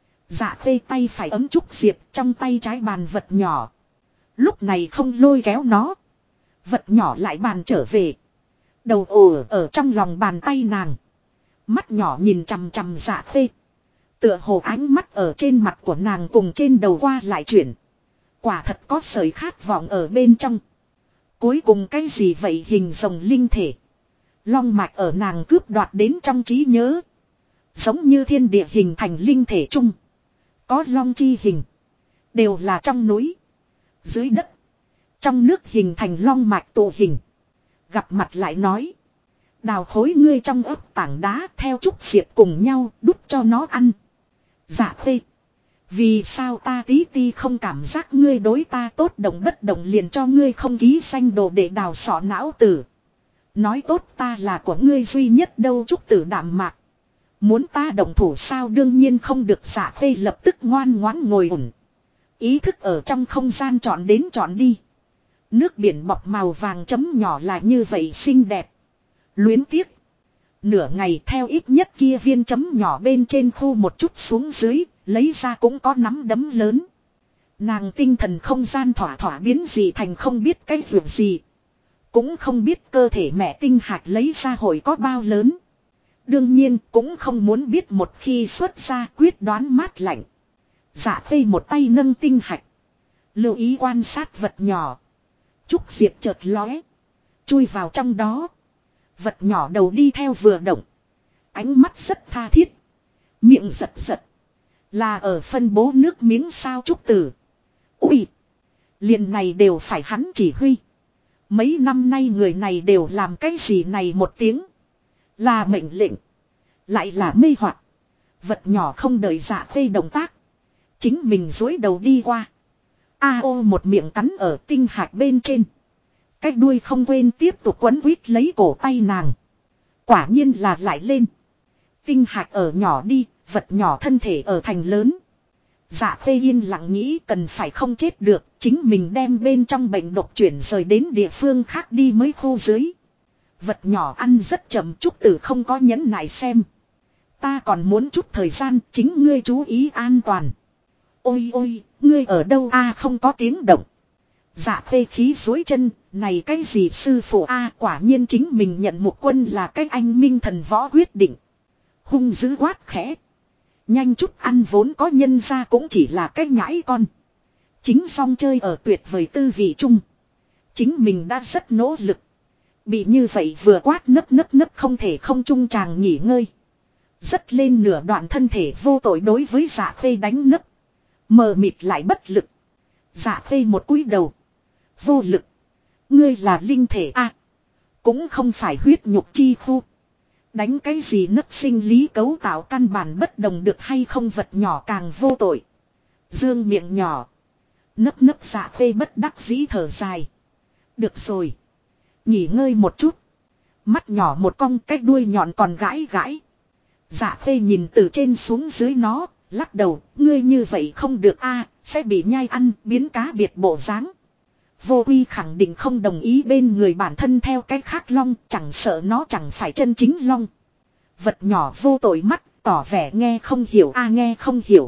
Dạ phê tay phải ấm Trúc Diệp. Trong tay trái bàn vật nhỏ. Lúc này không lôi kéo nó. Vật nhỏ lại bàn trở về. Đầu ồ ở trong lòng bàn tay nàng. Mắt nhỏ nhìn chằm chằm dạ phê. Tựa hồ ánh mắt ở trên mặt của nàng cùng trên đầu qua lại chuyển. Quả thật có sợi khát vọng ở bên trong. Cuối cùng cái gì vậy hình rồng linh thể. Long mạch ở nàng cướp đoạt đến trong trí nhớ. Giống như thiên địa hình thành linh thể chung. Có long chi hình. Đều là trong núi. Dưới đất. Trong nước hình thành long mạch tụ hình. Gặp mặt lại nói. Đào khối ngươi trong ấp tảng đá theo Trúc Diệp cùng nhau đút cho nó ăn. Dạ phê. Vì sao ta tí ti không cảm giác ngươi đối ta tốt động bất động liền cho ngươi không ký danh đồ để đào sọ não tử. Nói tốt ta là của ngươi duy nhất đâu Trúc Tử đạm mạc. Muốn ta động thủ sao đương nhiên không được dạ phê lập tức ngoan ngoãn ngồi ổn. Ý thức ở trong không gian chọn đến chọn đi. Nước biển bọc màu vàng chấm nhỏ là như vậy xinh đẹp. Luyến tiếc. Nửa ngày theo ít nhất kia viên chấm nhỏ bên trên khu một chút xuống dưới, lấy ra cũng có nắm đấm lớn. Nàng tinh thần không gian thỏa thỏa biến gì thành không biết cái việc gì. Cũng không biết cơ thể mẹ tinh hạt lấy ra hồi có bao lớn. Đương nhiên cũng không muốn biết một khi xuất ra quyết đoán mát lạnh. Dạ phê một tay nâng tinh hạch. Lưu ý quan sát vật nhỏ. Trúc Diệp chợt lóe. Chui vào trong đó. Vật nhỏ đầu đi theo vừa động. Ánh mắt rất tha thiết. Miệng giật giật. Là ở phân bố nước miếng sao Trúc Tử. Ui. Liền này đều phải hắn chỉ huy. Mấy năm nay người này đều làm cái gì này một tiếng. Là mệnh lệnh. Lại là mê hoặc. Vật nhỏ không đợi dạ phê động tác. Chính mình dối đầu đi qua. A ô một miệng cắn ở tinh hạt bên trên. Cái đuôi không quên tiếp tục quấn quýt lấy cổ tay nàng. Quả nhiên là lại lên. Tinh hạt ở nhỏ đi, vật nhỏ thân thể ở thành lớn. Dạ phê yên lặng nghĩ cần phải không chết được, chính mình đem bên trong bệnh độc chuyển rời đến địa phương khác đi mới khu dưới. Vật nhỏ ăn rất chậm Trúc Tử không có nhẫn nại xem. Ta còn muốn chút thời gian, chính ngươi chú ý an toàn. Ôi ôi, ngươi ở đâu a không có tiếng động. Dạ phê khí dối chân, này cái gì sư phụ a quả nhiên chính mình nhận một quân là cái anh minh thần võ quyết định. Hung dữ quát khẽ. Nhanh chút ăn vốn có nhân ra cũng chỉ là cái nhãi con. Chính song chơi ở tuyệt vời tư vị chung. Chính mình đã rất nỗ lực. Bị như vậy vừa quát nấp không thể không chung chàng nghỉ ngơi. Rất lên nửa đoạn thân thể vô tội đối với dạ phê đánh nấp. Mờ mịt lại bất lực. Dạ phê một cúi đầu. Vô lực. Ngươi là linh thể a cũng không phải huyết nhục chi khu. Đánh cái gì nấp sinh lý cấu tạo căn bản bất đồng được hay không vật nhỏ càng vô tội. Dương miệng nhỏ. Nấp dạ phê bất đắc dĩ thở dài. Được rồi. Nghỉ ngơi một chút. Mắt nhỏ một cong cái đuôi nhọn còn gãi gãi. Dạ phê nhìn từ trên xuống dưới nó. Lắc đầu. Ngươi như vậy không được a sẽ bị nhai ăn biến cá biệt bộ dáng. Vô Quy khẳng định không đồng ý bên người bản thân theo cái khác long, chẳng sợ nó chẳng phải chân chính long. Vật nhỏ vô tội mắt, Tỏ vẻ nghe không hiểu nghe không hiểu.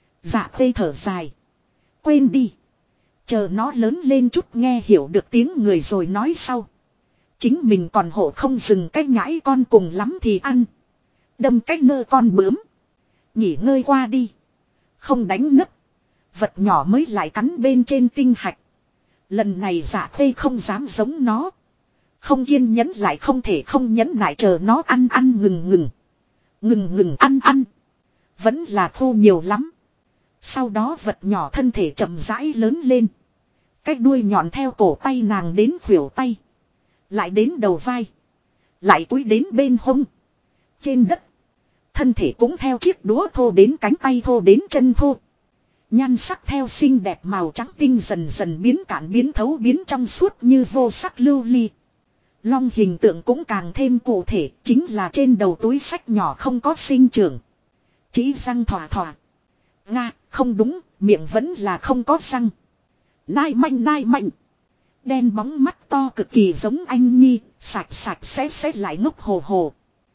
Dạ khê thở dài. Quên đi. Chờ nó lớn lên chút nghe hiểu được tiếng người rồi nói sau. Chính mình còn hộ không dừng cái nhãi con cùng lắm thì ăn. Đâm cái nơ con bướm. Nghỉ ngơi qua đi. Không đánh nấc. Vật nhỏ mới lại cắn bên trên tinh hạch. Lần này dạ khê không dám giống nó. Không kiên nhẫn lại không thể không nhẫn nại chờ nó ăn ngừng ngừng. Ngừng ăn. Vẫn là thu nhiều lắm. Sau đó vật nhỏ thân thể chậm rãi lớn lên. Cái đuôi nhọn theo cổ tay nàng đến khuỷu tay. Lại đến đầu vai. Lại cúi đến bên hông. Trên đất. Thân thể cũng theo chiếc đũa thô đến cánh tay thô đến chân thô. Nhan sắc theo xinh đẹp màu trắng tinh dần dần biến cạn biến thấu biến trong suốt như vô sắc lưu ly. Long hình tượng cũng càng thêm cụ thể, chính là trên đầu túi sách nhỏ không có sinh trưởng. Chỉ răng thỏa thỏa. Nga, không đúng, miệng vẫn là không có răng. Nai mạnh. Đen bóng mắt to cực kỳ giống anh Nhi, sạch sẽ lại ngốc hồ hồ.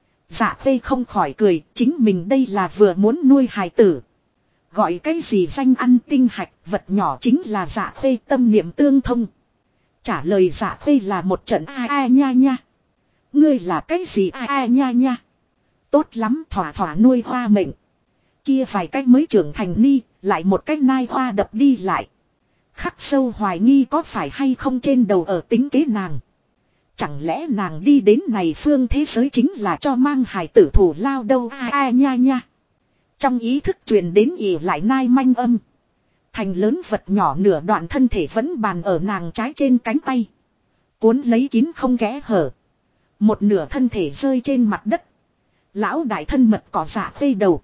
Dạ Khê không khỏi cười, chính mình đây là vừa muốn nuôi hài tử. Gọi cái gì danh ăn tinh hạch, vật nhỏ chính là Dạ Khê tâm niệm tương thông. Trả lời Dạ Khê là một trận nha. Ngươi là cái gì nha. Tốt lắm thỏa nuôi hoa mệnh. Kia vài cái mới trưởng thành ni, lại một cái nai hoa đập đi lại. Khắc sâu hoài nghi có phải hay không trên đầu ở tính kế nàng. Chẳng lẽ nàng đi đến này phương thế giới chính là cho mang hài tử thủ lao đâu nha. Trong ý thức truyền đến ỉ lại nai manh âm. Thành lớn vật nhỏ nửa đoạn thân thể vẫn bàn ở nàng trái trên cánh tay. Cuốn lấy kín không kẽ hở. Một nửa thân thể rơi trên mặt đất. Lão đại thân mật cỏ Dạ Khê đầu.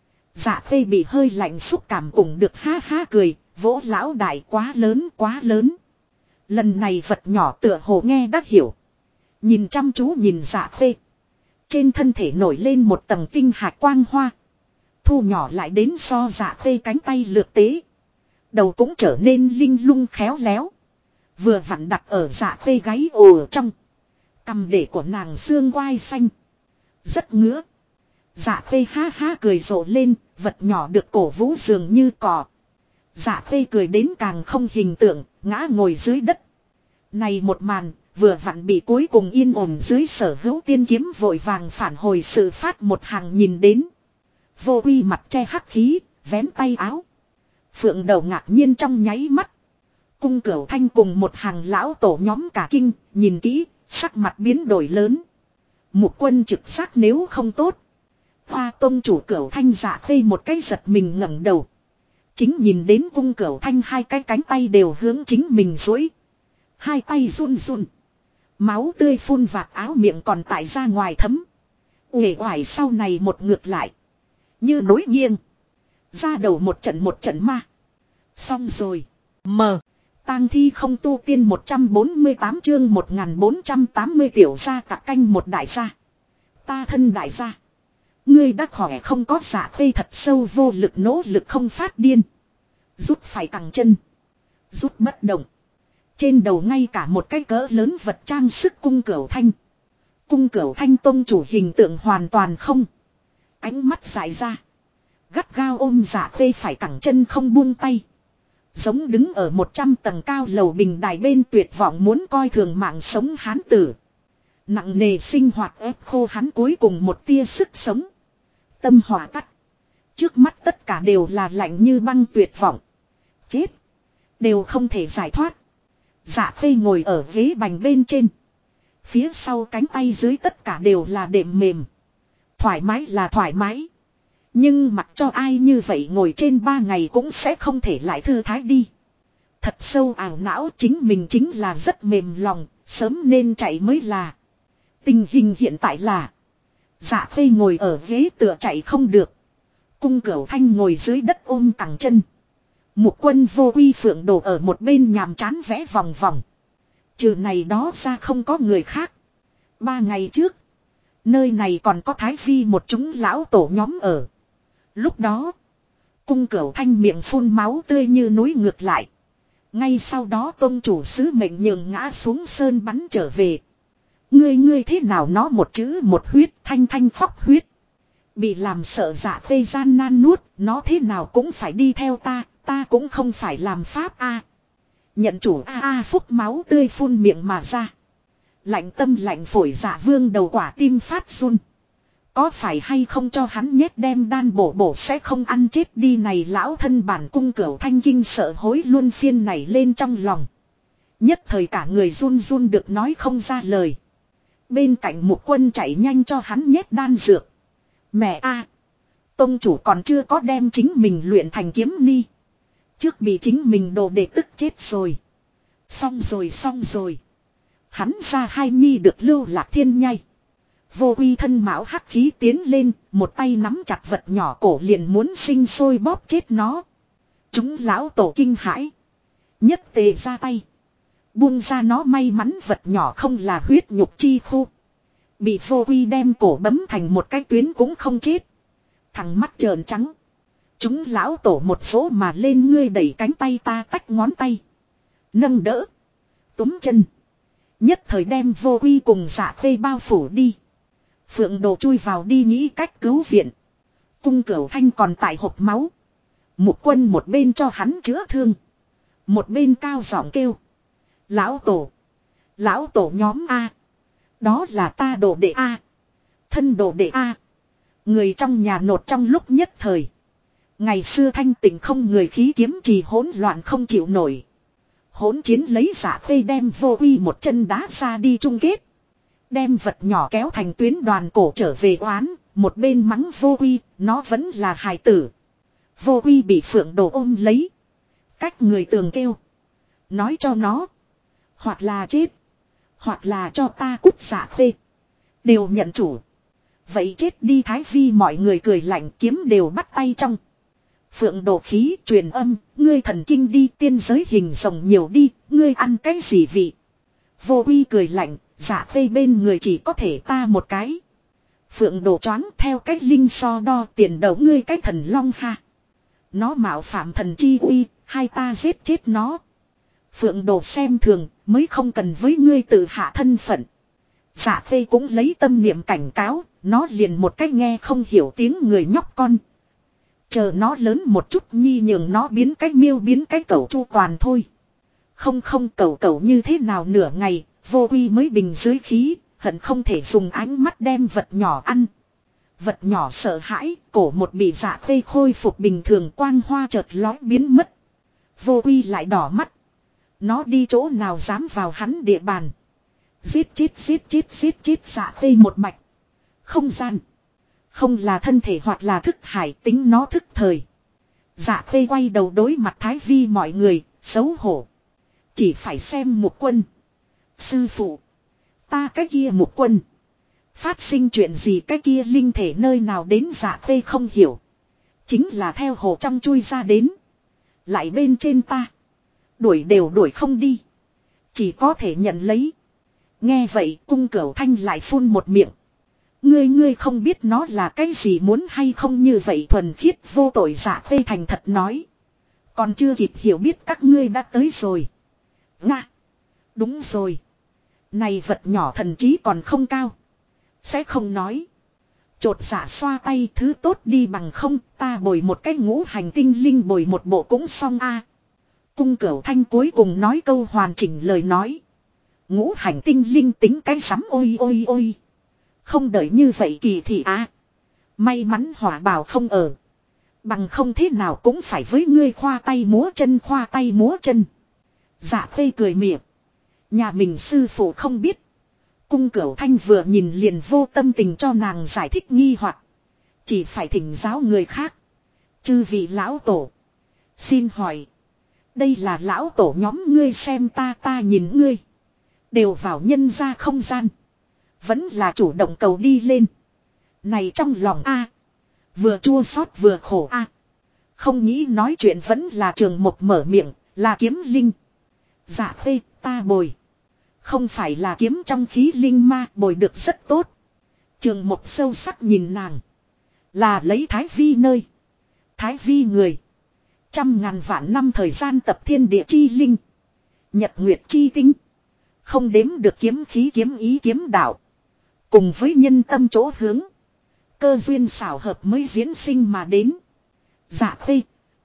Dạ Khê bị hơi lạnh xúc cảm cũng được ha cười. Vỗ lão đại quá lớn. Lần này vật nhỏ tựa hồ nghe đã hiểu. Nhìn chăm chú nhìn Dạ Khê. Trên thân thể nổi lên một tầng tinh hạt quang hoa. Thu nhỏ lại đến so Dạ Khê cánh tay lược tế. Đầu cũng trở nên linh lung khéo léo. Vừa vặn đặt ở Dạ Khê gáy ồ trong. Cầm để của nàng xương quai xanh. Rất ngứa. Dạ Khê ha cười rộ lên. Vật nhỏ được cổ vũ dường như cò. Dạ Khê cười đến càng không hình tượng. Ngã ngồi dưới đất. Này một màn. Vừa vặn bị cuối cùng yên ổn dưới sở hữu tiên kiếm vội vàng phản hồi sự phát một hàng nhìn đến. Vô uy mặt che hắc khí. Vén tay áo. Phượng đầu ngạc nhiên trong nháy mắt. Cung Cửu Thanh cùng một hàng lão tổ nhóm cả kinh. Nhìn kỹ. Sắc mặt biến đổi lớn. Mục Quân trực giác nếu không tốt. Hoa tông chủ Cửu Thanh Dạ Khê một cái giật mình ngẩng đầu. Chính nhìn đến Cung Cửu Thanh hai cái cánh tay đều hướng chính mình duỗi. Hai tay run. Máu tươi phun vạt áo miệng còn tại ra ngoài thấm. Uể oải sau này một ngược lại. Như nối nghiêng. Ra đầu một trận ma. Xong rồi. Tang thi không tu tiên 148 chương 1480 tiểu gia tặc canh một đại gia. Ta thân đại gia. Ngươi đã khỏe không có Dạ Khê thật sâu vô lực nỗ lực không phát điên. Rút phải cẳng chân. Rút bất động. Trên đầu ngay cả một cái cỡ lớn vật trang sức Cung Cửu Thanh. Cung Cửu Thanh tông chủ hình tượng hoàn toàn không. Ánh mắt dại ra. Gắt gao ôm Dạ Khê phải cẳng chân không buông tay. Giống đứng ở 100 tầng cao lầu bình đài bên tuyệt vọng muốn coi thường mạng sống hán tử. Nặng nề sinh hoạt ép khô hắn cuối cùng một tia sức sống. Tâm hỏa tắt. Trước mắt tất cả đều là lạnh như băng tuyệt vọng. Chết. Đều không thể giải thoát. Dạ Khê ngồi ở ghế bành bên trên. Phía sau cánh tay dưới tất cả đều là đệm mềm. Thoải mái là thoải mái. Nhưng mặc cho ai như vậy ngồi trên 3 ngày cũng sẽ không thể lại thư thái đi. Thật sâu ảo não chính mình chính là rất mềm lòng, sớm nên chạy mới là. Tình hình hiện tại là Dạ Khê ngồi ở ghế tựa chạy không được. Cung Cửu Thanh ngồi dưới đất ôm cẳng chân. Mục Quân vô uy phượng đồ ở một bên nhàm chán vẽ vòng vòng. Trừ này đó ra không có người khác. 3 ngày trước. Nơi này còn có Thái Vi một chúng lão tổ nhóm ở. Lúc đó. Cung Cửu Thanh miệng phun máu tươi như núi ngược lại. Ngay sau đó tông chủ sứ mệnh nhường ngã xuống sơn bắn trở về. Ngươi thế nào nó một chữ một huyết thanh phóc huyết. Bị làm sợ Dạ Khê gian nan nuốt, nó thế nào cũng phải đi theo ta cũng không phải làm pháp a. Nhận chủ a phúc máu tươi phun miệng mà ra. Lạnh tâm lạnh phổi Dạ Vương đầu quả tim phát run. Có phải hay không cho hắn nhét đem đan bổ sẽ không ăn chết đi này lão thân bản cung Cửu Thanh kinh sợ hối luôn phiên này lên trong lòng. Nhất thời cả người run run được nói không ra lời. Bên cạnh Mục Quân chạy nhanh cho hắn nhét đan dược. Mẹ a, tông chủ còn chưa có đem chính mình luyện thành kiếm ni. Trước bị chính mình đồ đệ tức chết rồi. Xong rồi. Hắn ra hai nhi được Lưu Lạc Thiên nhai. Vô Uy thân mão hắc khí tiến lên, một tay nắm chặt vật nhỏ cổ liền muốn sinh sôi bóp chết nó. Chúng lão tổ kinh hãi. Nhất tề ra tay. Buông ra nó, may mắn vật nhỏ không là huyết nhục chi khu. Bị Vô Uy đem cổ bấm thành một cái tuyến cũng không chết. Thằng mắt trợn trắng. Chúng lão tổ một số mà lên, ngươi đẩy cánh tay ta tách ngón tay. Nâng đỡ. Túm chân. Nhất thời đem Vô Uy cùng Dạ Khê bao phủ đi. Phượng Đồ chui vào đi nghĩ cách cứu viện. Cung Cửu Thanh còn tại hộp máu. Mục Quân một bên cho hắn chữa thương. Một bên cao giọng kêu. Lão tổ nhóm A. Đó là ta đồ đệ A. Thân đồ đệ A. Người trong nhà nột trong lúc nhất thời. Ngày xưa thanh tịnh không người khí kiếm trì hỗn loạn không chịu nổi. Hỗn chiến lấy Dạ Khê đem Vô Uy một chân đá ra đi chung kết. Đem vật nhỏ kéo thành tuyến đoàn cổ trở về oán. Một bên mắng Vô Uy, nó vẫn là hài tử. Vô Uy bị Phượng Đồ ôm lấy. Cách người tường kêu. Nói cho nó. Hoặc là chết. Hoặc là cho ta cút. Dạ Khê đều nhận chủ. Vậy chết đi Thái Vi, mọi người cười lạnh, kiếm đều bắt tay trong. Phượng Đồ khí truyền âm, ngươi thần kinh đi, tiên giới hình rồng nhiều đi, ngươi ăn cái gì vị. Vô Uy cười lạnh, Dạ Khê bên người chỉ có thể ta một cái. Phượng Đồ choáng theo cách linh so đo tiền đầu ngươi cái thần long ha. Nó mạo phạm thần chi uy, hai ta giết chết nó. Phượng Đồ xem thường, mới không cần với ngươi tự hạ thân phận. Dạ Khê cũng lấy tâm niệm cảnh cáo, nó liền một cách nghe không hiểu tiếng người nhóc con. Chờ nó lớn một chút nhi nhường nó biến cái miêu biến cái cẩu chu toàn thôi. Không cẩu như thế nào nửa ngày, Vô Uy mới bình dưới khí, hận không thể dùng ánh mắt đem vật nhỏ ăn. Vật nhỏ sợ hãi, cổ một bị Dạ Khê khôi phục bình thường, quang hoa chợt lói biến mất. Vô Uy lại đỏ mắt. Nó đi chỗ nào dám vào hắn địa bàn. Giết chết Dạ Khê một mạch. Không gian. Không là thân thể hoặc là thức hải, tính nó thức thời. Dạ Khê quay đầu đối mặt Thái Vi mọi người, xấu hổ. Chỉ phải xem Mục Quân. Sư phụ. Ta cái kia Mục Quân. Phát sinh chuyện gì cái kia linh thể nơi nào đến. Dạ Khê không hiểu. Chính là theo hồ trong chui ra đến. Lại bên trên ta. Đuổi đều đuổi không đi. Chỉ có thể nhận lấy. Nghe vậy Cung Cửu Thanh lại phun một miệng. Ngươi không biết nó là cái gì muốn hay không như vậy thuần khiết vô tội. Dạ Khê thành thật nói. Còn chưa kịp hiểu biết các ngươi đã tới rồi. Nga. Đúng rồi. Này vật nhỏ thần trí còn không cao. Sẽ không nói. Chột dạ xoa tay, thứ tốt đi bằng không, ta bồi một cái ngũ hành tinh linh bồi một bộ cũng xong a. Cung Cửu Thanh cuối cùng nói câu hoàn chỉnh lời nói. Ngũ hành tinh linh tính cái sắm ôi. Không đợi như vậy kỳ thị á. May mắn Hỏa Bảo không ở. Bằng không thế nào cũng phải với ngươi khoa tay múa chân. Dạ Khê cười mỉa. Nhà mình sư phụ không biết. Cung Cửu Thanh vừa nhìn liền vô tâm tình cho nàng giải thích nghi hoặc. Chỉ phải thỉnh giáo người khác. Chư vị lão tổ. Xin hỏi. Đây là lão tổ nhóm ngươi xem ta nhìn ngươi. Đều vào nhân gia không gian. Vẫn là chủ động cầu đi lên. Này trong lòng a, vừa chua xót vừa khổ a. Không nghĩ nói chuyện vẫn là Trường Mục mở miệng, là kiếm linh. Dạ Khê, ta bồi. Không phải là kiếm trong khí linh ma, bồi được rất tốt. Trường Mục sâu sắc nhìn nàng. Là lấy Thái Vi nơi. Thái Vi người. 100.000 vạn năm thời gian tập thiên địa chi linh. Nhật nguyệt chi tinh. Không đếm được kiếm khí kiếm ý kiếm đạo. Cùng với nhân tâm chỗ hướng. Cơ duyên xảo hợp mới diễn sinh mà đến. Dạ Khê.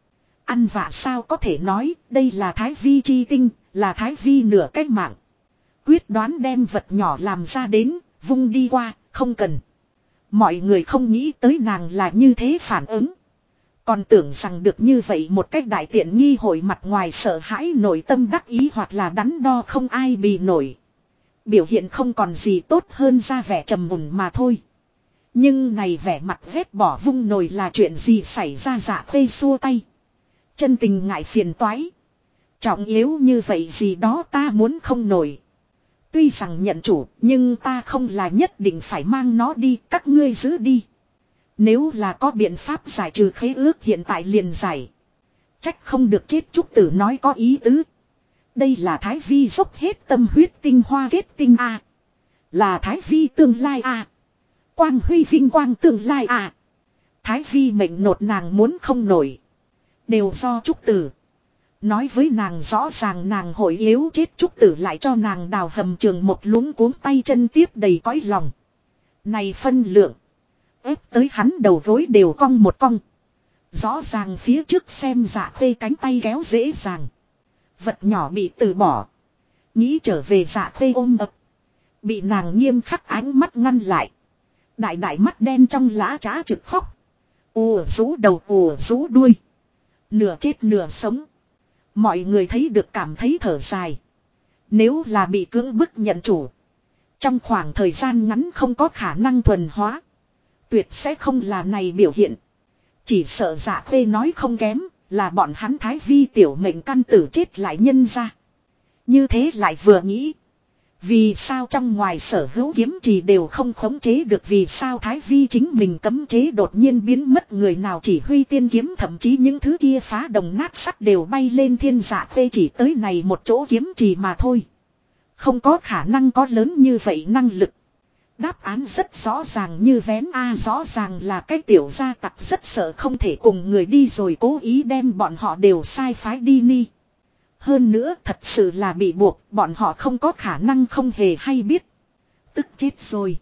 Ăn vạ sao có thể nói, đây là Thái Vi chi tinh, là Thái Vi nửa cách mạng. Quyết đoán đem vật nhỏ làm ra đến, vung đi qua, không cần. Mọi người không nghĩ tới nàng là như thế phản ứng. Còn tưởng rằng được như vậy một cách đại tiện nghi hội mặt ngoài sợ hãi nội tâm đắc ý hoặc là đắn đo không ai bì nổi. Biểu hiện không còn gì tốt hơn ra vẻ trầm mùn mà thôi. Nhưng này vẻ mặt vết bỏ vung nồi là chuyện gì xảy ra. Dạ Khê xua tay. Chân tình ngại phiền toái. Trọng yếu như vậy gì đó ta muốn không nổi. Tuy rằng nhận chủ nhưng ta không là nhất định phải mang nó đi, các ngươi giữ đi. Nếu là có biện pháp giải trừ khế ước hiện tại liền giải. Trách không được chết Trúc Tử nói có ý tứ. Đây là Thái Vi dốc hết tâm huyết tinh hoa kết tinh A. Là Thái Vi tương lai A. Quang huy vinh quang tương lai A. Thái Vi mệnh nột nàng muốn không nổi. Đều do Trúc Tử. Nói với nàng rõ ràng nàng hội yếu chết, Trúc Tử lại cho nàng đào hầm trường một luống cuống tay chân tiếp đầy cõi lòng. Này phân lượng. Ép tới hắn đầu gối đều cong một cong. Rõ ràng phía trước xem Dạ Khê cánh tay kéo dễ dàng. Vật nhỏ bị từ bỏ. Nghĩ trở về Dạ Khê ôm ập. Bị nàng nghiêm khắc ánh mắt ngăn lại. Đại đại mắt đen trong lã trá trực khóc. Ùa rú đầu ùa rú đuôi. Nửa chết nửa sống. Mọi người thấy được cảm thấy thở dài. Nếu là bị cưỡng bức nhận chủ. Trong khoảng thời gian ngắn không có khả năng thuần hóa. Tuyệt sẽ không là này biểu hiện. Chỉ sợ Dạ Khê nói không kém. Là bọn hắn Thái Vi tiểu mệnh căn tử chết lại nhân ra. Như thế lại vừa nghĩ. Vì sao trong ngoài sở hữu kiếm trì đều không khống chế được, vì sao Thái Vi chính mình cấm chế đột nhiên biến mất, người nào chỉ huy tiên kiếm, thậm chí những thứ kia phá đồng nát sắt đều bay lên thiên. Dạ Khê chỉ tới này một chỗ kiếm trì mà thôi. Không có khả năng có lớn như vậy năng lực. Đáp án rất rõ ràng như vén A, rõ ràng là cái tiểu gia tặc rất sợ không thể cùng người đi rồi cố ý đem bọn họ đều sai phái đi ni. Hơn nữa thật sự là bị buộc, bọn họ không có khả năng không hề hay biết. Tức chết rồi.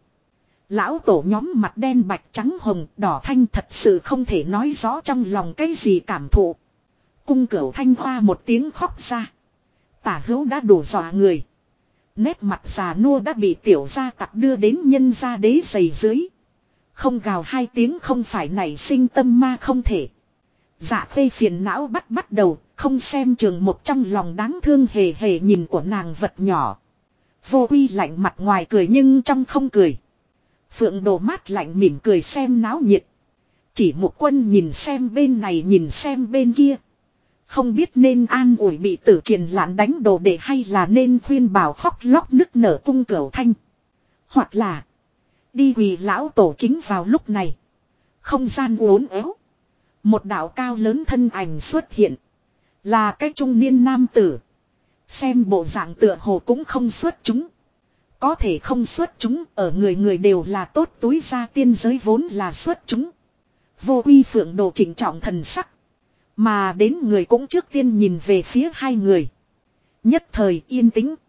Lão tổ nhóm mặt đen bạch trắng hồng đỏ thanh thật sự không thể nói rõ trong lòng cái gì cảm thụ. Cung Cửu Thanh hoa một tiếng khóc ra. Tả hữu đã đủ dọa người. Nét mặt già nua đã bị tiểu gia tặc đưa đến nhân gia đế giày dưới. Không gào hai tiếng không phải nảy sinh tâm ma không thể. Dạ Khê phiền não bắt đầu, không xem trường một trong lòng đáng thương hề hề nhìn của nàng vật nhỏ. Vô Uy lạnh mặt ngoài cười nhưng trong không cười. Phượng Đồ mát lạnh mỉm cười xem náo nhiệt. Chỉ Một Quân nhìn xem bên này nhìn xem bên kia. Không biết nên an ủi bị Tử Triền Lãn đánh đồ để hay là nên khuyên bảo khóc lóc nức nở Cung Cửu Thanh. Hoặc là đi quỳ lão tổ. Chính vào lúc này, không gian uốn éo. Một đạo cao lớn thân ảnh xuất hiện. Là cái trung niên nam tử. Xem bộ dạng tựa hồ cũng không xuất chúng. Có thể không xuất chúng, ở người người đều là tốt túi ra tiên giới vốn là xuất chúng. Vô Uy Phượng Đồ chỉnh trọng thần sắc. Mà đến người cũng trước tiên nhìn về phía hai người. Nhất thời yên tĩnh.